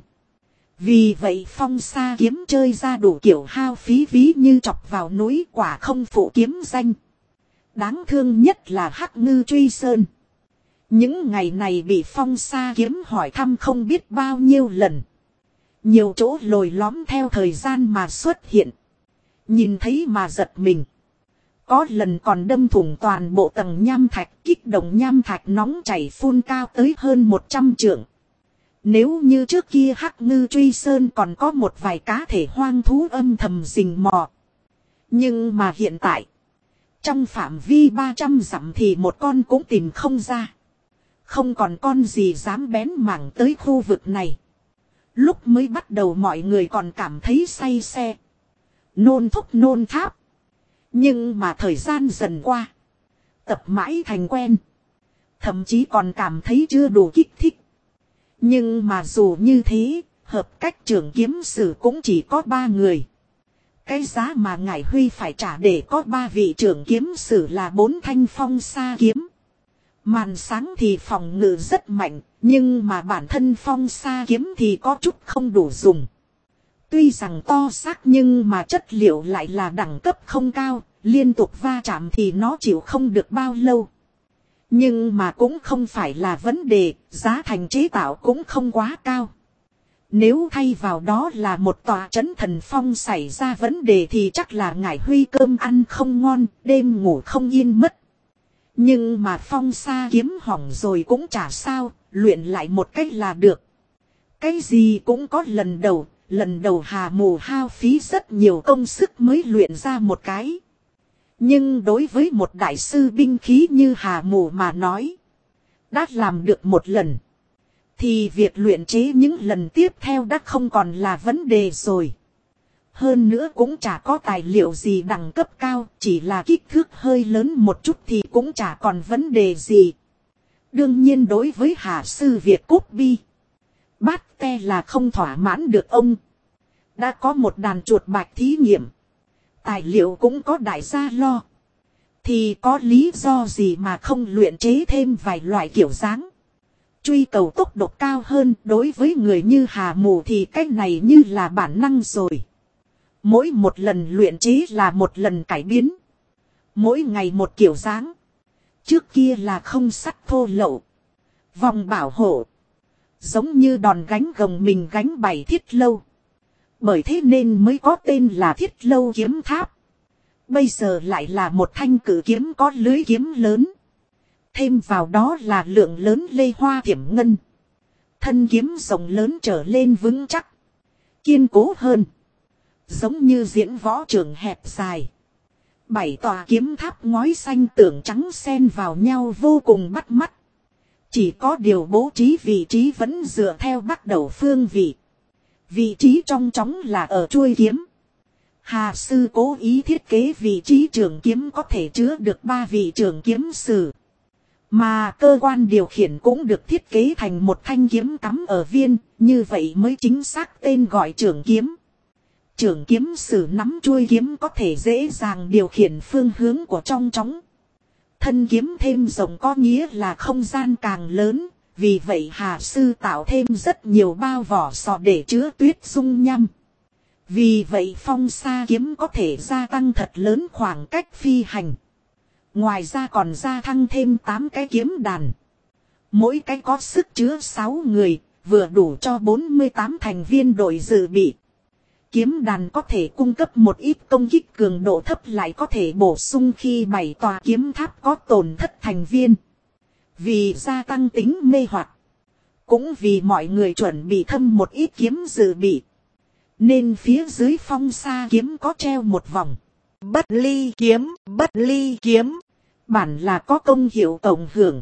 Vì vậy phong sa kiếm chơi ra đủ kiểu hao phí, ví như chọc vào núi quả không phụ kiếm danh. Đáng thương nhất là Hắc Ngư Truy Sơn. Những ngày này bị phong sa kiếm hỏi thăm không biết bao nhiêu lần. Nhiều chỗ lồi lõm theo thời gian mà xuất hiện. Nhìn thấy mà giật mình. Có lần còn đâm thủng toàn bộ tầng nham thạch, kích động nham thạch nóng chảy phun cao tới hơn 100 trượng. Nếu như trước kia Hắc Ngư Truy Sơn còn có một vài cá thể hoang thú âm thầm rình mò. Nhưng mà hiện tại, trong phạm vi 300 dặm thì một con cũng tìm không ra. Không còn con gì dám bén mảng tới khu vực này. Lúc mới bắt đầu mọi người còn cảm thấy say xe. Nôn thúc nôn tháp. Nhưng mà thời gian dần qua. Tập mãi thành quen. Thậm chí còn cảm thấy chưa đủ kích thích. Nhưng mà dù như thế, hợp cách trưởng kiếm sử cũng chỉ có 3 người. Cái giá mà Ngải Huy phải trả để có 3 vị trưởng kiếm sử là 4 thanh phong sa kiếm. Màn sáng thì phòng ngự rất mạnh, nhưng mà bản thân phong sa kiếm thì có chút không đủ dùng. Tuy rằng to xác nhưng mà chất liệu lại là đẳng cấp không cao, liên tục va chạm thì nó chịu không được bao lâu. Nhưng mà cũng không phải là vấn đề, giá thành chế tạo cũng không quá cao. Nếu thay vào đó là một tòa trấn thần phong xảy ra vấn đề thì chắc là Ngải Huy cơm ăn không ngon, đêm ngủ không yên mất. Nhưng mà phong sa kiếm hỏng rồi cũng chả sao, luyện lại một cách là được. Cái gì cũng có lần đầu Hà Mù hao phí rất nhiều công sức mới luyện ra một cái. Nhưng đối với một đại sư binh khí như Hà Mù mà nói, đã làm được một lần, thì việc luyện chế những lần tiếp theo đã không còn là vấn đề rồi. Hơn nữa cũng chả có tài liệu gì đẳng cấp cao, chỉ là kích thước hơi lớn một chút thì cũng chả còn vấn đề gì. Đương nhiên đối với Hà sư Việt Cúp Bi, Bát Te là không thỏa mãn được ông. Đã có một đàn chuột bạch thí nghiệm, tài liệu cũng có đại gia lo, thì có lý do gì mà không luyện chế thêm vài loại kiểu dáng. Truy cầu tốc độ cao hơn, đối với người như Hà Mù thì cái này như là bản năng rồi. Mỗi một lần luyện chế là một lần cải biến. Mỗi ngày một kiểu dáng. Trước kia là không sắt thô lậu, vòng bảo hộ, giống như đòn gánh gồng mình gánh 7 thiết lâu. Bởi thế nên mới có tên là Thiết Lâu Kiếm Tháp. Bây giờ lại là một thanh cử kiếm có lưới kiếm lớn. Thêm vào đó là lượng lớn lê hoa thiểm ngân. Thân kiếm rộng lớn trở lên vững chắc, kiên cố hơn. Giống như diễn võ trường hẹp dài. 7 tòa kiếm tháp ngói xanh tưởng trắng xen vào nhau vô cùng bắt mắt. Chỉ có điều bố trí vị trí vẫn dựa theo bắt đầu phương vị. Vị trí trong trống là ở chuôi kiếm. Hà sư cố ý thiết kế vị trí trường kiếm có thể chứa được 3 vị trường kiếm sử. Mà cơ quan điều khiển cũng được thiết kế thành một thanh kiếm cắm ở viên, như vậy mới chính xác tên gọi trường kiếm. Trường kiếm sử nắm chuôi kiếm có thể dễ dàng điều khiển phương hướng của trong trống. Thân kiếm thêm rộng có nghĩa là không gian càng lớn, vì vậy Hà sư tạo thêm rất nhiều bao vỏ sò để chứa tuyết dung nham. Vì vậy phong sa kiếm có thể gia tăng thật lớn khoảng cách phi hành. Ngoài ra còn gia tăng thêm 8 cái kiếm đàn. Mỗi cái có sức chứa 6 người, vừa đủ cho 48 thành viên đội dự bị. Kiếm đàn có thể cung cấp một ít công kích cường độ thấp, lại có thể bổ sung khi 7 tòa kiếm tháp có tổn thất thành viên. Vì gia tăng tính mê hoặc, cũng vì mọi người chuẩn bị thâm một ít kiếm dự bị, nên phía dưới phong sa kiếm có treo một vòng bất ly kiếm. Bất ly kiếm bản là có công hiệu cộng hưởng.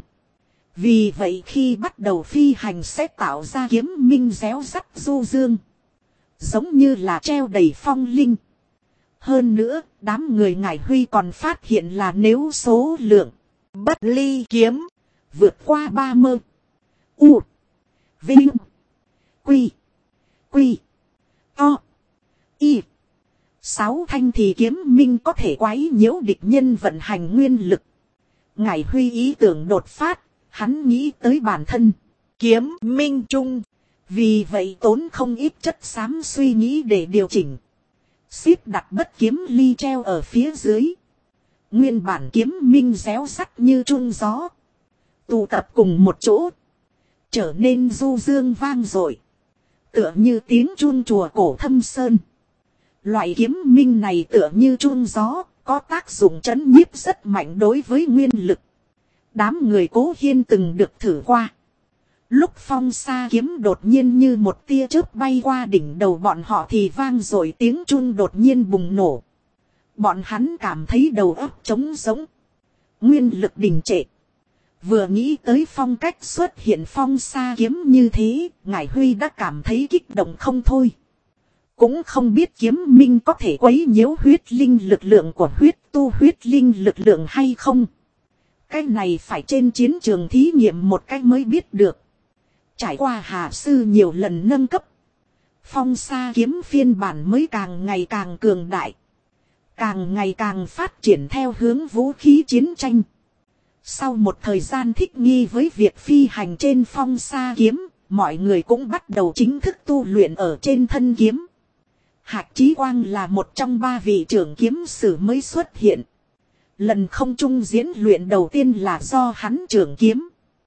Vì vậy khi bắt đầu phi hành sẽ tạo ra kiếm minh réo rắt du dương, giống như là treo đầy phong linh. Hơn nữa, đám người Ngải Huy còn phát hiện là nếu số lượng Bất ly kiếm. Vượt qua 30. U. Vinh. Quy. Quy. To. Y. 6 thanh thì kiếm minh có thể quấy nhiễu địch nhân vận hành nguyên lực. Ngải Huy ý tưởng đột phát, hắn nghĩ tới bản thân. Kiếm minh trung. Vì vậy tốn không ít chất xám suy nghĩ để điều chỉnh. Xếp đặt bất kiếm ly treo ở phía dưới. Nguyên bản kiếm minh réo sắt như chuông gió. Tụ tập cùng một chỗ. Trở nên du dương vang dội. Tựa như tiếng chuông chùa cổ Thâm Sơn. Loại kiếm minh này tựa như chuông gió. Có tác dụng trấn nhiếp rất mạnh đối với nguyên lực. Đám người Cố Hiên từng được thử qua. Lúc phong sa kiếm đột nhiên như một tia chớp bay qua đỉnh đầu bọn họ thì vang rồi tiếng chuông đột nhiên bùng nổ. Bọn hắn cảm thấy đầu óc trống rỗng. Nguyên lực đình trệ. Vừa nghĩ tới phong cách xuất hiện phong sa kiếm như thế, Ngải Huy đã cảm thấy kích động không thôi. Cũng không biết kiếm minh có thể quấy nhiễu huyết linh lực lượng của huyết linh lực lượng hay không. Cái này phải trên chiến trường thí nghiệm một cách mới biết được. Trải qua Hà Sư nhiều lần nâng cấp. Phong sa kiếm phiên bản mới càng ngày càng cường đại. Càng ngày càng phát triển theo hướng vũ khí chiến tranh. Sau một thời gian thích nghi với việc phi hành trên phong sa kiếm, mọi người cũng bắt đầu chính thức tu luyện ở trên thân kiếm. Hạc Chí Quang là một trong 3 vị trưởng kiếm sử mới xuất hiện. Lần không trung diễn luyện đầu tiên là do hắn trưởng kiếm.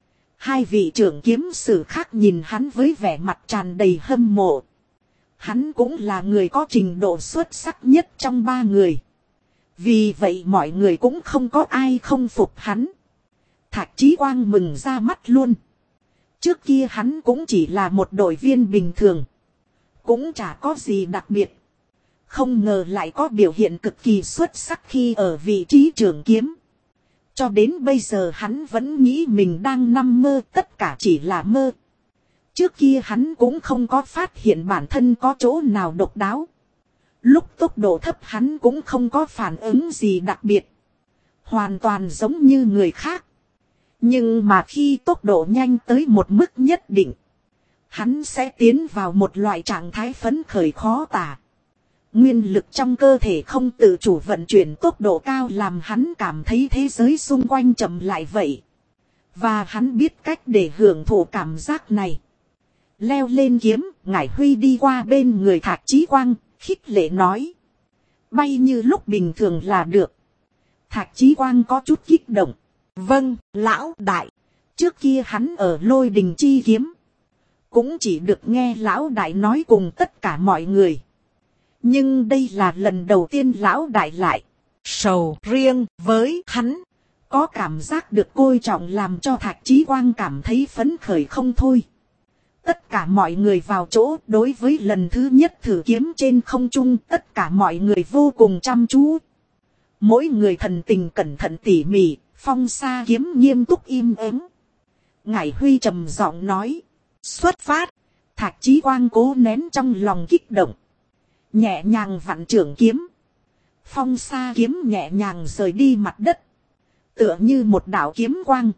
2 vị trưởng kiếm sử khác nhìn hắn với vẻ mặt tràn đầy hâm mộ. Hắn cũng là người có trình độ xuất sắc nhất trong 3 người. Vì vậy mọi người cũng không có ai không phục hắn. Thạc Chí Quang mừng ra mắt luôn. Trước kia hắn cũng chỉ là một đội viên bình thường. Cũng chả có gì đặc biệt. Không ngờ lại có biểu hiện cực kỳ xuất sắc khi ở vị trí trưởng kiếm. Cho đến bây giờ hắn vẫn nghĩ mình đang nằm mơ, tất cả chỉ là mơ. Trước kia hắn cũng không có phát hiện bản thân có chỗ nào độc đáo. Lúc tốc độ thấp hắn cũng không có phản ứng gì đặc biệt. Hoàn toàn giống như người khác. Nhưng mà khi tốc độ nhanh tới một mức nhất định, hắn sẽ tiến vào một loại trạng thái phấn khởi khó tả. Nguyên lực trong cơ thể không tự chủ vận chuyển tốc độ cao làm hắn cảm thấy thế giới xung quanh chậm lại vậy. Và hắn biết cách để hưởng thụ cảm giác này. Leo lên kiếm, Ngải Huy đi qua bên người Thạc Chí Quang, khích lệ nói. Bay như lúc bình thường là được. Thạc Chí Quang có chút kích động. Vâng, lão đại. Trước kia hắn ở Lôi Đình Chi Kiếm. Cũng chỉ được nghe lão đại nói cùng tất cả mọi người. Nhưng đây là lần đầu tiên lão đại lại sầu riêng với hắn. Có cảm giác được coi trọng làm cho Thạc Chí Quang cảm thấy phấn khởi không thôi. Tất cả mọi người vào chỗ, đối với lần thứ nhất thử kiếm trên không trung, tất cả mọi người vô cùng chăm chú. Mỗi người thần tình cẩn thận tỉ mỉ, phong sa kiếm nghiêm túc im ắng. Ngải Huy trầm giọng nói. Xuất phát. Thạc Chí Quang cố nén trong lòng kích động. Nhẹ nhàng vặn trưởng kiếm. Phong sa kiếm nhẹ nhàng rời đi mặt đất. Tựa như một đạo kiếm quang.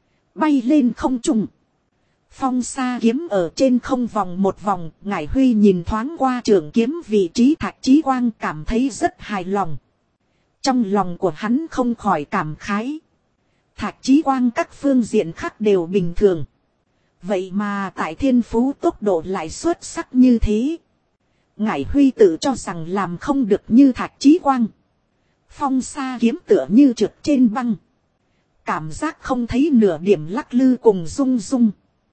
Bay lên không trung. Phong sa kiếm ở trên không vòng một vòng. Ngải Huy nhìn thoáng qua trường kiếm vị trí Thạc Chí Quang cảm thấy rất hài lòng. Trong lòng của hắn không khỏi cảm khái. Thạc Chí Quang các phương diện khác đều bình thường. Vậy mà tại thiên phú tốc độ lại xuất sắc như thế. Ngải Huy tự cho rằng làm không được như Thạc Chí Quang. Phong sa kiếm tựa như trượt trên băng. Cảm giác không thấy nửa điểm lắc lư cùng rung rung.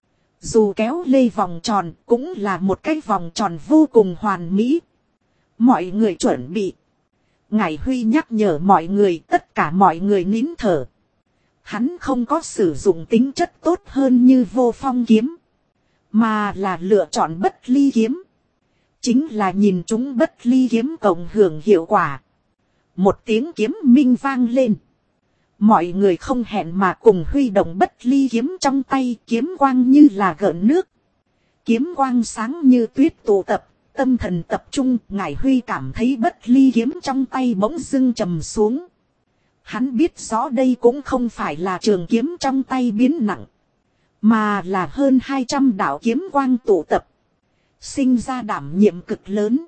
Dù kéo lê vòng tròn cũng là một cái vòng tròn vô cùng hoàn mỹ. Mọi người chuẩn bị. Ngải Huy nhắc nhở mọi người, tất cả mọi người nín thở. Hắn không có sử dụng tính chất tốt hơn như Vô Phong kiếm. Mà là lựa chọn Bất Ly kiếm. Chính là nhìn chúng Bất Ly kiếm cộng hưởng hiệu quả. Một tiếng kiếm minh vang lên. Mọi người không hẹn mà cùng huy động Bất Ly kiếm trong tay, kiếm quang như là gợn nước. Kiếm quang sáng như tuyết tụ tập, tâm thần tập trung. Ngải Huy cảm thấy Bất Ly kiếm trong tay bỗng dưng trầm xuống. Hắn biết rõ đây cũng không phải là trường kiếm trong tay biến nặng, mà là hơn 200 đạo kiếm quang tụ tập, sinh ra đảm nhiệm cực lớn.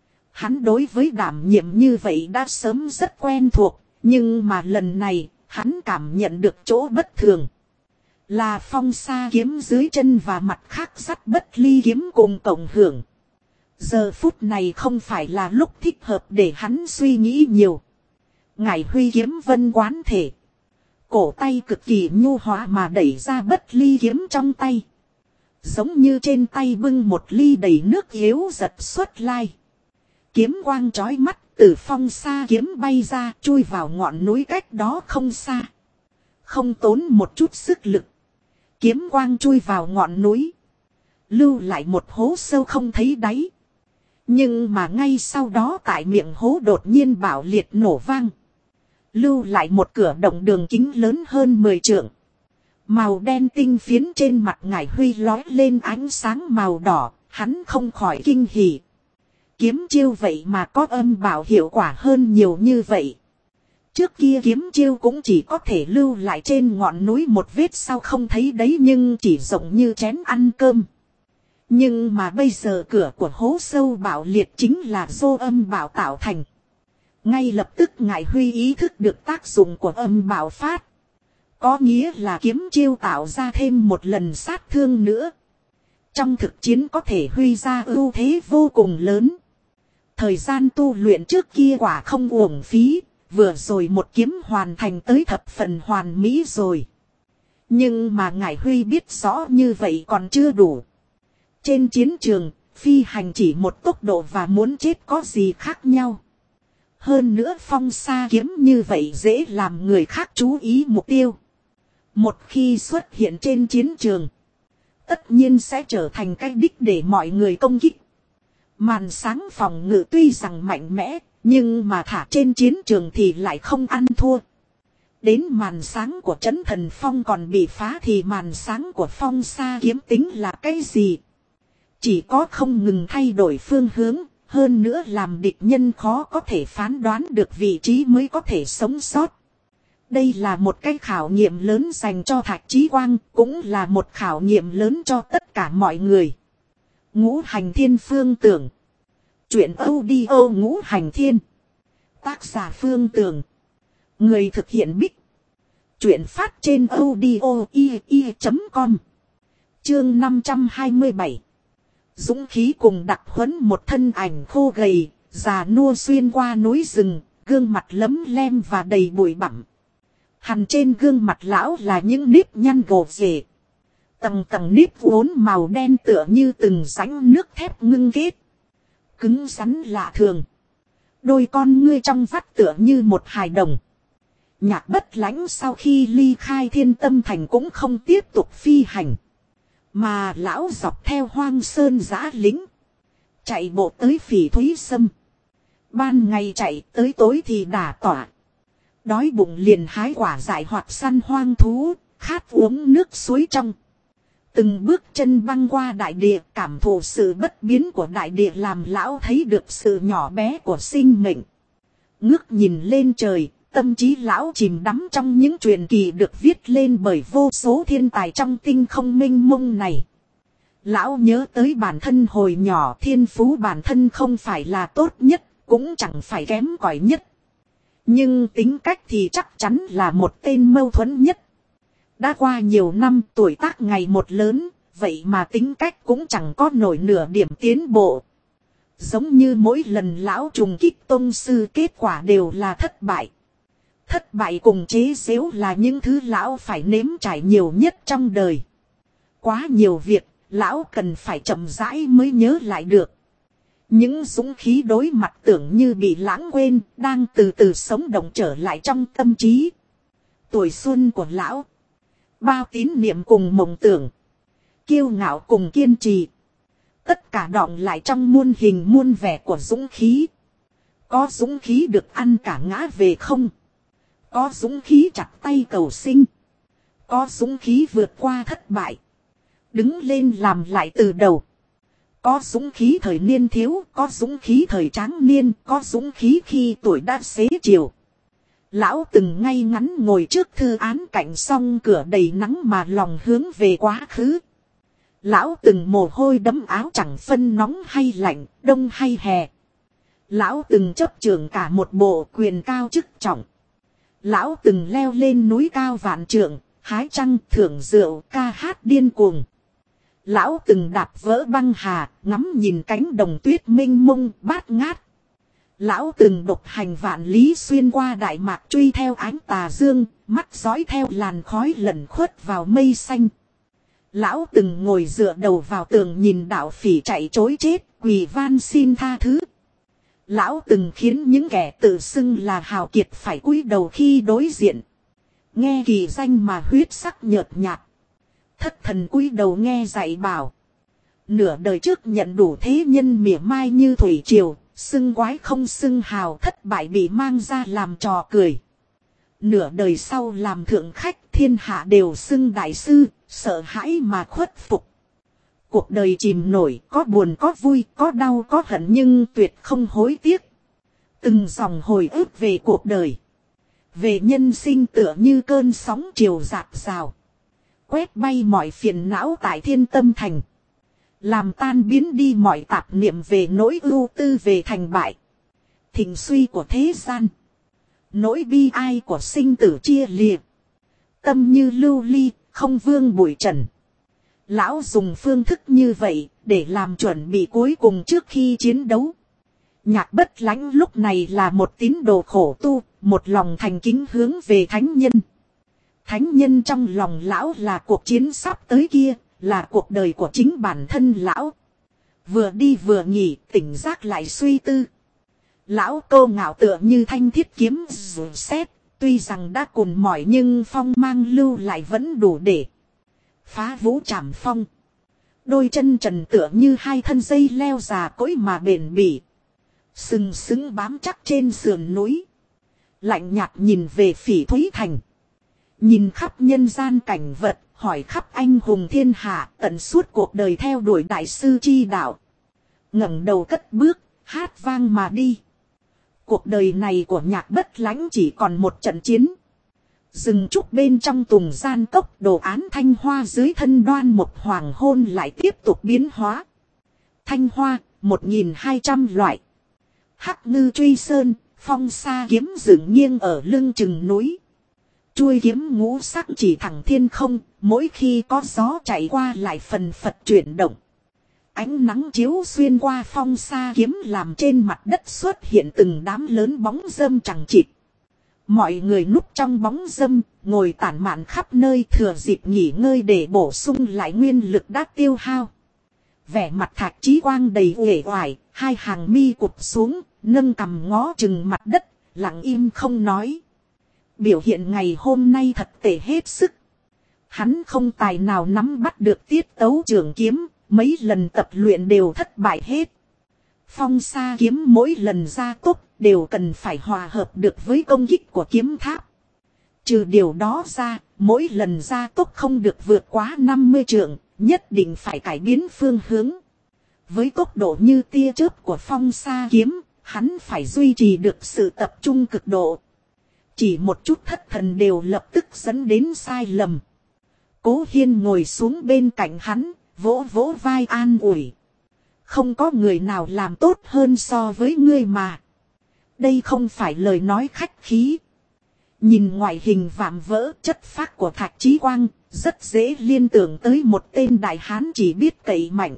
Hắn đối với đảm nhiệm như vậy đã sớm rất quen thuộc, nhưng mà lần này, hắn cảm nhận được chỗ bất thường. Là phong sa kiếm dưới chân và mặt khác sắt bất ly kiếm cùng cộng hưởng. Giờ phút này không phải là lúc thích hợp để hắn suy nghĩ nhiều. Ngải huy kiếm vân quán thể. Cổ tay cực kỳ nhu hòa mà đẩy ra bất ly kiếm trong tay. Giống như trên tay bưng một ly đầy nước yếu giật xuất lai. Kiếm quang chói mắt từ phong sa kiếm bay ra chui vào ngọn núi cách đó không xa. Không tốn một chút sức lực. Kiếm quang chui vào ngọn núi. Lưu lại một hố sâu không thấy đáy. Nhưng mà ngay sau đó tại miệng hố đột nhiên bạo liệt nổ vang. Lưu lại một cửa động đường kính lớn hơn 10 trượng. Màu đen tinh phiến trên mặt ngải huy lói lên ánh sáng màu đỏ. Hắn không khỏi kinh hỉ. Kiếm chiêu vậy mà có âm bảo hiệu quả hơn nhiều như vậy. Trước kia kiếm chiêu cũng chỉ có thể lưu lại trên ngọn núi một vết sau không thấy đấy, nhưng chỉ rộng như chén ăn cơm. Nhưng mà bây giờ cửa của hố sâu bạo liệt chính là do âm bảo tạo thành. Ngay lập tức ngải huy ý thức được tác dụng của âm bảo phát. Có nghĩa là kiếm chiêu tạo ra thêm một lần sát thương nữa. Trong thực chiến có thể huy ra ưu thế vô cùng lớn. Thời gian tu luyện trước kia quả không uổng phí. Vừa rồi một kiếm hoàn thành tới thập phần hoàn mỹ rồi. Nhưng mà ngải huy biết rõ như vậy còn chưa đủ. Trên chiến trường, phi hành chỉ một tốc độ và muốn chết có gì khác nhau. Hơn nữa phong sa kiếm như vậy dễ làm người khác chú ý mục tiêu. Một khi xuất hiện trên chiến trường, tất nhiên sẽ trở thành cái đích để mọi người công kích. Màn sáng phòng ngự tuy rằng mạnh mẽ, nhưng mà thả trên chiến trường thì lại không ăn thua. Đến màn sáng của Trấn Thần Phong còn bị phá thì màn sáng của phong sa kiếm tính là cái gì? Chỉ có không ngừng thay đổi phương hướng, hơn nữa làm địch nhân khó có thể phán đoán được vị trí mới có thể sống sót. Đây là một cái khảo nghiệm lớn dành cho Thạch Chí Quang, cũng là một khảo nghiệm lớn cho tất cả mọi người. Ngũ Hành Thiên Phương Tưởng. Chuyện audio Ngũ Hành Thiên. Tác giả Phương Tường. Người thực hiện Bích. Chuyện phát trên audio.com. Chương 527. Dũng khí cùng đặc huấn. Một thân ảnh khô gầy, già nua xuyên qua núi rừng, gương mặt lấm lem và đầy bụi bặm. Hằn trên gương mặt lão là những nếp nhăn gồ ghề. Tầng tầng nếp vốn màu đen tựa như từng rãnh nước thép ngưng kết. Cứng rắn lạ thường. Đôi con ngươi trong vắt tựa như một hài đồng. Nhạc Bất Lãnh sau khi ly khai Thiên Tâm Thành cũng không tiếp tục phi hành. Mà lão dọc theo hoang sơn giã lính. Chạy bộ tới Phỉ Thúy Sâm. Ban ngày chạy tới tối thì đả tỏa. Đói bụng liền hái quả dại hoặc săn hoang thú, khát uống nước suối trong. Từng bước chân băng qua đại địa, cảm thụ sự bất biến của đại địa làm lão thấy được sự nhỏ bé của sinh mệnh. Ngước nhìn lên trời, tâm trí lão chìm đắm trong những truyền kỳ được viết lên bởi vô số thiên tài trong tinh không mênh mông này. Lão nhớ tới bản thân hồi nhỏ, thiên phú bản thân không phải là tốt nhất, cũng chẳng phải kém cỏi nhất. Nhưng tính cách thì chắc chắn là một tên mâu thuẫn nhất. Đã qua nhiều năm, tuổi tác ngày một lớn, vậy mà tính cách cũng chẳng có nổi nửa điểm tiến bộ. Giống như mỗi lần lão trùng kích tông sư kết quả đều là thất bại. Thất bại cùng chế giễu là những thứ lão phải nếm trải nhiều nhất trong đời. Quá nhiều việc, lão cần phải chậm rãi mới nhớ lại được. Những dũng khí đối mặt tưởng như bị lãng quên, đang từ từ sống động trở lại trong tâm trí. Tuổi xuân của lão. Bao tín niệm cùng mộng tưởng. Kiêu ngạo cùng kiên trì. Tất cả đọng lại trong muôn hình muôn vẻ của dũng khí. Có dũng khí được ăn cả ngã về không. Có dũng khí chặt tay cầu sinh. Có dũng khí vượt qua thất bại. Đứng lên làm lại từ đầu. Có dũng khí thời niên thiếu, có dũng khí thời tráng niên, có dũng khí khi tuổi đã xế chiều. Lão Từng ngay ngắn ngồi trước thư án cạnh song cửa đầy nắng mà lòng hướng về quá khứ. Lão Từng mồ hôi đẫm áo chẳng phân nóng hay lạnh, đông hay hè. Lão Từng chấp trưởng cả một bộ quyền cao chức trọng. Lão Từng leo lên núi cao vạn trượng, hái trăng thưởng rượu ca hát điên cuồng. Lão Từng đạp vỡ băng hà, ngắm nhìn cánh đồng tuyết mênh mông bát ngát. Lão Từng độc hành vạn lý xuyên qua đại mạc truy theo ánh tà dương, mắt dõi theo làn khói lẩn khuất vào mây xanh. Lão Từng ngồi dựa đầu vào tường nhìn đạo phỉ chạy trối chết, quỳ van xin tha thứ. Lão Từng khiến những kẻ tự xưng là hào kiệt phải cúi đầu khi đối diện. Nghe kỳ danh mà huyết sắc nhợt nhạt. Thất thần cúi đầu nghe dạy bảo. Nửa đời trước nhận đủ thế nhân mỉa mai như thủy triều, xưng quái không xưng hào, thất bại bị mang ra làm trò cười. Nửa đời sau làm thượng khách, thiên hạ đều xưng đại sư, sợ hãi mà khuất phục. Cuộc đời chìm nổi, có buồn có vui, có đau có hận nhưng tuyệt không hối tiếc. Từng dòng hồi ức về cuộc đời. Về nhân sinh tựa như cơn sóng chiều dạt dào. Quét bay mọi phiền não tại thiên tâm thành. Làm tan biến đi mọi tạp niệm về nỗi ưu tư về thành bại. Thịnh suy của thế gian. Nỗi bi ai của sinh tử chia liệt. Tâm như lưu ly, không vương bụi trần. Lão dùng phương thức như vậy để làm chuẩn bị cuối cùng trước khi chiến đấu. Nhạc Bất Lãnh lúc này là một tín đồ khổ tu, một lòng thành kính hướng về thánh nhân. Thánh nhân trong lòng lão là cuộc chiến sắp tới kia, là cuộc đời của chính bản thân lão. Vừa đi vừa nghỉ, tỉnh giác lại suy tư. Lão Câu ngạo tựa như thanh thiết kiếm rủ xét, tuy rằng đã cùn mỏi nhưng phong mang lưu lại vẫn đủ để phá vũ trảm phong. Đôi chân trần tựa như hai thân dây leo già cỗi mà bền bỉ. Sừng sững bám chắc trên sườn núi. Lạnh nhạt nhìn về Phỉ Thúy Thành. Nhìn khắp nhân gian cảnh vật, hỏi khắp anh hùng thiên hạ, tận suốt cuộc đời theo đuổi đại sư chi đạo. Ngẩng đầu cất bước, hát vang mà đi. Cuộc đời này của Nhạc Bất Lãnh chỉ còn một trận chiến. Rừng trúc bên trong tùng gian cốc, đồ án thanh hoa dưới thân Đoan Mộc hoàng hôn lại tiếp tục biến hóa. Thanh hoa, 1200 loại. Hắc ngư truy sơn, phong sa kiếm dựng nghiêng ở lưng chừng núi. Chuôi kiếm ngũ sắc chỉ thẳng thiên không, mỗi khi có gió chạy qua lại phần phật chuyển động. Ánh nắng chiếu xuyên qua phong sa kiếm làm trên mặt đất xuất hiện từng đám lớn bóng râm chằng chịt. Mọi người núp trong bóng râm, ngồi tản mạn khắp nơi thừa dịp nghỉ ngơi để bổ sung lại nguyên lực đã tiêu hao. Vẻ mặt Thạch Chí Quang đầy uể oải, hai hàng mi cụp xuống, nâng cằm ngó chừng mặt đất, lặng im không nói. Biểu hiện ngày hôm nay thật tệ hết sức. Hắn không tài nào nắm bắt được tiết tấu trường kiếm, mấy lần tập luyện đều thất bại hết. Phong sa kiếm mỗi lần ra tốc đều cần phải hòa hợp được với công kích của kiếm tháp. Trừ điều đó ra, mỗi lần ra tốc không được vượt quá 50 trượng, nhất định phải cải biến phương hướng. Với tốc độ như tia chớp của phong sa kiếm, hắn phải duy trì được sự tập trung cực độ. Chỉ một chút thất thần đều lập tức dẫn đến sai lầm. Cố Hiên ngồi xuống bên cạnh hắn, vỗ vỗ vai an ủi. Không có người nào làm tốt hơn so với ngươi mà. Đây không phải lời nói khách khí. Nhìn ngoại hình vạm vỡ chất phác của Thạch Chí Quang, rất dễ liên tưởng tới một tên đại hán chỉ biết cậy mạnh.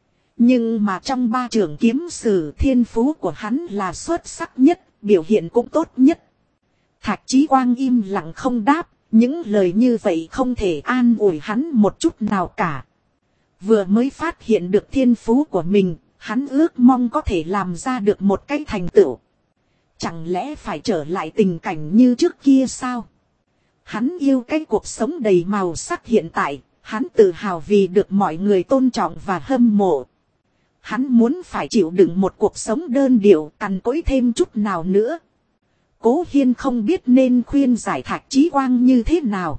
Nhưng mà trong ba trường kiếm sử, thiên phú của hắn là xuất sắc nhất, biểu hiện cũng tốt nhất. Thạch Chí Quang im lặng không đáp, những lời như vậy không thể an ủi hắn một chút nào cả. Vừa mới phát hiện được thiên phú của mình, hắn ước mong có thể làm ra được một cái thành tựu. Chẳng lẽ phải trở lại tình cảnh như trước kia sao? Hắn yêu cái cuộc sống đầy màu sắc hiện tại, hắn tự hào vì được mọi người tôn trọng và hâm mộ. Hắn muốn phải chịu đựng một cuộc sống đơn điệu, cằn cỗi thêm chút nào nữa. Cố Hiên không biết nên khuyên giải Thạch Chí Quang như thế nào.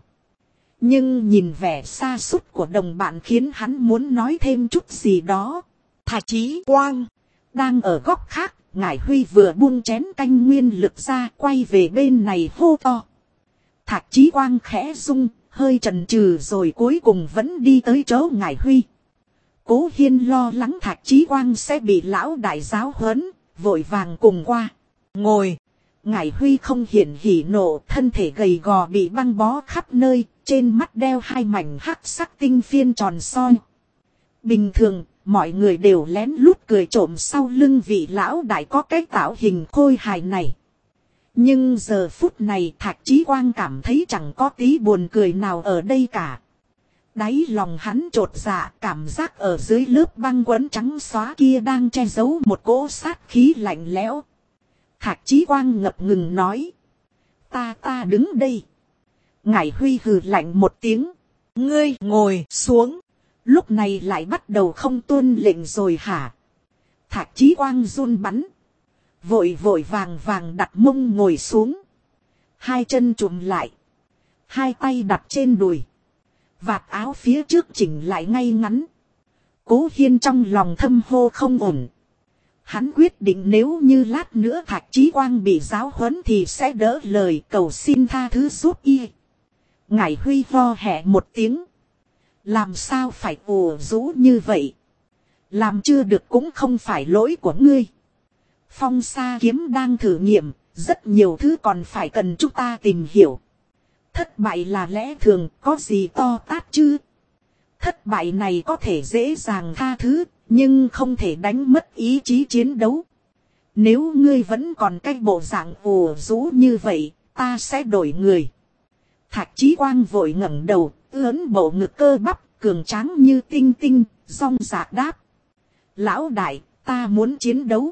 Nhưng nhìn vẻ sa sút của đồng bạn khiến hắn muốn nói thêm chút gì đó. Thạch Chí Quang đang ở góc khác, Ngải Huy vừa buông chén canh nguyên lực ra, quay về bên này hô to. Thạch Chí Quang khẽ rung, hơi chần chừ rồi cuối cùng vẫn đi tới chỗ Ngải Huy. Cố Hiên lo lắng Thạch Chí Quang sẽ bị lão đại giáo huấn, vội vàng cùng qua. Ngồi. Ngải Huy không hiển hỉ nộ, thân thể gầy gò bị băng bó khắp nơi, trên mắt đeo hai mảnh hắc sắc tinh phiên tròn soi. Bình thường, mọi người đều lén lút cười trộm sau lưng vị lão đại có cái tạo hình khôi hài này. Nhưng giờ phút này Thạch Chí Quang cảm thấy chẳng có tí buồn cười nào ở đây cả. Đáy lòng hắn chột dạ, cảm giác ở dưới lớp băng quấn trắng xóa kia đang che giấu một cỗ sát khí lạnh lẽo. Thạch Chí Quang ngập ngừng nói. Ta đứng đây. Ngải Huy hừ lạnh một tiếng. Ngươi ngồi xuống. Lúc này lại bắt đầu không tuân lệnh rồi hả? Thạch Chí Quang run bắn. Vội vàng đặt mông ngồi xuống. Hai chân chùm lại. Hai tay đặt trên đùi. Vạt áo phía trước chỉnh lại ngay ngắn. Cố Hiên trong lòng thâm hô không ổn. Hắn quyết định nếu như lát nữa Thạch Chí Quang bị giáo huấn thì sẽ đỡ lời cầu xin tha thứ giúp y. Ngải Huy ho hẹ một tiếng. Làm sao phải ủ rũ như vậy? Làm chưa được cũng không phải lỗi của ngươi. Phong Sa kiếm đang thử nghiệm, rất nhiều thứ còn phải cần chúng ta tìm hiểu. Thất bại là lẽ thường, có gì to tát chứ? Thất bại này có thể dễ dàng tha thứ, nhưng không thể đánh mất ý chí chiến đấu. Nếu ngươi vẫn còn cái bộ dạng ủ rũ như vậy, ta sẽ đổi người. Thạch Chí Quang vội ngẩng đầu, ưỡn bộ ngực cơ bắp, cường tráng như tinh tinh, rong rạc đáp. Lão đại, ta muốn chiến đấu.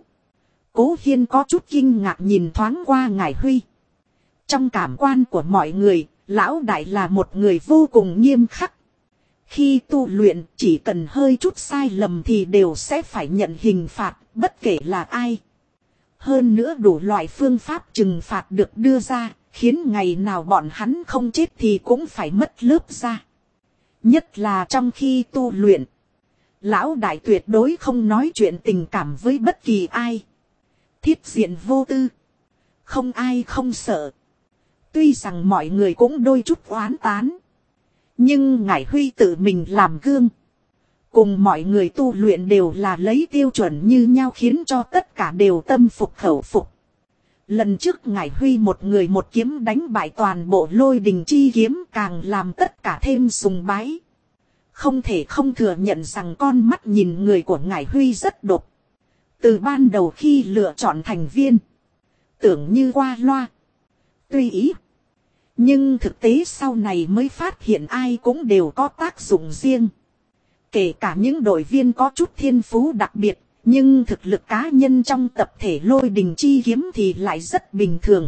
Cố Hiên có chút kinh ngạc nhìn thoáng qua Ngải Huy. Trong cảm quan của mọi người, lão đại là một người vô cùng nghiêm khắc. Khi tu luyện chỉ cần hơi chút sai lầm thì đều sẽ phải nhận hình phạt, bất kể là ai. Hơn nữa đủ loại phương pháp trừng phạt được đưa ra, khiến ngày nào bọn hắn không chết thì cũng phải mất lớp da. Nhất là trong khi tu luyện, lão đại tuyệt đối không nói chuyện tình cảm với bất kỳ ai. Thiết diện vô tư, không ai không sợ. Tuy rằng mọi người cũng đôi chút oán tán, nhưng Ngải Huy tự mình làm gương. Cùng mọi người tu luyện đều là lấy tiêu chuẩn như nhau, khiến cho tất cả đều tâm phục khẩu phục. Lần trước Ngải Huy một người một kiếm đánh bại toàn bộ Lôi Đình chi kiếm, càng làm tất cả thêm sùng bái. Không thể không thừa nhận rằng con mắt nhìn người của Ngải Huy rất độc. Từ ban đầu khi lựa chọn thành viên, tưởng như qua loa, tùy ý. Nhưng thực tế sau này mới phát hiện ai cũng đều có tác dụng riêng. Kể cả những đội viên có chút thiên phú đặc biệt, nhưng thực lực cá nhân trong tập thể Lôi Đình chi kiếm thì lại rất bình thường.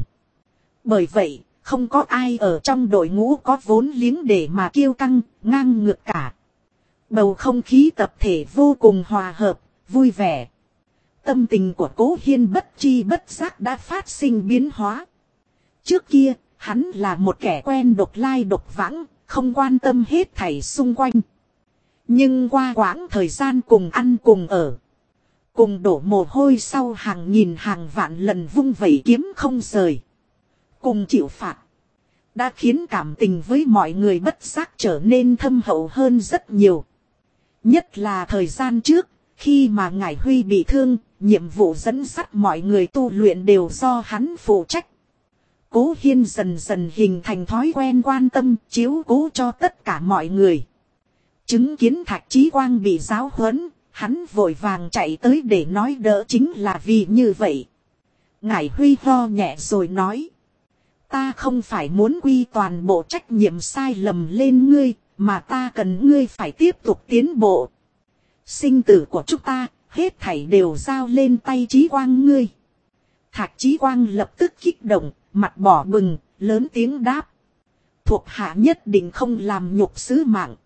Bởi vậy, không có ai ở trong đội ngũ có vốn liếng để mà kiêu căng, ngang ngược cả. Bầu không khí tập thể vô cùng hòa hợp, vui vẻ. Tâm tình của Cố Hiên bất chi bất giác đã phát sinh biến hóa. Trước kia, hắn là một kẻ quen độc lai độc vãng, không quan tâm hết thảy xung quanh. Nhưng qua quãng thời gian cùng ăn cùng ở, cùng đổ mồ hôi sau hàng nghìn hàng vạn lần vung vẩy kiếm không rời, cùng chịu phạt, đã khiến cảm tình với mọi người bất giác trở nên thâm hậu hơn rất nhiều. Nhất là thời gian trước, khi mà Ngải Huy bị thương, nhiệm vụ dẫn dắt mọi người tu luyện đều do hắn phụ trách. Cố Hiên dần dần hình thành thói quen quan tâm, chiếu cố cho tất cả mọi người. Chứng kiến Thạch Chí Quang bị giáo huấn, hắn vội vàng chạy tới để nói đỡ, chính là vì như vậy. Ngải Huy ho nhẹ rồi nói. Ta không phải muốn quy toàn bộ trách nhiệm sai lầm lên ngươi, mà ta cần ngươi phải tiếp tục tiến bộ. Sinh tử của chúng ta, hết thảy đều giao lên tay Chí Quang ngươi. Thạch Chí Quang lập tức kích động, mặt bỏ bừng, lớn tiếng đáp. Thuộc hạ nhất định không làm nhục sứ mạng.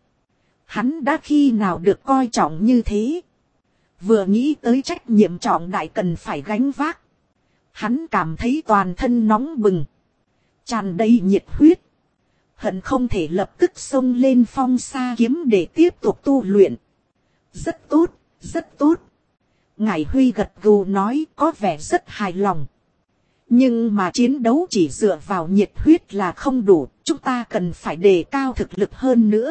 Hắn đã khi nào được coi trọng như thế. Vừa nghĩ tới trách nhiệm trọng đại cần phải gánh vác, hắn cảm thấy toàn thân nóng bừng, tràn đầy nhiệt huyết, hận không thể lập tức xông lên Phong Sa kiếm để tiếp tục tu luyện. Rất tốt, rất tốt. Ngải Huy gật gù nói có vẻ rất hài lòng. Nhưng mà chiến đấu chỉ dựa vào nhiệt huyết là không đủ, chúng ta cần phải đề cao thực lực hơn nữa.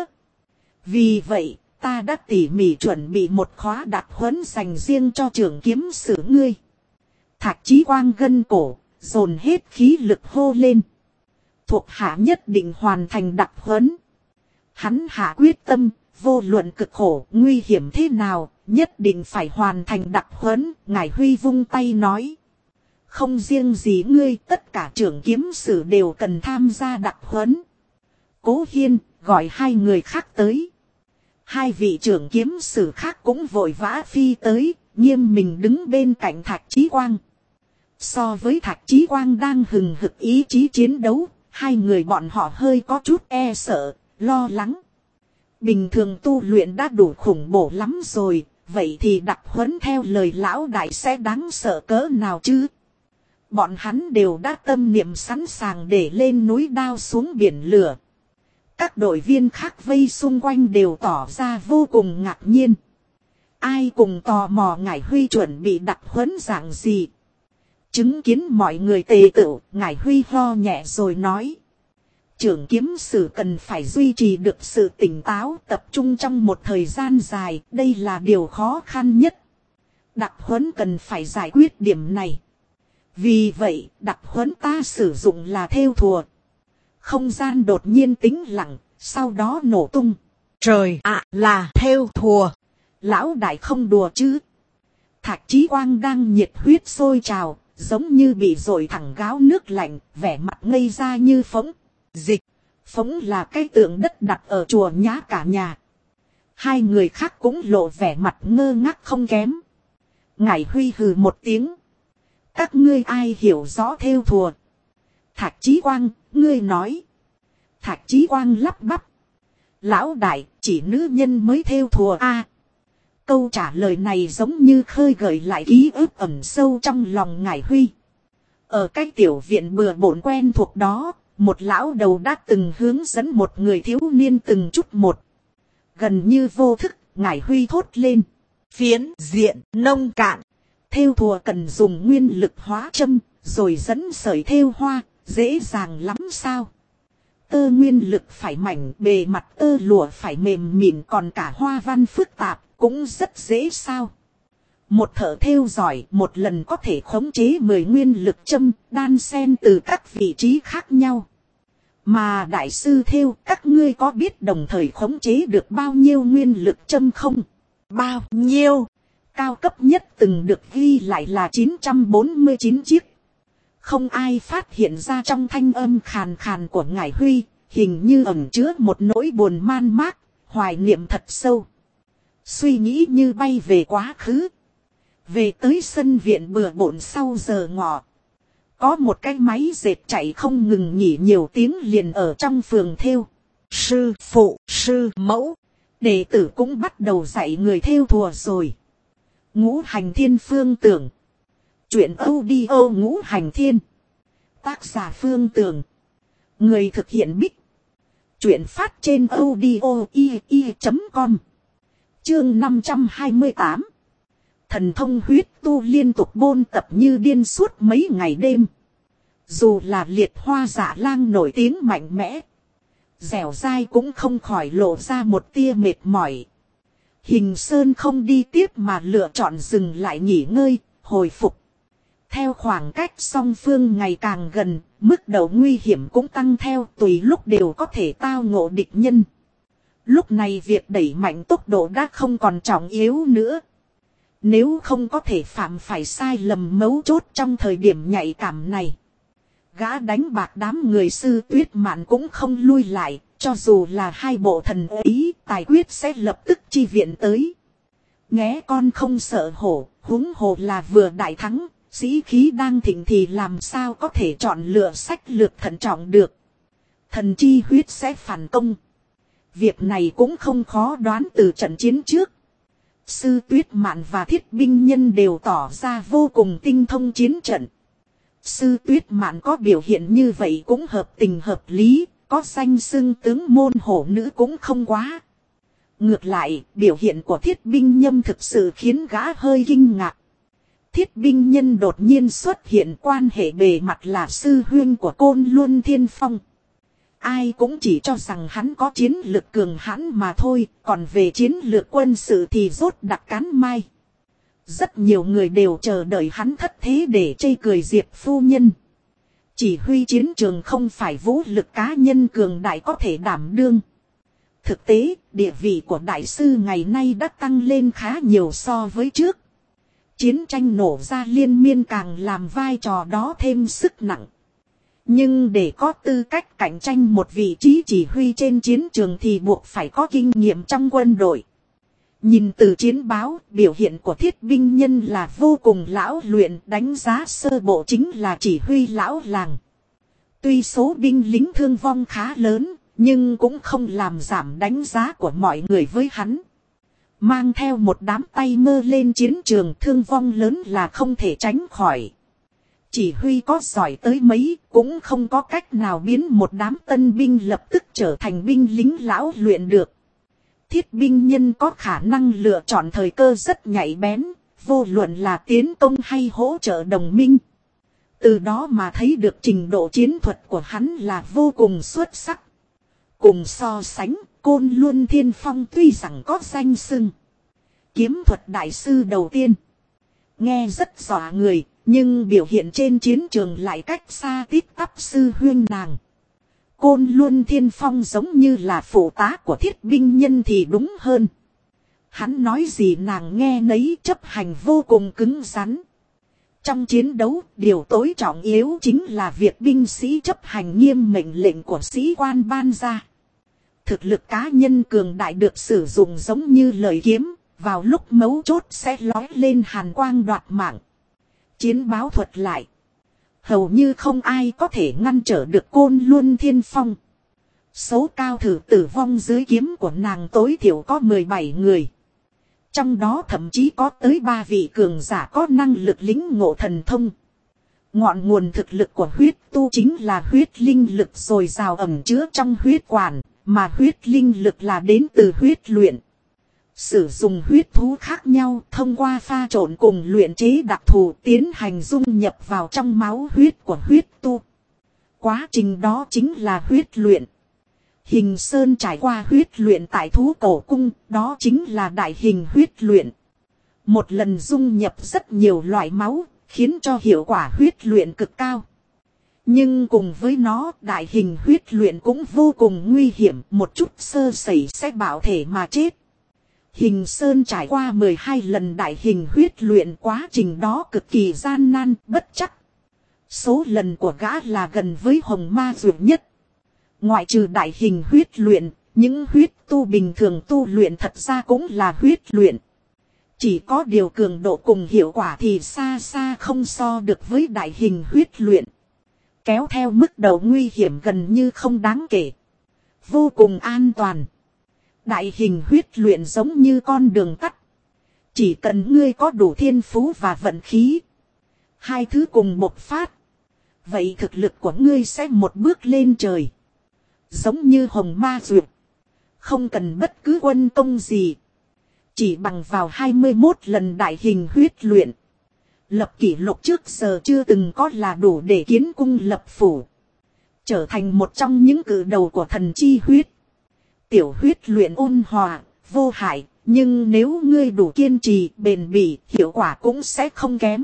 Vì vậy, ta đã tỉ mỉ chuẩn bị một khóa đặc huấn dành riêng cho trưởng kiếm sử ngươi. Thạch Chí Quang gân cổ, dồn hết khí lực hô lên. Thuộc hạ nhất định hoàn thành đặc huấn. Hắn hạ quyết tâm, vô luận cực khổ, nguy hiểm thế nào, nhất định phải hoàn thành đặc huấn. Ngải Huy vung tay nói. Không riêng gì ngươi, tất cả trưởng kiếm sử đều cần tham gia đặc huấn. Cố Hiên, gọi hai người khác tới. Hai vị trưởng kiếm sử khác cũng vội vã phi tới, nghiêm mình đứng bên cạnh Thạch Chí Quang. So với Thạch Chí Quang đang hừng hực ý chí chiến đấu, hai người bọn họ hơi có chút e sợ, lo lắng. Bình thường tu luyện đã đủ khủng bố lắm rồi, vậy thì đặc huấn theo lời lão đại sẽ đáng sợ cỡ nào chứ? Bọn hắn đều đã tâm niệm sẵn sàng để lên núi đao xuống biển lửa. Các đội viên khác vây xung quanh đều tỏ ra vô cùng ngạc nhiên. Ai cùng tò mò Ngải Huy chuẩn bị đặc huấn dạng gì? Chứng kiến mọi người tề tựu, Ngải Huy ho nhẹ rồi nói. Trưởng kiếm sử cần phải duy trì được sự tỉnh táo, tập trung trong một thời gian dài, đây là điều khó khăn nhất. Đặc huấn cần phải giải quyết điểm này. Vì vậy, đặc huấn ta sử dụng là thêu thùa. Không gian đột nhiên tĩnh lặng, sau đó nổ tung. Trời ạ, là thêu thùa. Lão đại không đùa chứ. Thạch Chí Quang đang nhiệt huyết sôi trào, giống như bị dội thẳng gáo nước lạnh, vẻ mặt ngây ra như phỗng. Dịch, phỗng là cái tượng đất đặt ở chùa Nhã Cả Nhà. Hai người khác cũng lộ vẻ mặt ngơ ngác không kém. Ngải Huy hừ một tiếng. Các ngươi ai hiểu rõ thêu thùa? Thạch Chí Quang, ngươi nói. Thạch Chí Quang lắp bắp. Lão đại, chỉ nữ nhân mới thêu thùa a. Câu trả lời này giống như khơi gợi lại ký ức ẩn sâu trong lòng Ngải Huy. Ở cái tiểu viện bừa bộn quen thuộc đó, một lão đầu đã từng hướng dẫn một người thiếu niên từng chút một. Gần như vô thức, Ngải Huy thốt lên. Phiến diện nông cạn. Thêu thùa cần dùng nguyên lực hóa châm, rồi dẫn sợi thêu hoa, dễ dàng lắm sao? Tơ nguyên lực phải mảnh, bề mặt tơ lụa phải mềm mịn, còn cả hoa văn phức tạp cũng rất dễ sao? Một thợ thêu giỏi một lần có thể khống chế 10 nguyên lực châm, đan xen từ các vị trí khác nhau. Mà đại sư thêu, các ngươi có biết đồng thời khống chế được bao nhiêu nguyên lực châm không? Bao nhiêu? Cao cấp nhất từng được ghi lại là 949 chiếc. Không ai phát hiện ra trong thanh âm khàn khàn của Ngải Huy, hình như ẩn chứa một nỗi buồn man mác, hoài niệm thật sâu. Suy nghĩ như bay về quá khứ. Về tới sân viện bừa bộn sau giờ ngọ. Có một cái máy dệt chạy không ngừng nghỉ nhiều tiếng liền ở trong phường thêu. Sư phụ, sư mẫu. Đệ tử cũng bắt đầu dạy người thêu thùa rồi. Ngũ Hành Thiên Phương Tưởng. Chuyện audio Ngũ Hành Thiên. Tác giả Phương Tưởng. Người thực hiện Bích. Chuyện phát trên audio.com. Chương 528. Thần thông huyết tu liên tục bôn tập như điên suốt mấy ngày đêm. Dù là Liệt Hoa Dạ Lang nổi tiếng mạnh mẽ, dẻo dai cũng không khỏi lộ ra một tia mệt mỏi. Hình Sơn không đi tiếp mà lựa chọn dừng lại nghỉ ngơi, hồi phục. Theo khoảng cách song phương ngày càng gần, mức độ nguy hiểm cũng tăng theo, tùy lúc đều có thể tao ngộ địch nhân. Lúc này việc đẩy mạnh tốc độ đã không còn trọng yếu nữa. Nếu không có thể phạm phải sai lầm mấu chốt trong thời điểm nhạy cảm này. Gã đánh bạc đám người Sư Tuyết Mạn cũng không lui lại, cho dù là hai bộ thần ấy, tài quyết sẽ lập tức chi viện tới. Nghé con không sợ hổ, huống hồ là vừa đại thắng, sĩ khí đang thịnh thì làm sao có thể chọn lựa sách lược thận trọng được. Thần chi huyết sẽ phản công. Việc này cũng không khó đoán từ trận chiến trước. Sư Tuyết Mạn và Thiết Binh Nhân đều tỏ ra vô cùng tinh thông chiến trận. Sư Tuyết Mạn có biểu hiện như vậy cũng hợp tình hợp lý, có danh xưng tướng môn hổ nữ cũng không quá. Ngược lại, biểu hiện của Thiết Binh Nhâm thực sự khiến gã hơi kinh ngạc. Thiết binh nhân đột nhiên xuất hiện, quan hệ bề mặt là sư huynh của Côn Luân Thiên Phong. Ai cũng chỉ cho rằng hắn có chiến lược cường hãn mà thôi, còn về chiến lược quân sự thì rốt đặc cán mai. Rất nhiều người đều chờ đợi hắn thất thế để chê cười Diệp phu nhân. Chỉ huy chiến trường không phải vũ lực cá nhân cường đại có thể đảm đương. Thực tế, địa vị của đại sư ngày nay đã tăng lên khá nhiều so với trước. Chiến tranh nổ ra liên miên càng làm vai trò đó thêm sức nặng. Nhưng để có tư cách cạnh tranh một vị trí chỉ huy trên chiến trường thì buộc phải có kinh nghiệm trong quân đội. Nhìn từ chiến báo, biểu hiện của thiết binh nhân là vô cùng lão luyện, đánh giá sơ bộ chính là chỉ huy lão làng. Tuy số binh lính thương vong khá lớn, nhưng cũng không làm giảm đánh giá của mọi người với hắn. Mang theo một đám tay mơ lên chiến trường, thương vong lớn là không thể tránh khỏi. Chỉ huy có giỏi tới mấy cũng không có cách nào biến một đám tân binh lập tức trở thành binh lính lão luyện được. Thiết binh nhân có khả năng lựa chọn thời cơ rất nhạy bén, vô luận là tiến công hay hỗ trợ đồng minh. Từ đó mà thấy được trình độ chiến thuật của hắn là vô cùng xuất sắc. Cùng so sánh, Côn Luân Thiên Phong tuy rằng có danh xưng kiếm thuật đại sư đầu tiên, nghe rất dọa người, nhưng biểu hiện trên chiến trường lại cách xa tít tắp sư huynh nàng. Côn Luân Thiên Phong giống như là phụ tá của thiết binh nhân thì đúng hơn. Hắn nói gì nàng nghe nấy, chấp hành vô cùng cứng rắn. Trong chiến đấu, điều tối trọng yếu chính là việc binh sĩ chấp hành nghiêm mệnh lệnh của sĩ quan ban ra. Thực lực cá nhân cường đại được sử dụng giống như lời kiếm, vào lúc mấu chốt sẽ lói lên hàn quang đoạt mạng. Chiến báo thuật lại. Hầu như không ai có thể ngăn trở được Côn Luân Thiên Phong. Số cao thử tử vong dưới kiếm của nàng tối thiểu có 17 người. Trong đó thậm chí có tới 3 vị cường giả có năng lực lĩnh ngộ thần thông. Ngọn nguồn thực lực của huyết tu chính là huyết linh lực dồi dào ẩn chứa trong huyết quản, mà huyết linh lực là đến từ huyết luyện. Sử dụng huyết thú khác nhau thông qua pha trộn cùng luyện chế đặc thù tiến hành dung nhập vào trong máu huyết của huyết tu. Quá trình đó chính là huyết luyện. Hình Sơn trải qua huyết luyện tại thú cổ cung, đó chính là đại hình huyết luyện. Một lần dung nhập rất nhiều loại máu, khiến cho hiệu quả huyết luyện cực cao. Nhưng cùng với nó, đại hình huyết luyện cũng vô cùng nguy hiểm, một chút sơ sẩy sẽ bạo thể mà chết. Hình Sơn trải qua 12 lần đại hình huyết luyện, quá trình đó cực kỳ gian nan, bất chắc. Số lần của gã là gần với hồng ma duy nhất. Ngoại trừ đại hình huyết luyện, những huyết tu bình thường tu luyện thật ra cũng là huyết luyện. Chỉ có điều cường độ cùng hiệu quả thì xa xa không so được với đại hình huyết luyện. Kéo theo mức độ nguy hiểm gần như không đáng kể. Vô cùng an toàn. Đại hình huyết luyện giống như con đường tắt. Chỉ cần ngươi có đủ thiên phú và vận khí, hai thứ cùng bộc phát, vậy thực lực của ngươi sẽ một bước lên trời. Giống như hồng ma duyệt, không cần bất cứ quân công gì, chỉ bằng vào 21 lần đại hình huyết luyện, lập kỷ lục trước giờ chưa từng có là đủ để kiến cung lập phủ, trở thành một trong những cử đầu của thần chi huyết. Tiểu huyết luyện ôn hòa, vô hại, nhưng nếu ngươi đủ kiên trì, bền bỉ, hiệu quả cũng sẽ không kém.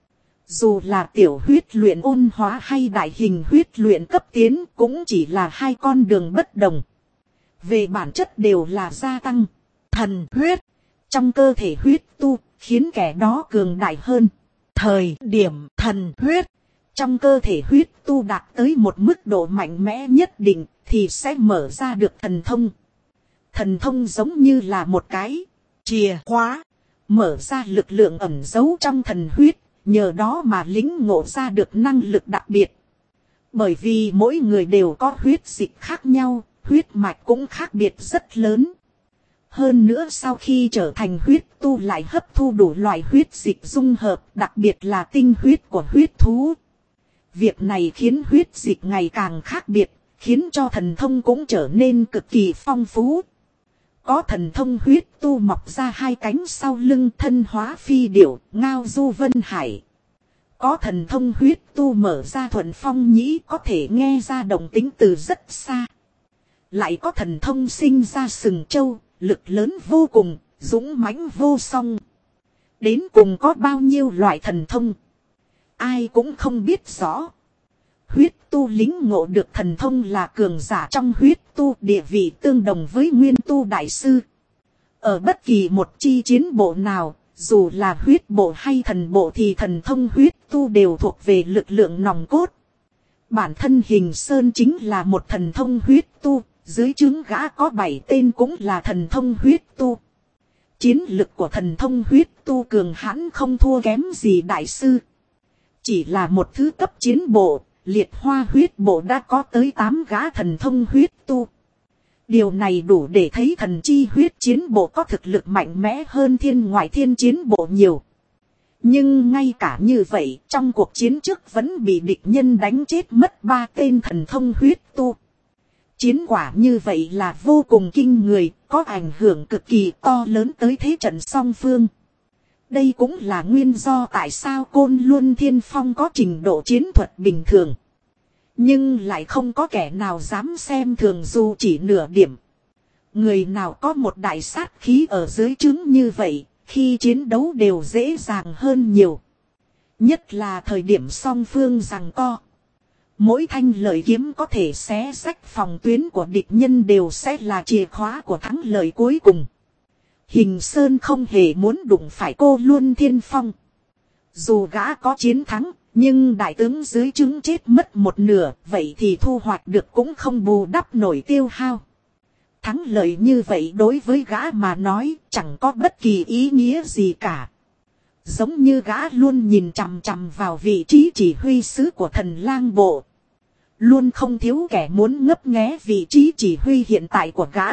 Dù là tiểu huyết luyện ôn hóa hay đại hình huyết luyện cấp tiến cũng chỉ là hai con đường bất đồng. Về bản chất đều là gia tăng thần huyết trong cơ thể huyết tu, khiến kẻ đó cường đại hơn. Thời điểm thần huyết trong cơ thể huyết tu đạt tới một mức độ mạnh mẽ nhất định thì sẽ mở ra được thần thông. Thần thông giống như là một cái chìa khóa, mở ra lực lượng ẩn giấu trong thần huyết, nhờ đó mà lĩnh ngộ ra được năng lực đặc biệt. Bởi vì mỗi người đều có huyết dịch khác nhau, huyết mạch cũng khác biệt rất lớn. Hơn nữa sau khi trở thành huyết tu lại hấp thu đủ loại huyết dịch dung hợp, đặc biệt là tinh huyết của huyết thú. Việc này khiến huyết dịch ngày càng khác biệt, khiến cho thần thông cũng trở nên cực kỳ phong phú. Có thần thông huyết tu mọc ra hai cánh sau lưng thân hóa phi điểu, ngao du vân hải. Có thần thông huyết tu mở ra thuận phong nhĩ có thể nghe ra động tính từ rất xa. Lại có thần thông sinh ra sừng trâu, lực lớn vô cùng, dũng mãnh vô song. Đến cùng có bao nhiêu loại thần thông, ai cũng không biết rõ. Huyết tu lính ngộ được thần thông là cường giả trong huyết tu, địa vị tương đồng với nguyên tu đại sư. Ở bất kỳ một chi chiến bộ nào, dù là huyết bộ hay thần bộ thì thần thông huyết tu đều thuộc về lực lượng nòng cốt. Bản thân Hình Sơn chính là một thần thông huyết tu, dưới trướng gã có 7 tên cũng là thần thông huyết tu. Chiến lực của thần thông huyết tu cường hãn không thua kém gì đại sư. Chỉ là một thứ cấp chiến bộ, liệt hoa huyết bộ đã có tới 8 gã thần thông huyết tu. Điều này đủ để thấy thần chi huyết chiến bộ có thực lực mạnh mẽ hơn thiên ngoại thiên chiến bộ nhiều. Nhưng ngay cả như vậy, trong cuộc chiến trước vẫn bị địch nhân đánh chết mất 3 tên thần thông huyết tu. Chiến quả như vậy là vô cùng kinh người, có ảnh hưởng cực kỳ to lớn tới thế trận song phương. Đây cũng là nguyên do tại sao Côn Luân Thiên Phong có trình độ chiến thuật bình thường. Nhưng lại không có kẻ nào dám xem thường dù chỉ nửa điểm. Người nào có một đại sát khí ở dưới trướng như vậy, khi chiến đấu đều dễ dàng hơn nhiều. Nhất là thời điểm song phương giằng co. Mỗi thanh lợi kiếm có thể xé rách phòng tuyến của địch nhân đều sẽ là chìa khóa của thắng lợi cuối cùng. Hình Sơn không hề muốn đụng phải Cô Luân Thiên Phong. Dù gã có chiến thắng, nhưng đại tướng dưới trướng chết mất một nửa, vậy thì thu hoạch được cũng không bù đắp nổi tiêu hao. Thắng lợi như vậy đối với gã mà nói chẳng có bất kỳ ý nghĩa gì cả. Giống như gã luôn nhìn chằm chằm vào vị trí chỉ huy sứ của Thần Lang Bộ. Luôn không thiếu kẻ muốn ngấp nghé vị trí chỉ huy hiện tại của gã.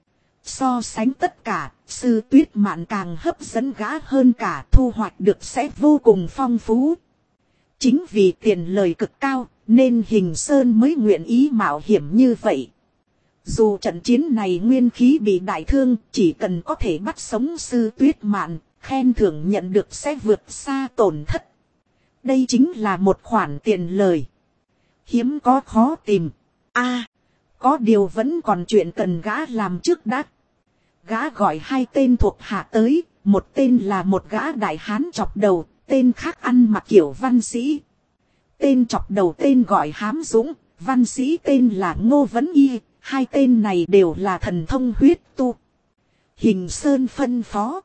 So sánh tất cả, Sư Tuyết Mạn càng hấp dẫn gã hơn cả, thu hoạch được sẽ vô cùng phong phú. Chính vì tiền lời cực cao, nên Hình Sơn mới nguyện ý mạo hiểm như vậy. Dù trận chiến này nguyên khí bị đại thương, chỉ cần có thể bắt sống Sư Tuyết Mạn, khen thưởng nhận được sẽ vượt xa tổn thất. Đây chính là một khoản tiền lời hiếm có khó tìm. Có điều vẫn còn chuyện cần gã làm trước đã. Gã gọi 2 tên thuộc hạ tới, một tên là một gã đại hán chọc đầu, tên khác ăn mặc kiểu văn sĩ. Tên chọc đầu tên gọi Hám Dũng, văn sĩ tên là Ngô Vấn Y, 2 tên này đều là thần thông huyết tu. Hình Sơn phân phó: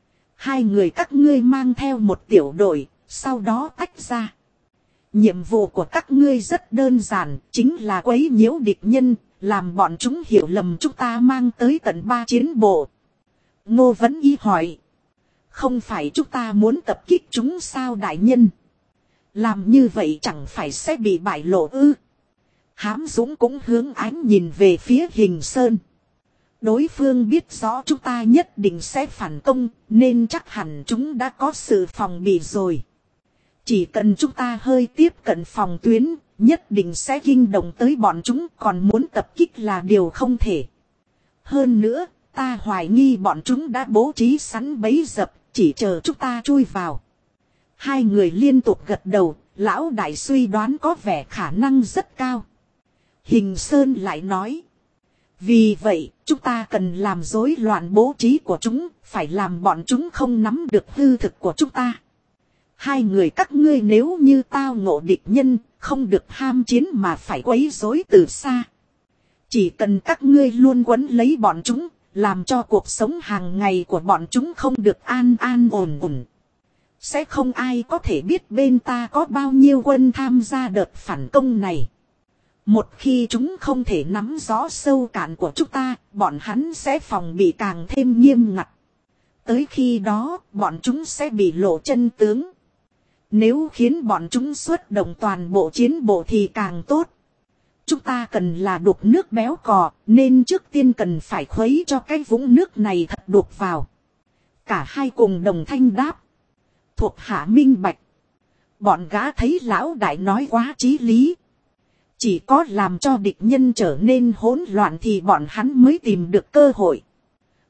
2 người các ngươi mang theo một tiểu đội, sau đó tách ra. Nhiệm vụ của các ngươi rất đơn giản, chính là quấy nhiễu địch nhân, làm bọn chúng hiểu lầm chúng ta mang tới tận 3 chiến bộ. Ngô Vấn Y hỏi: không phải chúng ta muốn tập kích chúng sao đại nhân? Làm như vậy chẳng phải sẽ bị bại lộ ư? Hám Dũng cũng hướng ánh nhìn về phía Hình Sơn. Đối phương biết rõ chúng ta nhất định sẽ phản công, nên chắc hẳn chúng đã có sự phòng bị rồi. Chỉ cần chúng ta hơi tiếp cận phòng tuyến, nhất định sẽ kinh động tới bọn chúng, còn muốn tập kích là điều không thể. Hơn nữa, ta hoài nghi bọn chúng đã bố trí sẵn bẫy dập, chỉ chờ chúng ta chui vào. 2 người liên tục gật đầu, lão đại suy đoán có vẻ khả năng rất cao. Hình Sơn lại nói: vì vậy, chúng ta cần làm rối loạn bố trí của chúng, phải làm bọn chúng không nắm được hư thực của chúng ta. 2 người các ngươi nếu như tao ngộ địch nhân, không được ham chiến mà phải quấy rối từ xa. Chỉ cần các ngươi luôn quấn lấy bọn chúng, làm cho cuộc sống hàng ngày của bọn chúng không được an an ổn ổn. Sẽ không ai có thể biết bên ta có bao nhiêu quân tham gia đợt phản công này. Một khi chúng không thể nắm rõ sâu cạn của chúng ta, bọn hắn sẽ phòng bị càng thêm nghiêm ngặt. Tới khi đó, bọn chúng sẽ bị lộ chân tướng. Nếu khiến bọn chúng xuất động toàn bộ chiến bộ thì càng tốt. Chúng ta cần là đục nước béo cò, nên trước tiên cần phải khuấy cho cái vũng nước này thật đục vào. Cả 2 cùng đồng thanh đáp: thuộc hạ minh bạch. Bọn gã thấy lão đại nói quá chí lý. Chỉ có làm cho địch nhân trở nên hỗn loạn thì bọn hắn mới tìm được cơ hội.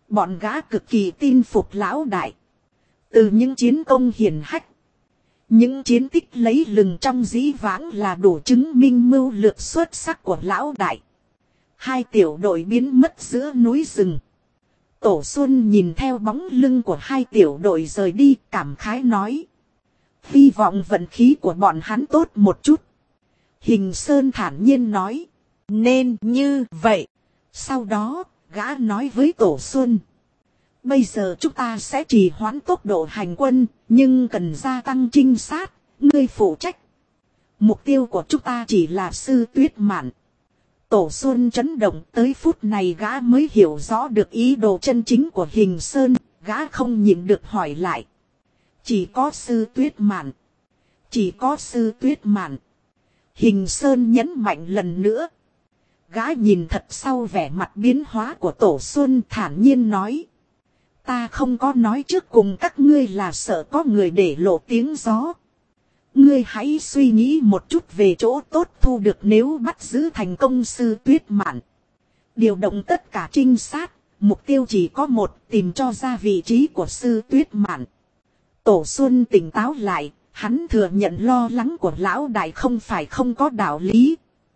Bọn gã cực kỳ tin phục lão đại. Từ những chiến công hiển hách, những chiến tích lấy lừng trong dĩ vãng là đủ chứng minh mưu lược xuất sắc của lão đại. Hai tiểu đội biến mất giữa núi rừng. Tổ Xuân nhìn theo bóng lưng của hai tiểu đội rời đi, cảm khái nói. Hy vọng vận khí của bọn hắn tốt một chút. Hình Sơn thản nhiên nói. Nên như vậy. Sau đó, gã nói với Tổ Xuân. Bây giờ chúng ta sẽ trì hoãn tốc độ hành quân, nhưng cần gia tăng trinh sát, ngươi phụ trách. Mục tiêu của chúng ta chỉ là Sư Tuyết Mạn. Tổ Xuân chấn động, tới phút này gã mới hiểu rõ được ý đồ chân chính của Hình Sơn, gã không nhịn được hỏi lại. Chỉ có Sư Tuyết Mạn. Chỉ có Sư Tuyết Mạn. Hình Sơn nhấn mạnh lần nữa. Gã nhìn thật sau vẻ mặt biến hóa của Tổ Xuân, thản nhiên nói. Ta không có nói trước cùng các ngươi là sợ có người để lộ tiếng gió. Ngươi hãy suy nghĩ một chút về chỗ tốt thu được nếu bắt giữ thành công Sư Tuyết Mạn. Điều động tất cả trinh sát, mục tiêu chỉ có một, tìm cho ra vị trí của Sư Tuyết Mạn. Tổ Xuân tỉnh táo lại, hắn thừa nhận lo lắng của lão đại không phải không có đạo lý.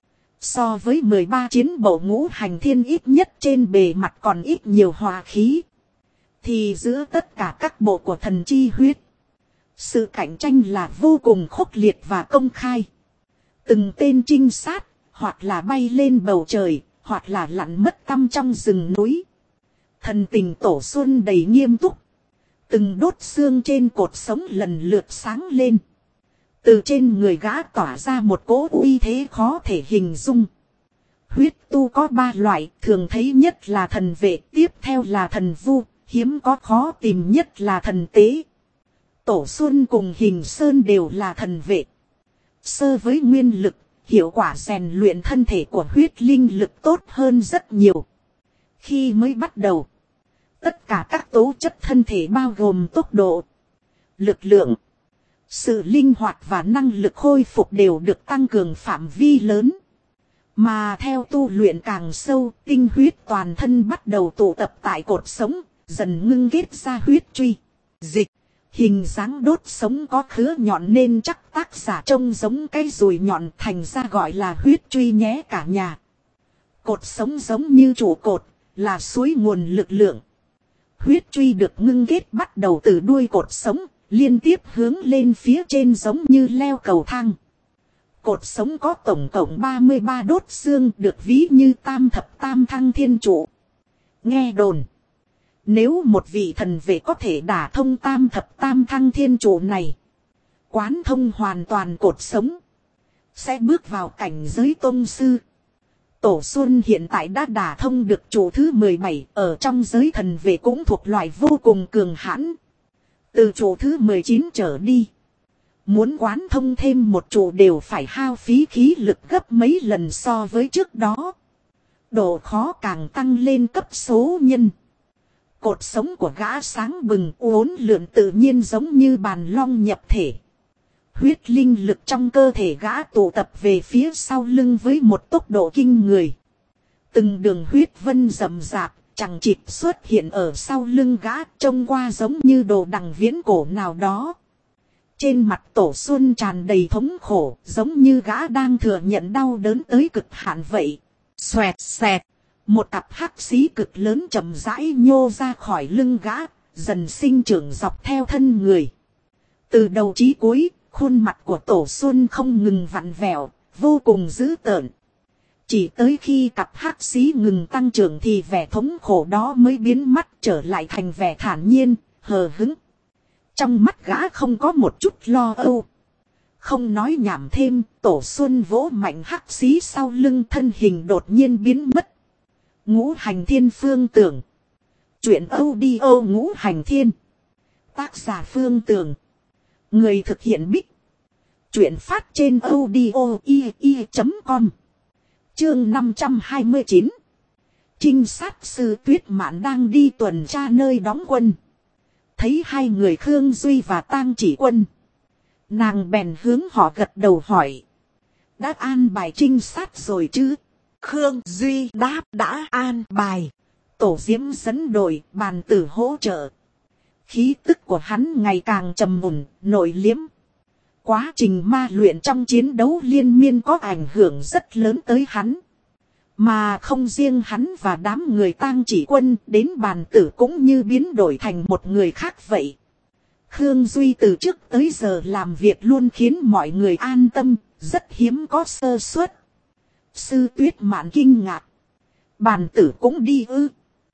So với 13 chiến bộ ngũ hành thiên ít nhất trên bề mặt còn ít nhiều hòa khí. Thì giữa tất cả các bộ của thần chi huyết, sự cạnh tranh là vô cùng khốc liệt và công khai. Từng tên trinh sát, hoặc là bay lên bầu trời, hoặc là lặn mất tăm trong rừng núi. Thần tình Tổ Xuân đầy nghiêm túc. Từng đốt xương trên cột sống lần lượt sáng lên. Từ trên người gã tỏa ra một cỗ uy thế khó thể hình dung. Huyết tu có 3 loại, thường thấy nhất là thần vệ, tiếp theo là thần vu, hiếm có khó tìm nhất là thần tế. Tổ Xuân cùng Hình Sơn đều là thần vệ. Sơ với nguyên lực, hiệu quả rèn luyện thân thể của huyết linh lực tốt hơn rất nhiều. Khi mới bắt đầu, tất cả các tố chất thân thể bao gồm tốc độ, lực lượng, sự linh hoạt và năng lực khôi phục đều được tăng cường phạm vi lớn. Mà theo tu luyện càng sâu, tinh huyết toàn thân bắt đầu tụ tập tại cột sống, dần ngưng kết ra huyết truy. Dịch, hình dáng đốt sống có khứa nhọn nên chắc tác giả trông giống cái dùi nhọn, thành ra gọi là huyết truy nhé cả nhà. Cột sống giống như trụ cột, là suối nguồn lực lượng. Huyết truy được ngưng kết bắt đầu từ đuôi cột sống, liên tiếp hướng lên phía trên giống như leo cầu thang. Cột sống có tổng cộng 33 đốt xương, được ví như tam thập tam thăng thiên trụ. Nghe đồn, nếu một vị thần vệ có thể đả thông tam thập tam thăng thiên trụ này, quán thông hoàn toàn cột sống, sẽ bước vào cảnh giới tôn sư. Tổ Xuân hiện tại đã đả thông được trụ thứ 17, ở trong giới thần vệ cũng thuộc loại vô cùng cường hãn. Từ trụ thứ 19 trở đi, muốn quán thông thêm một trụ đều phải hao phí khí lực gấp mấy lần so với trước đó. Độ khó càng tăng lên cấp số nhân. Cột sống của gã sáng bừng uốn lượn tự nhiên giống như bàn long nhập thể. Huyết linh lực trong cơ thể gã tụ tập về phía sau lưng với một tốc độ kinh người. Từng đường huyết vân rậm rạp, chằng chịt xuất hiện ở sau lưng gã, trông qua giống như đồ đằng viễn cổ nào đó. Trên mặt Tổ Xuân tràn đầy thống khổ, giống như gã đang thừa nhận đau đớn tới cực hạn vậy. Xoẹt xẹt, một cặp hắc xí cực lớn chậm rãi nhô ra khỏi lưng gã, dần sinh trưởng dọc theo thân người. Từ đầu chí cuối, khuôn mặt của Tổ Xuân không ngừng vặn vẹo, vô cùng dữ tợn. Chỉ tới khi cặp hắc xí ngừng tăng trưởng thì vẻ thống khổ đó mới biến mất, trở lại thành vẻ thản nhiên, hờ hững. Trong mắt gã không có một chút lo âu. Không nói nhảm thêm, Tổ Xuân vỗ mạnh hắc xí sau lưng, thân hình đột nhiên biến mất. Ngũ hành thiên phương tưởng. Chuyện audio ngũ hành thiên. Tác giả Phương Tường. Người thực hiện Bích. Chuyện phát trên audio.com. Chương 529. Trinh sát sư Tuyết Mạn đang đi tuần tra nơi đóng quân. Thấy hai người Khương Duy và Tang Chỉ Quân, nàng bèn hướng họ gật đầu hỏi. Đã an bài trinh sát rồi chứ? Khương Duy đáp đã an bài. Tổ Diễm dẫn đội, bàn tử hỗ trợ. Khí tức của hắn ngày càng trầm mùn, nội liếm. Quá trình ma luyện trong chiến đấu liên miên có ảnh hưởng rất lớn tới hắn. Mà không riêng hắn và đám người Tang Chỉ Quân, đến bàn tử cũng như biến đổi thành một người khác vậy. Khương Duy từ trước tới giờ làm việc luôn khiến mọi người an tâm, rất hiếm có sơ suất. Sư Tuyết Mạn kinh ngạc. Bàn tử cũng đi ư?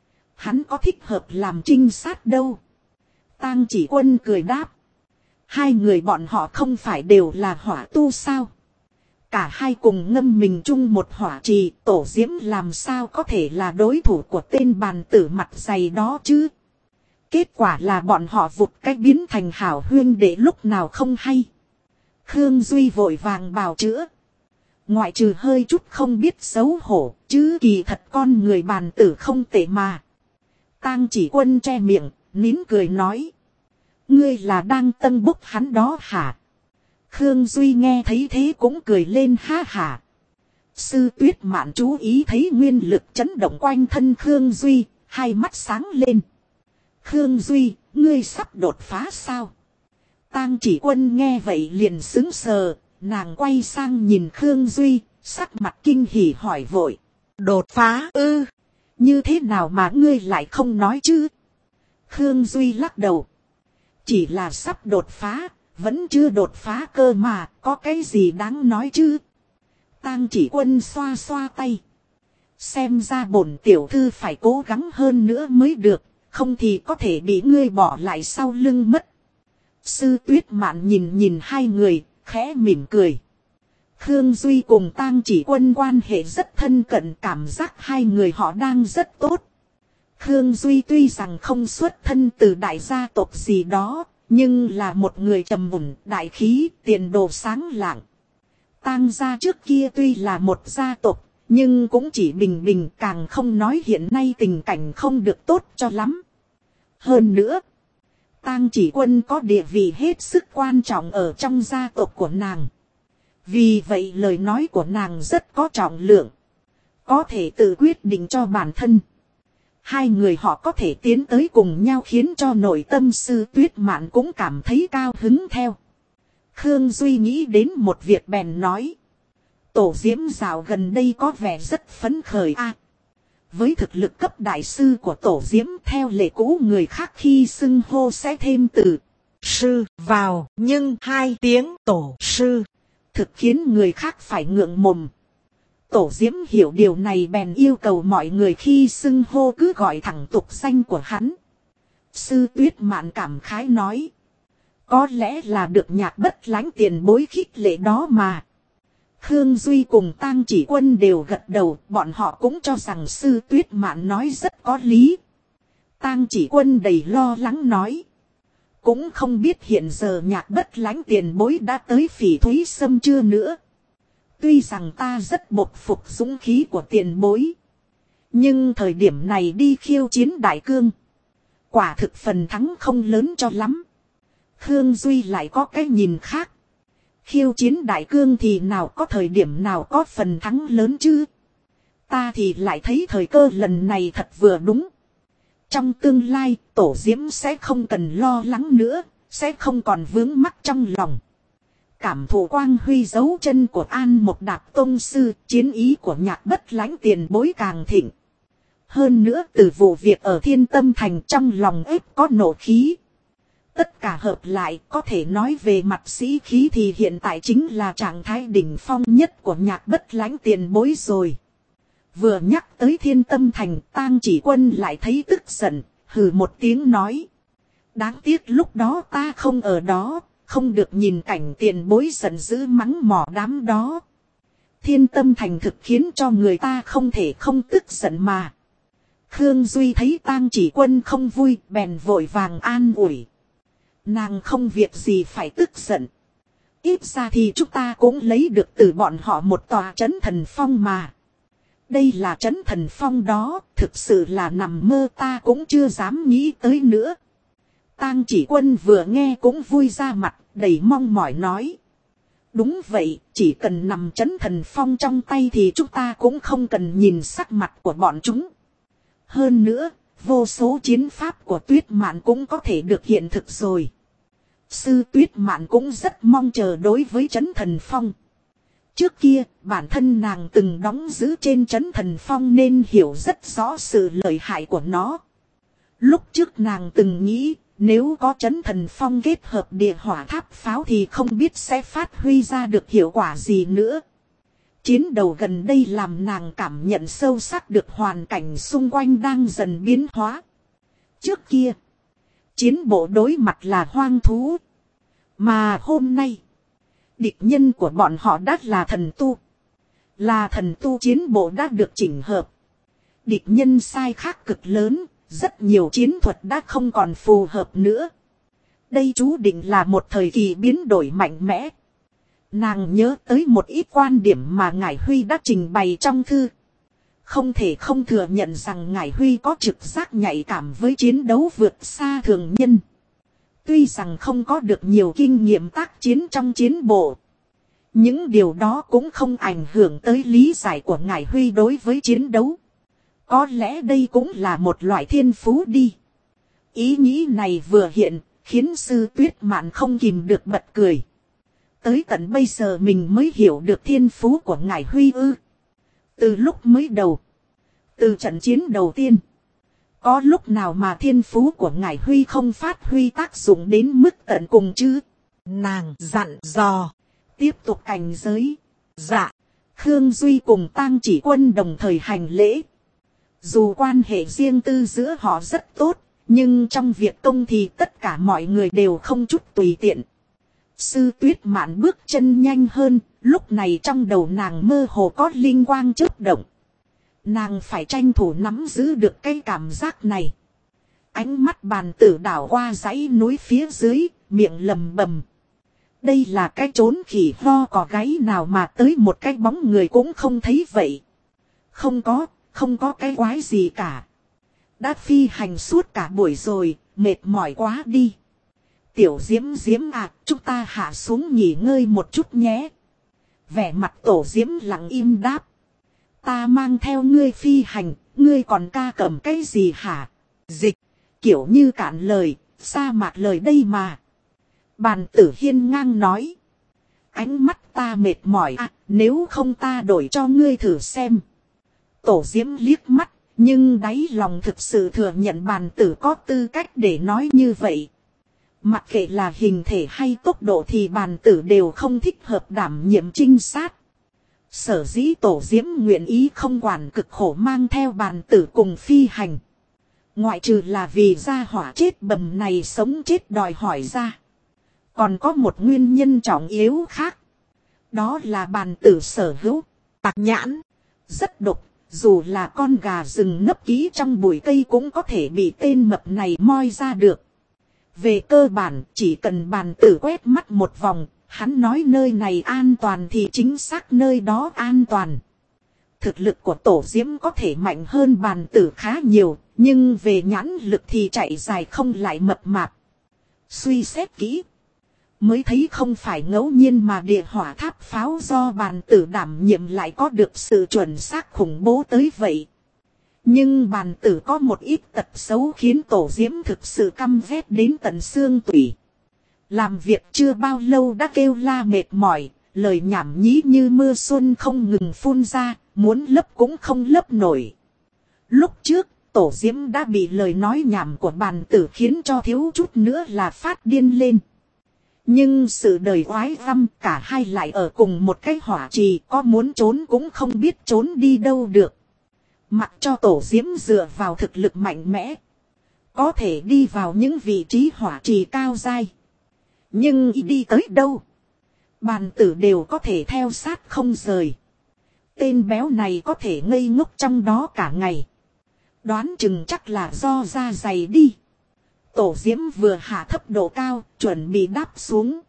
Hắn có thích hợp làm trinh sát đâu? Tang Chỉ Quân cười đáp. Hai người bọn họ không phải đều là hỏa tu sao? Cả hai cùng ngâm mình chung một hỏa trì, Tổ Diễm làm sao có thể là đối thủ của tên bàn tử mặt dày đó chứ? Kết quả là bọn họ vụt cách biến thành hảo huyên để lúc nào không hay. Khương Duy vội vàng bào chữa. Ngoại trừ hơi chút không biết xấu hổ, chứ kỳ thật con người bàn tử không tệ mà. Tang Chỉ Quân che miệng, nín cười nói. Ngươi là đang tân bốc hắn đó hả? Khương Duy nghe thấy thế cũng cười lên ha hả. Sư Tuyết Mạn chú ý thấy nguyên lực chấn động quanh thân Khương Duy, hai mắt sáng lên. Khương Duy, ngươi sắp đột phá sao? Tang Chỉ Quân nghe vậy liền sững sờ, nàng quay sang nhìn Khương Duy, sắc mặt kinh hỉ hỏi vội. Đột phá ư? Như thế nào mà ngươi lại không nói chứ? Khương Duy lắc đầu. Chỉ là sắp đột phá, vẫn chưa đột phá cơ mà, có cái gì đáng nói chứ? Tang Chỉ Quân xoa xoa tay. Xem ra bổn tiểu thư phải cố gắng hơn nữa mới được, không thì có thể bị ngươi bỏ lại sau lưng mất. Sư Tuyết Mạn nhìn nhìn hai người, khẽ mỉm cười. Khương Duy cùng Tang Chỉ Quân quan hệ rất thân cận, cảm giác hai người họ đang rất tốt. Khương Duy tuy rằng không xuất thân từ đại gia tộc gì đó, nhưng là một người trầm mùn, đại khí, tiền đồ sáng lạng. Tang gia trước kia tuy là một gia tộc, nhưng cũng chỉ bình bình, càng không nói hiện nay tình cảnh không được tốt cho lắm. Hơn nữa, Tang Chỉ Quân có địa vị hết sức quan trọng ở trong gia tộc của nàng. Vì vậy lời nói của nàng rất có trọng lượng. Có thể tự quyết định cho bản thân. Hai người họ có thể tiến tới cùng nhau khiến cho nội tâm Sư Tuyết Mạn cũng cảm thấy cao hứng theo. Khương Duy nghĩ đến một việc bèn nói. Tổ Diễm dạo gần đây có vẻ rất phấn khởi a. Với thực lực cấp đại sư của Tổ Diễm theo lệ cũ người khác khi xưng hô sẽ thêm từ sư vào, nhưng hai tiếng tổ sư thực khiến người khác phải ngượng mồm. Tổ Diễm hiểu điều này bèn yêu cầu mọi người khi xưng hô cứ gọi thẳng tục danh của hắn. Sư Tuyết Mạn cảm khái nói. Có lẽ là được Nhạc Bất Lánh tiền bối khích lệ đó mà. Khương Duy cùng Tang Chỉ Quân đều gật đầu, bọn họ cũng cho rằng Sư Tuyết Mạn nói rất có lý. Tang Chỉ Quân đầy lo lắng nói. Cũng không biết hiện giờ Nhạc Bất Lánh tiền bối đã tới Phỉ Thúy Sâm chưa nữa. Tuy rằng ta rất bội phục dũng khí của tiền bối. Nhưng thời điểm này đi khiêu chiến Đại Cương. Quả thực phần thắng không lớn cho lắm. Khương Duy lại có cái nhìn khác. Khiêu chiến Đại Cương thì nào có thời điểm nào có phần thắng lớn chứ. Ta thì lại thấy thời cơ lần này thật vừa đúng. Trong tương lai, Tổ Diễm sẽ không cần lo lắng nữa, sẽ không còn vướng mắc trong lòng. Cảm thụ quang huy dấu chân của An Một Đạp Tông Sư, chiến ý của Nhạc Bất Lánh tiền bối càng thịnh. Hơn nữa từ vụ việc ở Thiên Tâm Thành trong lòng ếp có nộ khí. Tất cả hợp lại có thể nói về mặt sĩ khí thì hiện tại chính là trạng thái đỉnh phong nhất của Nhạc Bất Lánh tiền bối rồi. Vừa nhắc tới Thiên Tâm Thành, Tang Chỉ Quân lại thấy tức giận, hừ một tiếng nói. Đáng tiếc lúc đó ta không ở đó, không được nhìn cảnh tiền bối giận dữ mắng mỏ đám đó. Thiên Tâm Thành thực khiến cho người ta không thể không tức giận mà. Khương Duy thấy Tang Chỉ Quân không vui, bèn vội vàng an ủi. Nàng không việc gì phải tức giận. Ít ra thì chúng ta cũng lấy được từ bọn họ một tòa trấn thần phong mà. Đây là trấn thần phong đó, thực sự là nằm mơ ta cũng chưa dám nghĩ tới nữa. Tang Chỉ Quân vừa nghe cũng vui ra mặt, đầy mong mỏi nói. Đúng vậy, chỉ cần nằm trấn thần phong trong tay thì chúng ta cũng không cần nhìn sắc mặt của bọn chúng. Hơn nữa, vô số chiến pháp của Tuyết Mạn cũng có thể được hiện thực rồi. Sư Tuyết Mạn cũng rất mong chờ đối với Trấn Thần Phong. Trước kia, bản thân nàng từng đóng giữ trên Trấn Thần Phong nên hiểu rất rõ sự lợi hại của nó. Lúc trước nàng từng nghĩ, nếu có Trấn Thần Phong kết hợp địa hỏa tháp pháo thì không biết sẽ phát huy ra được hiệu quả gì nữa. Chiến đấu gần đây làm nàng cảm nhận sâu sắc được hoàn cảnh xung quanh đang dần biến hóa. Trước kia, chiến bộ đối mặt là hoang thú. Mà hôm nay, địch nhân của bọn họ đã là thần tu. Là thần tu chiến bộ đã được chỉnh hợp. Địch nhân sai khác cực lớn, rất nhiều chiến thuật đã không còn phù hợp nữa. Đây chú định là một thời kỳ biến đổi mạnh mẽ. Nàng nhớ tới một ít quan điểm mà Ngải Huy đã trình bày trong thư. Không thể không thừa nhận rằng Ngải Huy có trực giác nhạy cảm với chiến đấu vượt xa thường nhân. Tuy rằng không có được nhiều kinh nghiệm tác chiến trong chiến bộ. Những điều đó cũng không ảnh hưởng tới lý giải của Ngải Huy đối với chiến đấu. Có lẽ đây cũng là một loại thiên phú đi. Ý nghĩ này vừa hiện, khiến sư Tuyết Mạn không kìm được bật cười. Tới tận bây giờ mình mới hiểu được thiên phú của Ngải Huy ư. Từ lúc mới đầu, từ trận chiến đầu tiên, có lúc nào mà thiên phú của Ngải Huy không phát huy tác dụng đến mức tận cùng chứ? Nàng dặn dò. Tiếp tục cảnh giới. Dạ. Khương Duy cùng Tang Chỉ Quân đồng thời hành lễ. Dù quan hệ riêng tư giữa họ rất tốt, nhưng trong việc công thì tất cả mọi người đều không chút tùy tiện. Sư Tuyết Mạn bước chân nhanh hơn, lúc này trong đầu nàng mơ hồ có linh quang chớp động. Nàng phải tranh thủ nắm giữ được cái cảm giác này. Ánh mắt bàn tử đảo qua dãy núi phía dưới, miệng lầm bầm. Đây là cái trốn khỉ ho cò gáy nào mà tới một cái bóng người cũng không thấy vậy. Không có cái quái gì cả. Đã phi hành suốt cả buổi rồi, mệt mỏi quá đi. Tiểu Diễm Diễm à, chúng ta hạ xuống nghỉ ngơi một chút nhé. Vẻ mặt Tổ Diễm lặng im đáp. Ta mang theo ngươi phi hành, ngươi còn ca cầm cái gì hả? Dịch, kiểu như cạn lời, sa mạc lời đây mà. Bàn tử hiên ngang nói. Ánh mắt ta mệt mỏi à, nếu không ta đổi cho ngươi thử xem. Tổ Diễm liếc mắt, nhưng đáy lòng thực sự thừa nhận bàn tử có tư cách để nói như vậy. Mặc kệ là hình thể hay tốc độ thì bàn tử đều không thích hợp đảm nhiệm trinh sát. Sở dĩ Tổ Diễm nguyện ý không quản cực khổ mang theo bàn tử cùng phi hành. Ngoại trừ là vì gia hỏa chết bầm này sống chết đòi hỏi ra. Còn có một nguyên nhân trọng yếu khác. Đó là bàn tử sở hữu. Tạc nhãn. Rất độc. Dù là con gà rừng nấp kỹ trong bụi cây cũng có thể bị tên mập này moi ra được. Về cơ bản, chỉ cần bàn tử quét mắt một vòng, hắn nói nơi này an toàn thì chính xác nơi đó an toàn. Thực lực của Tổ Diễm có thể mạnh hơn bàn tử khá nhiều, nhưng về nhãn lực thì chạy dài không lại mập mạp. Suy xét kỹ, mới thấy không phải ngẫu nhiên mà địa hỏa tháp pháo do bàn tử đảm nhiệm lại có được sự chuẩn xác khủng bố tới vậy. Nhưng bàn tử có một ít tật xấu khiến Tổ Diễm thực sự căm ghét đến tận xương tủy. Làm việc chưa bao lâu đã kêu la mệt mỏi, lời nhảm nhí như mưa xuân không ngừng phun ra, muốn lấp cũng không lấp nổi. Lúc trước, Tổ Diễm đã bị lời nói nhảm của bàn tử khiến cho thiếu chút nữa là phát điên lên. Nhưng sự đời oái găm cả hai lại ở cùng một cái hỏa trì, có muốn trốn cũng không biết trốn đi đâu được. Mặc cho Tổ Diễm dựa vào thực lực mạnh mẽ, có thể đi vào những vị trí hỏa trì cao dai. Nhưng đi tới đâu, bàn tử đều có thể theo sát không rời. Tên béo này có thể ngây ngốc trong đó cả ngày. Đoán chừng chắc là do da dày đi. Tổ Diễm vừa hạ thấp độ cao, chuẩn bị đáp xuống.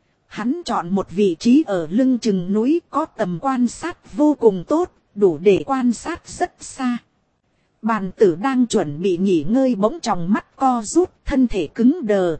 Hắn chọn một vị trí ở lưng chừng núi có tầm quan sát vô cùng tốt, đủ để quan sát rất xa. Bàn tử đang chuẩn bị nghỉ ngơi bỗng tròng mắt co rút, thân thể cứng đờ.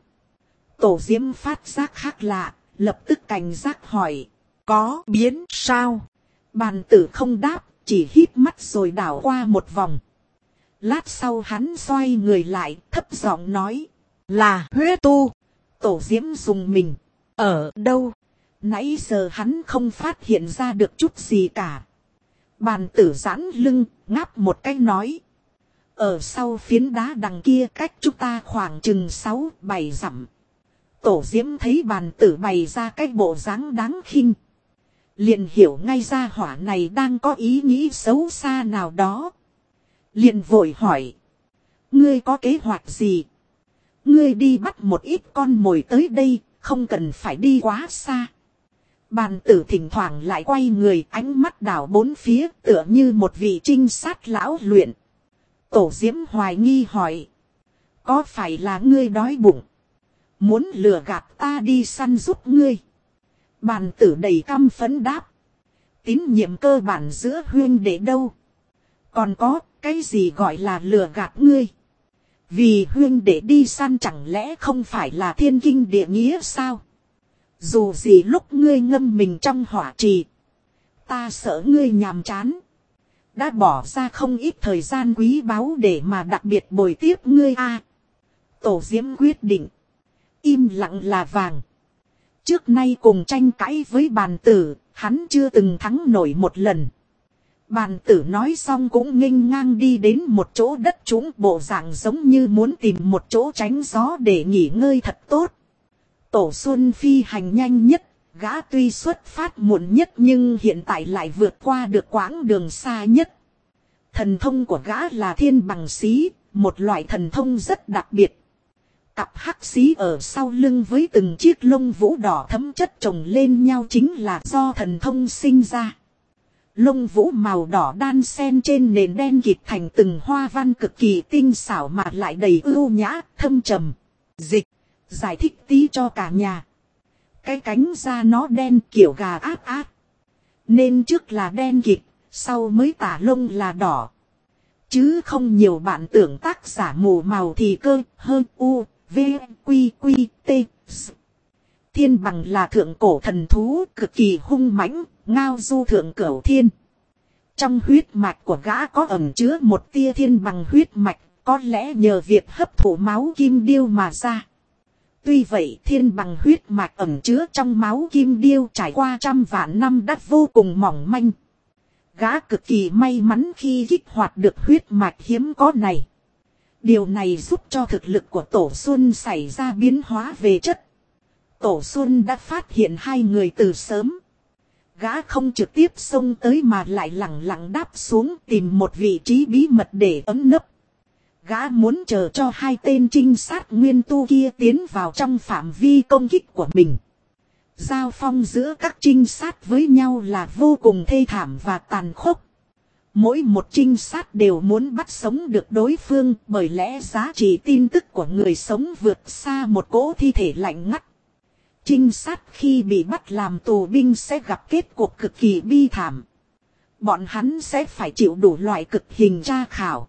Tổ Diễm phát giác khác lạ, lập tức cảnh giác hỏi. Có biến sao? Bàn tử không đáp, chỉ híp mắt rồi đảo qua một vòng. Lát sau hắn xoay người lại, thấp giọng nói. Là huyết tu. Tổ Diễm dùng mình. Ở đâu? Nãy giờ hắn không phát hiện ra được chút gì cả. Bàn tử giãn lưng, ngáp một cái nói. Ở sau phiến đá đằng kia cách chúng ta khoảng chừng 6-7 dặm. Tổ Diễm thấy bàn tử bày ra cái bộ dáng đáng khinh. Liền hiểu ngay ra hỏa này đang có ý nghĩ xấu xa nào đó. Liền vội hỏi. Ngươi có kế hoạch gì? Ngươi đi bắt một ít con mồi tới đây, không cần phải đi quá xa. Bàn tử thỉnh thoảng lại quay người, ánh mắt đảo bốn phía tựa như một vị trinh sát lão luyện. Tổ Diễm hoài nghi hỏi. Có phải là ngươi đói bụng? Muốn lừa gạt ta đi săn giúp ngươi? Bàn tử đầy căm phẫn đáp. Tín nhiệm cơ bản giữa huynh đệ đâu? Còn có cái gì gọi là lừa gạt ngươi? Vì huynh đệ đi săn chẳng lẽ không phải là thiên kinh địa nghĩa sao? Dù gì lúc ngươi ngâm mình trong hỏa trì, ta sợ ngươi nhàm chán. Đã bỏ ra không ít thời gian quý báu để mà đặc biệt bồi tiếp ngươi a. Tổ Diễm quyết định. Im lặng là vàng. Trước nay cùng tranh cãi với bàn tử, hắn chưa từng thắng nổi một lần. Bàn tử nói xong cũng nghênh ngang đi đến một chỗ đất trũng bộ dạng giống như muốn tìm một chỗ tránh gió để nghỉ ngơi thật tốt. Tổ Xuân phi hành nhanh nhất, gã tuy xuất phát muộn nhất nhưng hiện tại lại vượt qua được quãng đường xa nhất. Thần thông của gã là thiên bằng xí, một loại thần thông rất đặc biệt. Cặp hắc xí ở sau lưng với từng chiếc lông vũ đỏ thấm chất chồng lên nhau chính là do thần thông sinh ra. Lông vũ màu đỏ đan xen trên nền đen kịt thành từng hoa văn cực kỳ tinh xảo mà lại đầy ưu nhã, thâm trầm. Dịch, giải thích tí cho cả nhà. Cái cánh da nó đen kiểu gà áp áp. Nên trước là đen kịt, sau mới tả lông là đỏ. Chứ không nhiều bạn tưởng tác giả mù màu thì cơ, hơn u, v, quy, quy, t, s. Thiên bằng là thượng cổ thần thú cực kỳ hung mãnh, ngao du thượng cửu thiên. Trong huyết mạch của gã có ẩn chứa một tia thiên bằng huyết mạch, có lẽ nhờ việc hấp thụ máu kim điêu mà ra. Tuy vậy thiên bằng huyết mạch ẩn chứa trong máu kim điêu trải qua trăm vạn năm đã vô cùng mỏng manh. Gã cực kỳ may mắn khi kích hoạt được huyết mạch hiếm có này. Điều này giúp cho thực lực của Tổ Xuân xảy ra biến hóa về chất. Tổ Xuân đã phát hiện hai người từ sớm. Gã không trực tiếp xông tới mà lại lẳng lặng đáp xuống tìm một vị trí bí mật để ấm nấp. Gã muốn chờ cho hai tên trinh sát nguyên tu kia tiến vào trong phạm vi công kích của mình. Giao phong giữa các trinh sát với nhau là vô cùng thê thảm và tàn khốc. Mỗi một trinh sát đều muốn bắt sống được đối phương bởi lẽ giá trị tin tức của người sống vượt xa một cỗ thi thể lạnh ngắt. Trinh sát khi bị bắt làm tù binh sẽ gặp kết cục cực kỳ bi thảm. Bọn hắn sẽ phải chịu đủ loại cực hình tra khảo.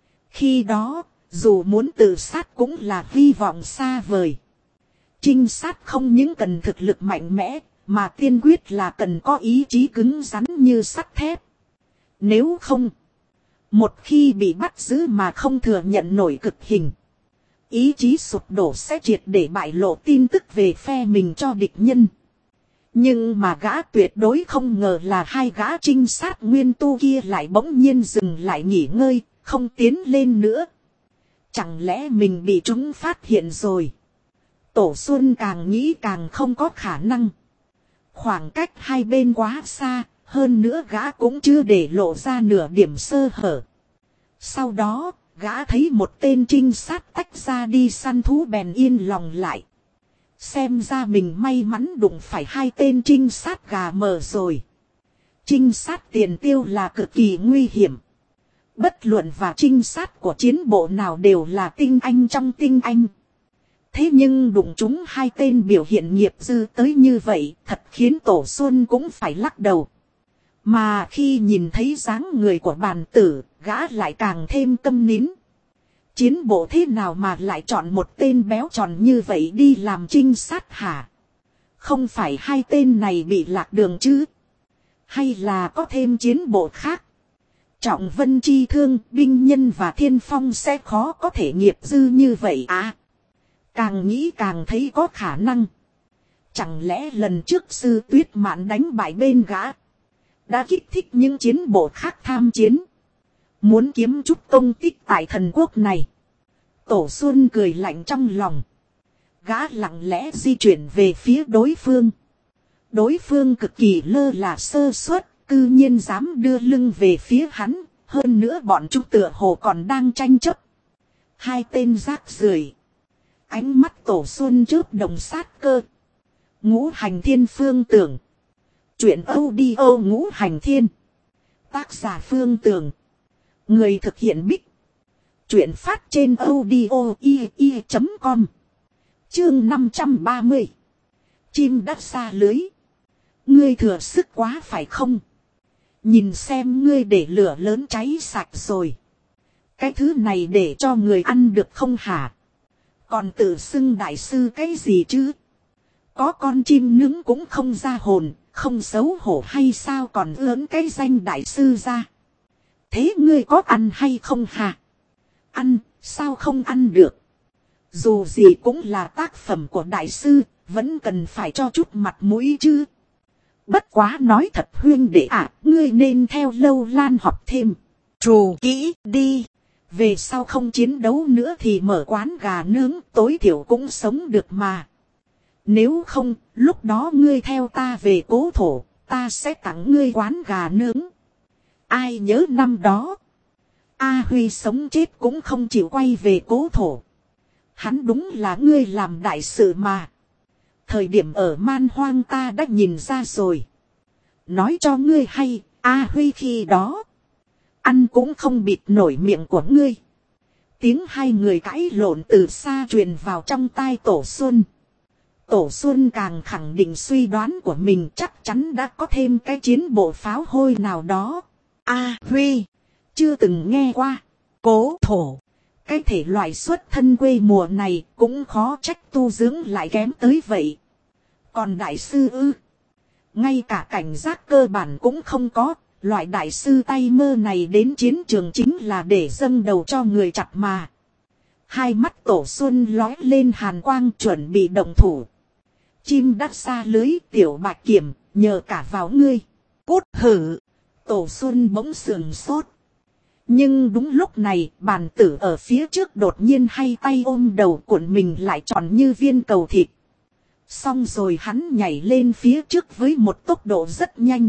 Khi đó, dù muốn tự sát cũng là hy vọng xa vời. Trinh sát không những cần thực lực mạnh mẽ, mà tiên quyết là cần có ý chí cứng rắn như sắt thép. Nếu không, một khi bị bắt giữ mà không thừa nhận nổi cực hình, ý chí sụp đổ sẽ triệt để bại lộ tin tức về phe mình cho địch nhân. Nhưng mà gã tuyệt đối không ngờ là hai gã trinh sát nguyên tu kia lại bỗng nhiên dừng lại nghỉ ngơi, không tiến lên nữa. Chẳng lẽ mình bị chúng phát hiện rồi? Tổ Xuân càng nghĩ càng không có khả năng. Khoảng cách hai bên quá xa, hơn nữa gã cũng chưa để lộ ra nửa điểm sơ hở. Sau đó, gã thấy một tên trinh sát tách ra đi săn thú bèn yên lòng lại. Xem ra mình may mắn đụng phải hai tên trinh sát gà mờ rồi. Trinh sát tiền tiêu là cực kỳ nguy hiểm. Bất luận và trinh sát của chiến bộ nào đều là tinh anh trong tinh anh. Thế nhưng đụng chúng hai tên biểu hiện nghiệp dư tới như vậy thật khiến Tổ Xuân cũng phải lắc đầu. Mà khi nhìn thấy dáng người của bàn tử, gã lại càng thêm câm nín. Chiến bộ thế nào mà lại chọn một tên béo tròn như vậy đi làm trinh sát hả? Không phải hai tên này bị lạc đường chứ? Hay là có thêm chiến bộ khác? Trọng vân chi thương, binh nhân và thiên phong sẽ khó có thể nghiệp dư như vậy à. Càng nghĩ càng thấy có khả năng. Chẳng lẽ lần trước sư Tuyết Mạn đánh bại bên gã, đã kích thích những chiến bộ khác tham chiến, muốn kiếm chút công tích tại thần quốc này. Tổ Xuân cười lạnh trong lòng. Gã lặng lẽ di chuyển về phía đối phương. Đối phương cực kỳ lơ là sơ suất, cư nhiên dám đưa lưng về phía hắn. Hơn nữa bọn chúng tựa hồ còn đang tranh chấp. Hai tên rác rưởi. Ánh mắt Tổ Xuân chớp đồng sát cơ. Ngũ Hành Thiên Phương Tưởng. Chuyện audio Ngũ Hành Thiên. Tác giả Phương Tưởng. Người thực hiện Bích. Chuyện phát trên audio.com. Chương 530. Chim đắt xa lưới. Ngươi thừa sức quá phải không? Nhìn xem ngươi để lửa lớn cháy sạch rồi. Cái thứ này để cho người ăn được không hả? Còn tự xưng đại sư cái gì chứ? Có con chim nướng cũng không ra hồn, không xấu hổ hay sao còn ớn cái danh đại sư ra? Thế ngươi có ăn hay không hả? Ăn, sao không ăn được? Dù gì cũng là tác phẩm của đại sư, vẫn cần phải cho chút mặt mũi chứ. Bất quá nói thật huynh đệ ạ, ngươi nên theo Lâu Lan học thêm. Trù kỹ đi. Về sau không chiến đấu nữa thì mở quán gà nướng, tối thiểu cũng sống được mà. Nếu không, lúc đó ngươi theo ta về Cố Thổ, ta sẽ tặng ngươi quán gà nướng. Ai nhớ năm đó, A Huy sống chết cũng không chịu quay về Cố Thổ. Hắn đúng là ngươi làm đại sự mà. Thời điểm ở Man Hoang ta đã nhìn ra rồi. Nói cho ngươi hay, A Huy khi đó ăn cũng không bịt nổi miệng của ngươi. Tiếng hai người cãi lộn từ xa truyền vào trong tai Tổ Xuân. Tổ Xuân càng khẳng định suy đoán của mình, chắc chắn đã có thêm cái chiến bộ pháo hôi nào đó. A Huy chưa từng nghe qua. Cố Thổ. Cái thể loại xuất thân quê mùa này cũng khó trách tu dưỡng lại kém tới vậy. Còn đại sư ư? Ngay cả cảnh giác cơ bản cũng không có. Loại đại sư tay mơ này đến chiến trường chính là để dâng đầu cho người chặt mà. Hai mắt Tổ Xuân lói lên hàn quang chuẩn bị động thủ. Chim đắt xa lưới, Tiểu Bạch Kiểm, nhờ cả vào ngươi. Cút hử. Tổ Xuân bỗng sườn sốt. Nhưng đúng lúc này, bàn tử ở phía trước đột nhiên hay tay ôm đầu cuộn mình lại tròn như viên cầu thịt. Xong rồi hắn nhảy lên phía trước với một tốc độ rất nhanh.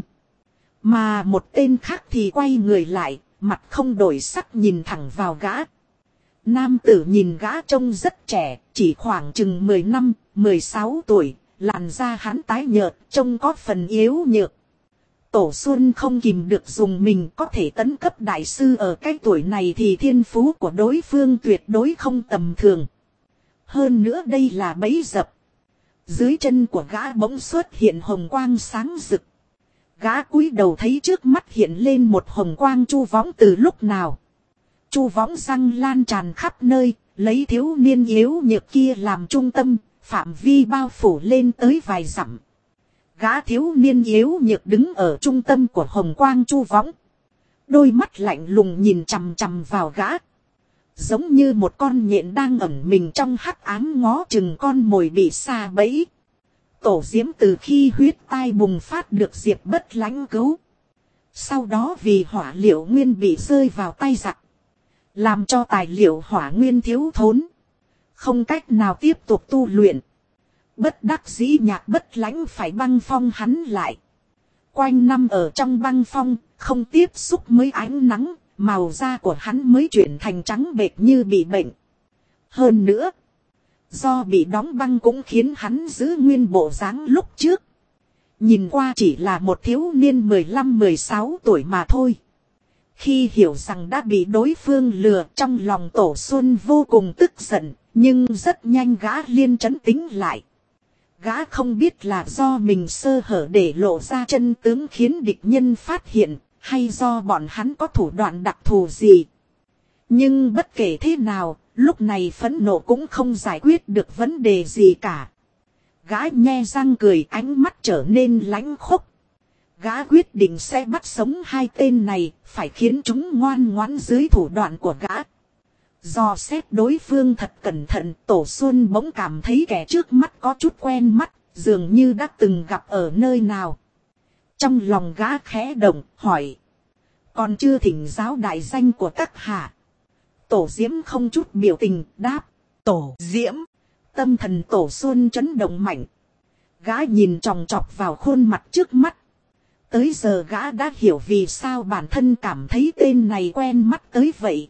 Mà một tên khác thì quay người lại, mặt không đổi sắc nhìn thẳng vào gã. Nam tử nhìn gã trông rất trẻ, chỉ khoảng chừng 10 năm, 16 tuổi, làn da hắn tái nhợt, trông có phần yếu nhược. Tổ Xuân không kìm được dùng mình, có thể tấn cấp đại sư ở cái tuổi này thì thiên phú của đối phương tuyệt đối không tầm thường. Hơn nữa đây là bẫy dập. Dưới chân của gã bỗng xuất hiện hồng quang sáng rực. Gã cúi đầu thấy trước mắt hiện lên một hồng quang chu võng từ lúc nào. Chu võng răng lan tràn khắp nơi, lấy thiếu niên yếu nhược kia làm trung tâm, phạm vi bao phủ lên tới vài dặm. Gã thiếu niên yếu nhược đứng ở trung tâm của hồng quang chu võng. Đôi mắt lạnh lùng nhìn chằm chằm vào gã. Giống như một con nhện đang ẩn mình trong hắc ám ngó chừng con mồi bị sa bẫy. Tổ Diễm từ khi huyết tai bùng phát được Diệp Bất Lãnh cứu. Sau đó vì hỏa liệu nguyên bị rơi vào tay giặc. Làm cho tài liệu hỏa nguyên thiếu thốn. Không cách nào tiếp tục tu luyện. Bất đắc dĩ Nhạc Bất Lãnh phải băng phong hắn lại. Quanh năm ở trong băng phong, không tiếp xúc với ánh nắng, màu da của hắn mới chuyển thành trắng bệch như bị bệnh. Hơn nữa, do bị đóng băng cũng khiến hắn giữ nguyên bộ dáng lúc trước. Nhìn qua chỉ là một thiếu niên 15-16 tuổi mà thôi. Khi hiểu rằng đã bị đối phương lừa, trong lòng Tổ Xuân vô cùng tức giận, nhưng rất nhanh gã liên trấn tĩnh lại. Gã không biết là do mình sơ hở để lộ ra chân tướng khiến địch nhân phát hiện, hay do bọn hắn có thủ đoạn đặc thù gì. Nhưng bất kể thế nào, lúc này phẫn nộ cũng không giải quyết được vấn đề gì cả. Gã nhe răng cười, ánh mắt trở nên lãnh khốc. Gã quyết định sẽ bắt sống hai tên này, phải khiến chúng ngoan ngoãn dưới thủ đoạn của gã. Dò xét đối phương thật cẩn thận, Tổ Xuân bỗng cảm thấy kẻ trước mắt có chút quen mắt, dường như đã từng gặp ở nơi nào. Trong lòng gã khẽ động, hỏi. Còn chưa thỉnh giáo đại danh của các hạ. Tổ Diễm không chút biểu tình, đáp. Tổ Diễm. Tâm thần Tổ Xuân chấn động mạnh. Gã nhìn chòng chọc vào khuôn mặt trước mắt. Tới giờ gã đã hiểu vì sao bản thân cảm thấy tên này quen mắt tới vậy.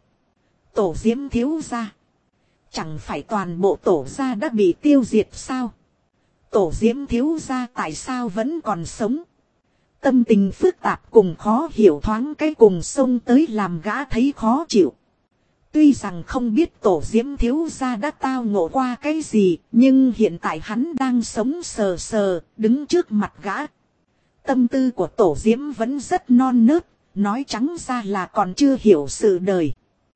Tổ Diễm thiếu gia. Chẳng phải toàn bộ tổ gia đã bị tiêu diệt sao? Tổ Diễm thiếu gia tại sao vẫn còn sống? Tâm tình phức tạp cùng khó hiểu thoáng cái cùng xông tới làm gã thấy khó chịu. Tuy rằng không biết Tổ Diễm thiếu gia đã tao ngộ qua cái gì, nhưng hiện tại hắn đang sống sờ sờ, đứng trước mặt gã. Tâm tư của Tổ Diễm vẫn rất non nớt, nói trắng ra là còn chưa hiểu sự đời.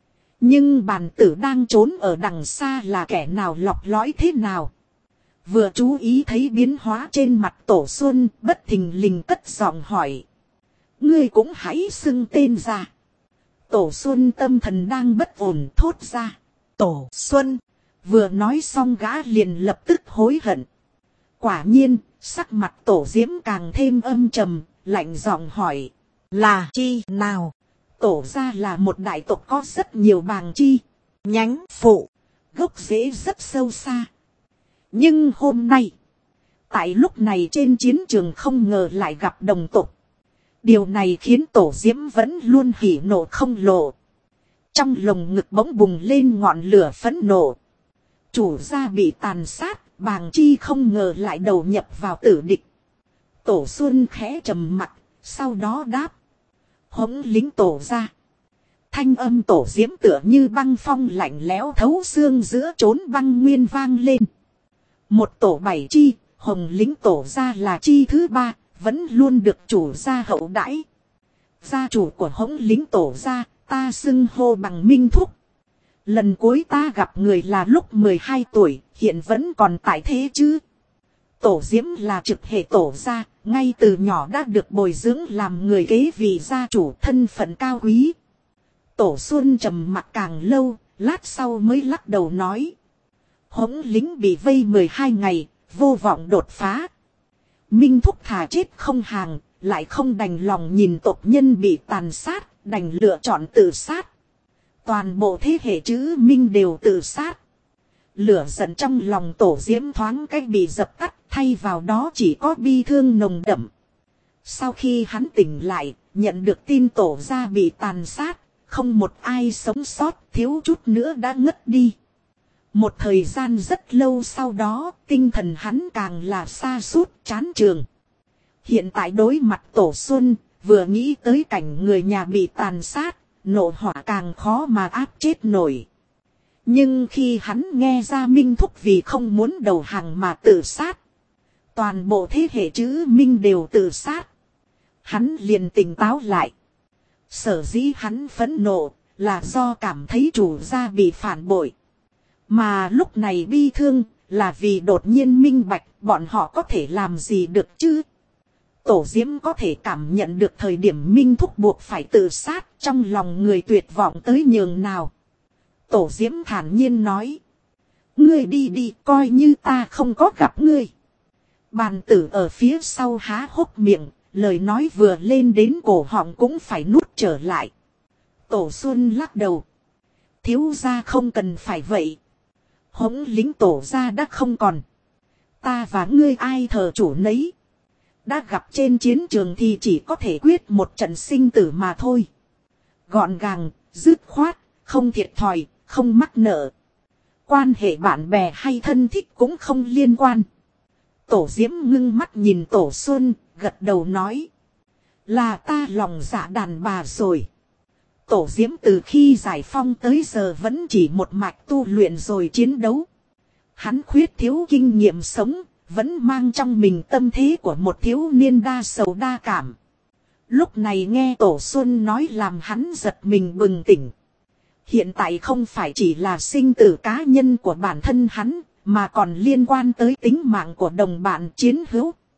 Nhưng bàn tử đang trốn ở đằng xa là kẻ nào lọc lõi thế nào? Vừa chú ý thấy biến hóa trên mặt Tổ Xuân, bất thình lình cất giọng hỏi. Ngươi cũng hãy xưng tên ra. Tổ Xuân tâm thần đang bất ổn thốt ra. Tổ Xuân. Vừa nói xong gã liền lập tức hối hận. Quả nhiên, sắc mặt Tổ Diễm càng thêm âm trầm, lạnh giọng hỏi. Là chi nào? Tổ gia là một đại tộc có rất nhiều bàng chi, nhánh, phụ, gốc rễ rất sâu xa. Nhưng hôm nay, tại lúc này trên chiến trường không ngờ lại gặp đồng tộc. Điều này khiến Tổ Diễm vẫn luôn hỉ nộ không lộ. Trong lồng ngực bỗng bùng lên ngọn lửa phẫn nộ. Chủ gia bị tàn sát, bàng chi không ngờ lại đầu nhập vào tử địch. Tổ Xuân khẽ trầm mặt, sau đó đáp. Hống lính Tổ gia. Thanh âm Tổ Diễm tựa như băng phong lạnh lẽo thấu xương giữa chốn băng nguyên vang lên. Một tổ 7 chi, Hồng lính Tổ gia là chi thứ 3, vẫn luôn được chủ gia hậu đãi. Gia chủ của Hống lính Tổ gia, ta xưng hô bằng Minh Thúc. Lần cuối ta gặp người là lúc 12 tuổi, hiện vẫn còn tại thế chứ. Tổ Diễm là trực hệ Tổ gia, ngay từ nhỏ đã được bồi dưỡng làm người kế vị gia chủ, thân phận cao quý. Tổ Xuân trầm mặc càng lâu, lát sau mới lắc đầu nói. Hống lính bị vây 12 ngày, vô vọng đột phá. Minh Thúc thà chết không hàng, lại không đành lòng nhìn tộc nhân bị tàn sát, đành lựa chọn tự sát. Toàn bộ thế hệ chữ Minh đều tự sát. Lửa giận trong lòng Tổ Diễm thoáng cách bị dập tắt, thay vào đó chỉ có bi thương nồng đậm. Sau khi hắn tỉnh lại, nhận được tin Tổ gia bị tàn sát, không một ai sống sót, thiếu chút nữa đã ngất đi. Một thời gian rất lâu sau đó, tinh thần hắn càng là sa sút chán trường. Hiện tại đối mặt Tổ Xuân, vừa nghĩ tới cảnh người nhà bị tàn sát, nộ hỏa càng khó mà áp chết nổi. Nhưng khi hắn nghe ra Minh Thúc vì không muốn đầu hàng mà tự sát, toàn bộ thế hệ chữ Minh đều tự sát, hắn liền tỉnh táo lại. Sở dĩ hắn phẫn nộ là do cảm thấy chủ gia bị phản bội. Mà lúc này bi thương là vì đột nhiên minh bạch bọn họ có thể làm gì được chứ. Tổ Diễm có thể cảm nhận được thời điểm Minh Thúc buộc phải tự sát, trong lòng người tuyệt vọng tới nhường nào. Tổ Diễm thản nhiên nói. Ngươi đi đi, coi như ta không có gặp ngươi. Bàn tử ở phía sau há hốc miệng, lời nói vừa lên đến cổ họng cũng phải nuốt trở lại. Tổ Xuân lắc đầu. Thiếu gia không cần phải vậy. Hống lính Tổ gia đã không còn. Ta và ngươi ai thờ chủ nấy. Đã gặp trên chiến trường thì chỉ có thể quyết một trận sinh tử mà thôi. Gọn gàng, dứt khoát, không thiệt thòi, không mắc nợ. Quan hệ bạn bè hay thân thích cũng không liên quan. Tổ Diễm ngưng mắt nhìn Tổ Xuân, gật đầu nói. Là ta lòng dạ đàn bà rồi. Tổ Diễm từ khi giải phong tới giờ vẫn chỉ một mạch tu luyện rồi chiến đấu. Hắn khuyết thiếu kinh nghiệm sống, vẫn mang trong mình tâm thế của một thiếu niên đa sầu đa cảm. Lúc này nghe Tổ Xuân nói làm hắn giật mình bừng tỉnh. Hiện tại không phải chỉ là sinh tử cá nhân của bản thân hắn, mà còn liên quan tới tính mạng của đồng bạn chiến hữu.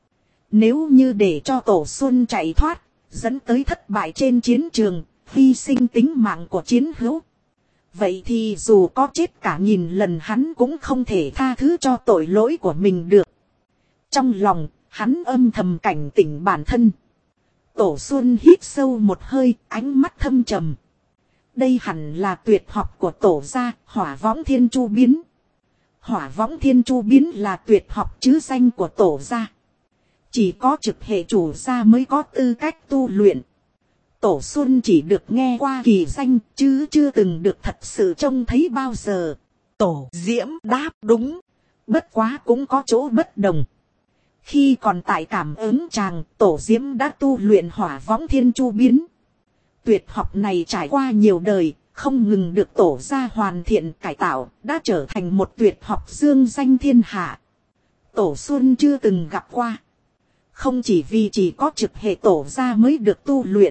Nếu như để cho Tổ Xuân chạy thoát, dẫn tới thất bại trên chiến trường, hy sinh tính mạng của chiến hữu. Vậy thì dù có chết cả 1000 lần hắn cũng không thể tha thứ cho tội lỗi của mình được. Trong lòng, hắn âm thầm cảnh tỉnh bản thân. Tổ Xuân hít sâu một hơi, ánh mắt thâm trầm. Đây hẳn là tuyệt học của Tổ gia, Hỏa Võng Thiên Chu Biến. Hỏa Võng Thiên Chu Biến là tuyệt học chứ danh của Tổ gia. Chỉ có trực hệ chủ gia mới có tư cách tu luyện. Tổ Xuân chỉ được nghe qua kỳ danh chứ chưa từng được thật sự trông thấy bao giờ. Tổ Diễm đáp đúng. Bất quá cũng có chỗ bất đồng. Khi còn tại cảm ứng tràng, Tổ Diễm đã tu luyện Hỏa Võng Thiên Chu Biến. Tuyệt học này trải qua nhiều đời, không ngừng được Tổ gia hoàn thiện cải tạo, đã trở thành một tuyệt học dương danh thiên hạ. Tổ Xuân chưa từng gặp qua. Không chỉ vì chỉ có trực hệ Tổ gia mới được tu luyện,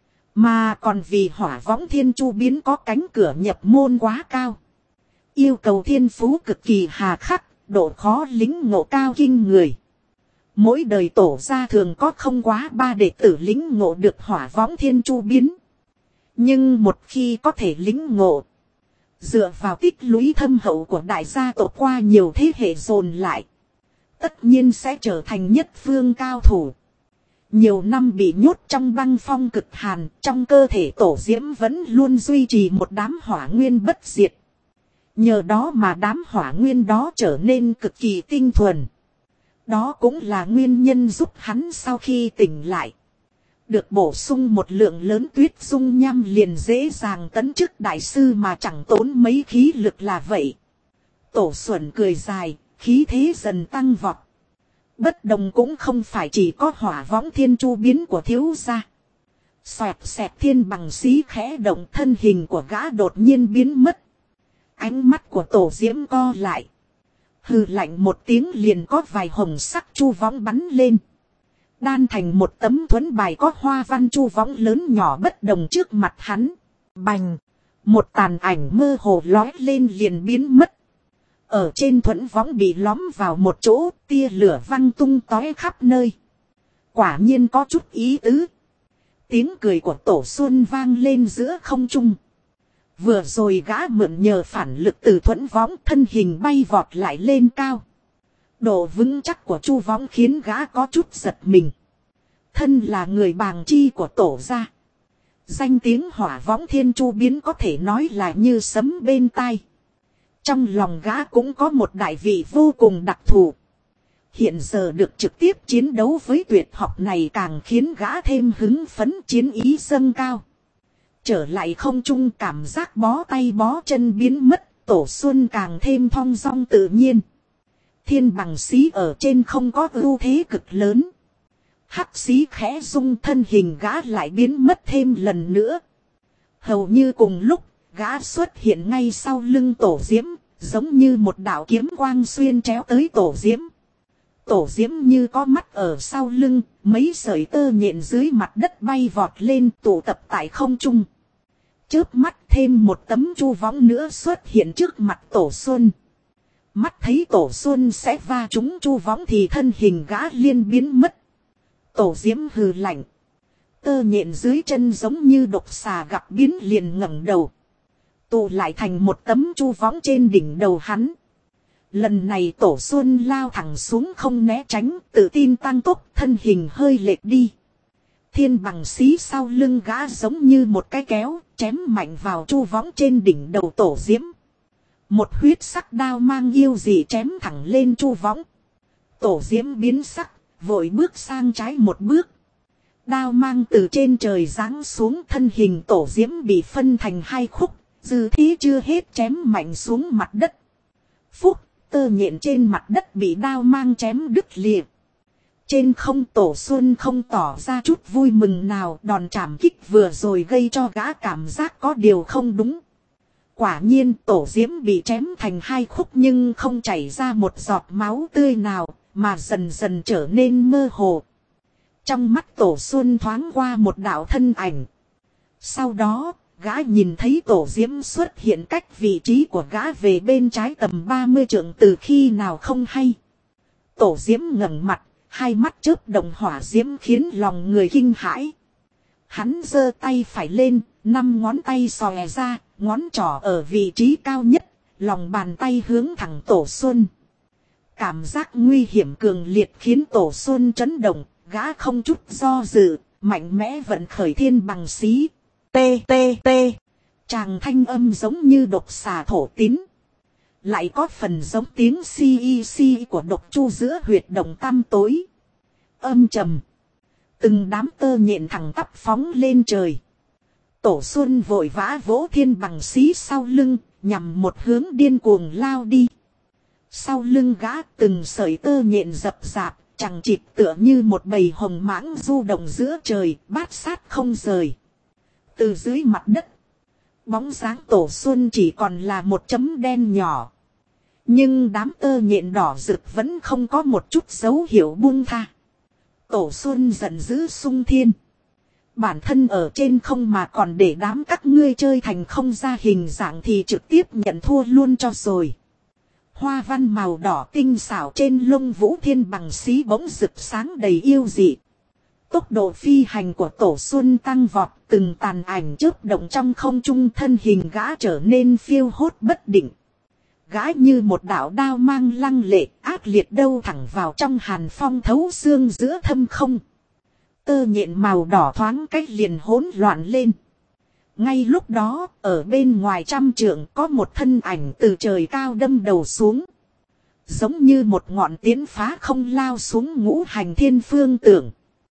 mà còn vì Hỏa Võng Thiên Chu Biến có cánh cửa nhập môn quá cao. Yêu cầu thiên phú cực kỳ hà khắc, độ khó lĩnh ngộ cao kinh người. Mỗi đời Tổ gia thường có không quá 3 đệ tử lĩnh ngộ được Hỏa Võng Thiên Chu Biến. Nhưng một khi có thể lĩnh ngộ, dựa vào tích lũy thâm hậu của đại gia tộc qua nhiều thế hệ dồn lại, tất nhiên sẽ trở thành nhất phương cao thủ. Nhiều năm bị nhốt trong băng phong cực hàn, trong cơ thể Tổ Diễm vẫn luôn duy trì một đám hỏa nguyên bất diệt. Nhờ đó mà đám hỏa nguyên đó trở nên cực kỳ tinh thuần. Đó cũng là nguyên nhân giúp hắn sau khi tỉnh lại, được bổ sung một lượng lớn tuyết dung nham liền dễ dàng tấn chức đại sư mà chẳng tốn mấy khí lực là vậy. Tổ Xuân cười dài, khí thế dần tăng vọt. Bất đồng cũng không phải chỉ có Hỏa Võng Thiên Chu Biến của thiếu gia. Xoẹt xẹt thiên bằng xí khẽ động, thân hình của gã đột nhiên biến mất. Ánh mắt của Tổ Diễm co lại. Hừ lạnh một tiếng liền có vài hồng sắc chu võng bắn lên. Đan thành một tấm thuẫn bài có hoa văn chu võng lớn nhỏ bất đồng trước mặt hắn. Bành! Một tàn ảnh mơ hồ lói lên liền biến mất. Ở trên thuẫn võng bị lõm vào một chỗ, tia lửa văng tung tóe khắp nơi. Quả nhiên có chút ý tứ. Tiếng cười của Tổ Xuân vang lên giữa không trung. Vừa rồi gã mượn nhờ phản lực từ thuẫn võng, thân hình bay vọt lại lên cao. Độ vững chắc của chu võng khiến gã có chút giật mình. Thân là người bàng chi của Tổ gia, danh tiếng Hỏa Võng Thiên Chu Biến có thể nói là như sấm bên tai. Trong lòng gã cũng có một đại vị vô cùng đặc thù. Hiện giờ được trực tiếp chiến đấu với tuyệt học này càng khiến gã thêm hứng phấn, chiến ý dâng cao. Trở lại không trung, cảm giác bó tay bó chân biến mất, Tổ Xuân càng thêm thong dong tự nhiên. Thiên bằng xí ở trên không có ưu thế cực lớn. Hắc xí khẽ rung, thân hình gã lại biến mất thêm lần nữa. Hầu như cùng lúc, gã xuất hiện ngay sau lưng Tổ Diễm, giống như một đạo kiếm quang xuyên chéo tới Tổ Diễm. Tổ Diễm như có mắt ở sau lưng, mấy sợi tơ nhện dưới mặt đất bay vọt lên tụ tập tại không trung. Chớp mắt thêm một tấm chu võng nữa xuất hiện trước mặt Tổ Xuân. Mắt thấy Tổ Xuân sẽ va trúng chu võng thì thân hình gã liên biến mất. Tổ Diễm hừ lạnh. Tơ nhện dưới chân giống như độc xà gặp biến liền ngẩng đầu. Tụ lại thành một tấm chu võng trên đỉnh đầu hắn. Lần này Tổ Xuân lao thẳng xuống không né tránh, tự tin tăng tốc, thân hình hơi lệch đi. Thiên bằng xí sau lưng gã giống như một cái kéo, chém mạnh vào chu võng trên đỉnh đầu Tổ Diễm. Một huyết sắc đao mang yêu dị chém thẳng lên chu võng. Tổ Diễm biến sắc, vội bước sang trái một bước. Đao mang từ trên trời giáng xuống, thân hình Tổ Diễm bị phân thành hai khúc, dư thế chưa hết chém mạnh xuống mặt đất. Phúc, tơ nhện trên mặt đất bị đao mang chém đứt lìa. Trên không, Tổ Xuân không tỏ ra chút vui mừng nào, đòn trảm kích vừa rồi gây cho gã cảm giác có điều không đúng. Quả nhiên Tổ Diễm bị chém thành hai khúc nhưng không chảy ra một giọt máu tươi nào, mà dần dần trở nên mơ hồ. Trong mắt Tổ Xuân thoáng qua một đạo thân ảnh. Sau đó, gã nhìn thấy Tổ Diễm xuất hiện cách vị trí của gã về bên trái tầm 30 trượng từ khi nào không hay. Tổ Diễm ngẩng mặt, hai mắt chớp động hỏa diễm khiến lòng người kinh hãi. Hắn giơ tay phải lên, 5 ngón tay xòe ra, ngón trỏ ở vị trí cao nhất, lòng bàn tay hướng thẳng Tổ Xuân. Cảm giác nguy hiểm cường liệt khiến Tổ Xuân chấn động, gã không chút do dự, mạnh mẽ vận khởi thiên bằng xí. Tê tê tê, tràng thanh âm giống như độc xà thổ tín. Lại có phần giống tiếng si si của độc chu giữa huyệt động tăm tối. Âm trầm. Từng đám tơ nhện thẳng tắp phóng lên trời. Tổ Xuân vội vã vỗ thiên bằng xí sau lưng, nhằm một hướng điên cuồng lao đi. Sau lưng gã từng sợi tơ nhện dập dạp, chằng chịt tựa như một bầy hồng mãng du động giữa trời, bát sát không rời. Từ dưới mặt đất, bóng dáng Tổ Xuân chỉ còn là một chấm đen nhỏ. Nhưng đám tơ nhện đỏ rực vẫn không có một chút dấu hiệu buông tha. Tổ Xuân giận dữ sung thiên. Bản thân ở trên không mà còn để đám các ngươi chơi thành không ra hình dạng thì trực tiếp nhận thua luôn cho rồi. Hoa văn màu đỏ tinh xảo trên lông vũ thiên bằng xí bỗng rực sáng đầy yêu dị. Tốc độ phi hành của Tổ Xuân tăng vọt, từng tàn ảnh chớp động trong không trung, thân hình gã trở nên phiêu hốt bất định. Gã như một đạo đao mang lăng lệ, ác liệt đâu thẳng vào trong hàn phong thấu xương giữa thâm không. Tơ nhện màu đỏ thoáng cách liền hỗn loạn lên. Ngay lúc đó, ở bên ngoài 100 trượng có một thân ảnh từ trời cao đâm đầu xuống. Giống như một ngọn tiến phá không lao xuống ngũ hành thiên phương tưởng.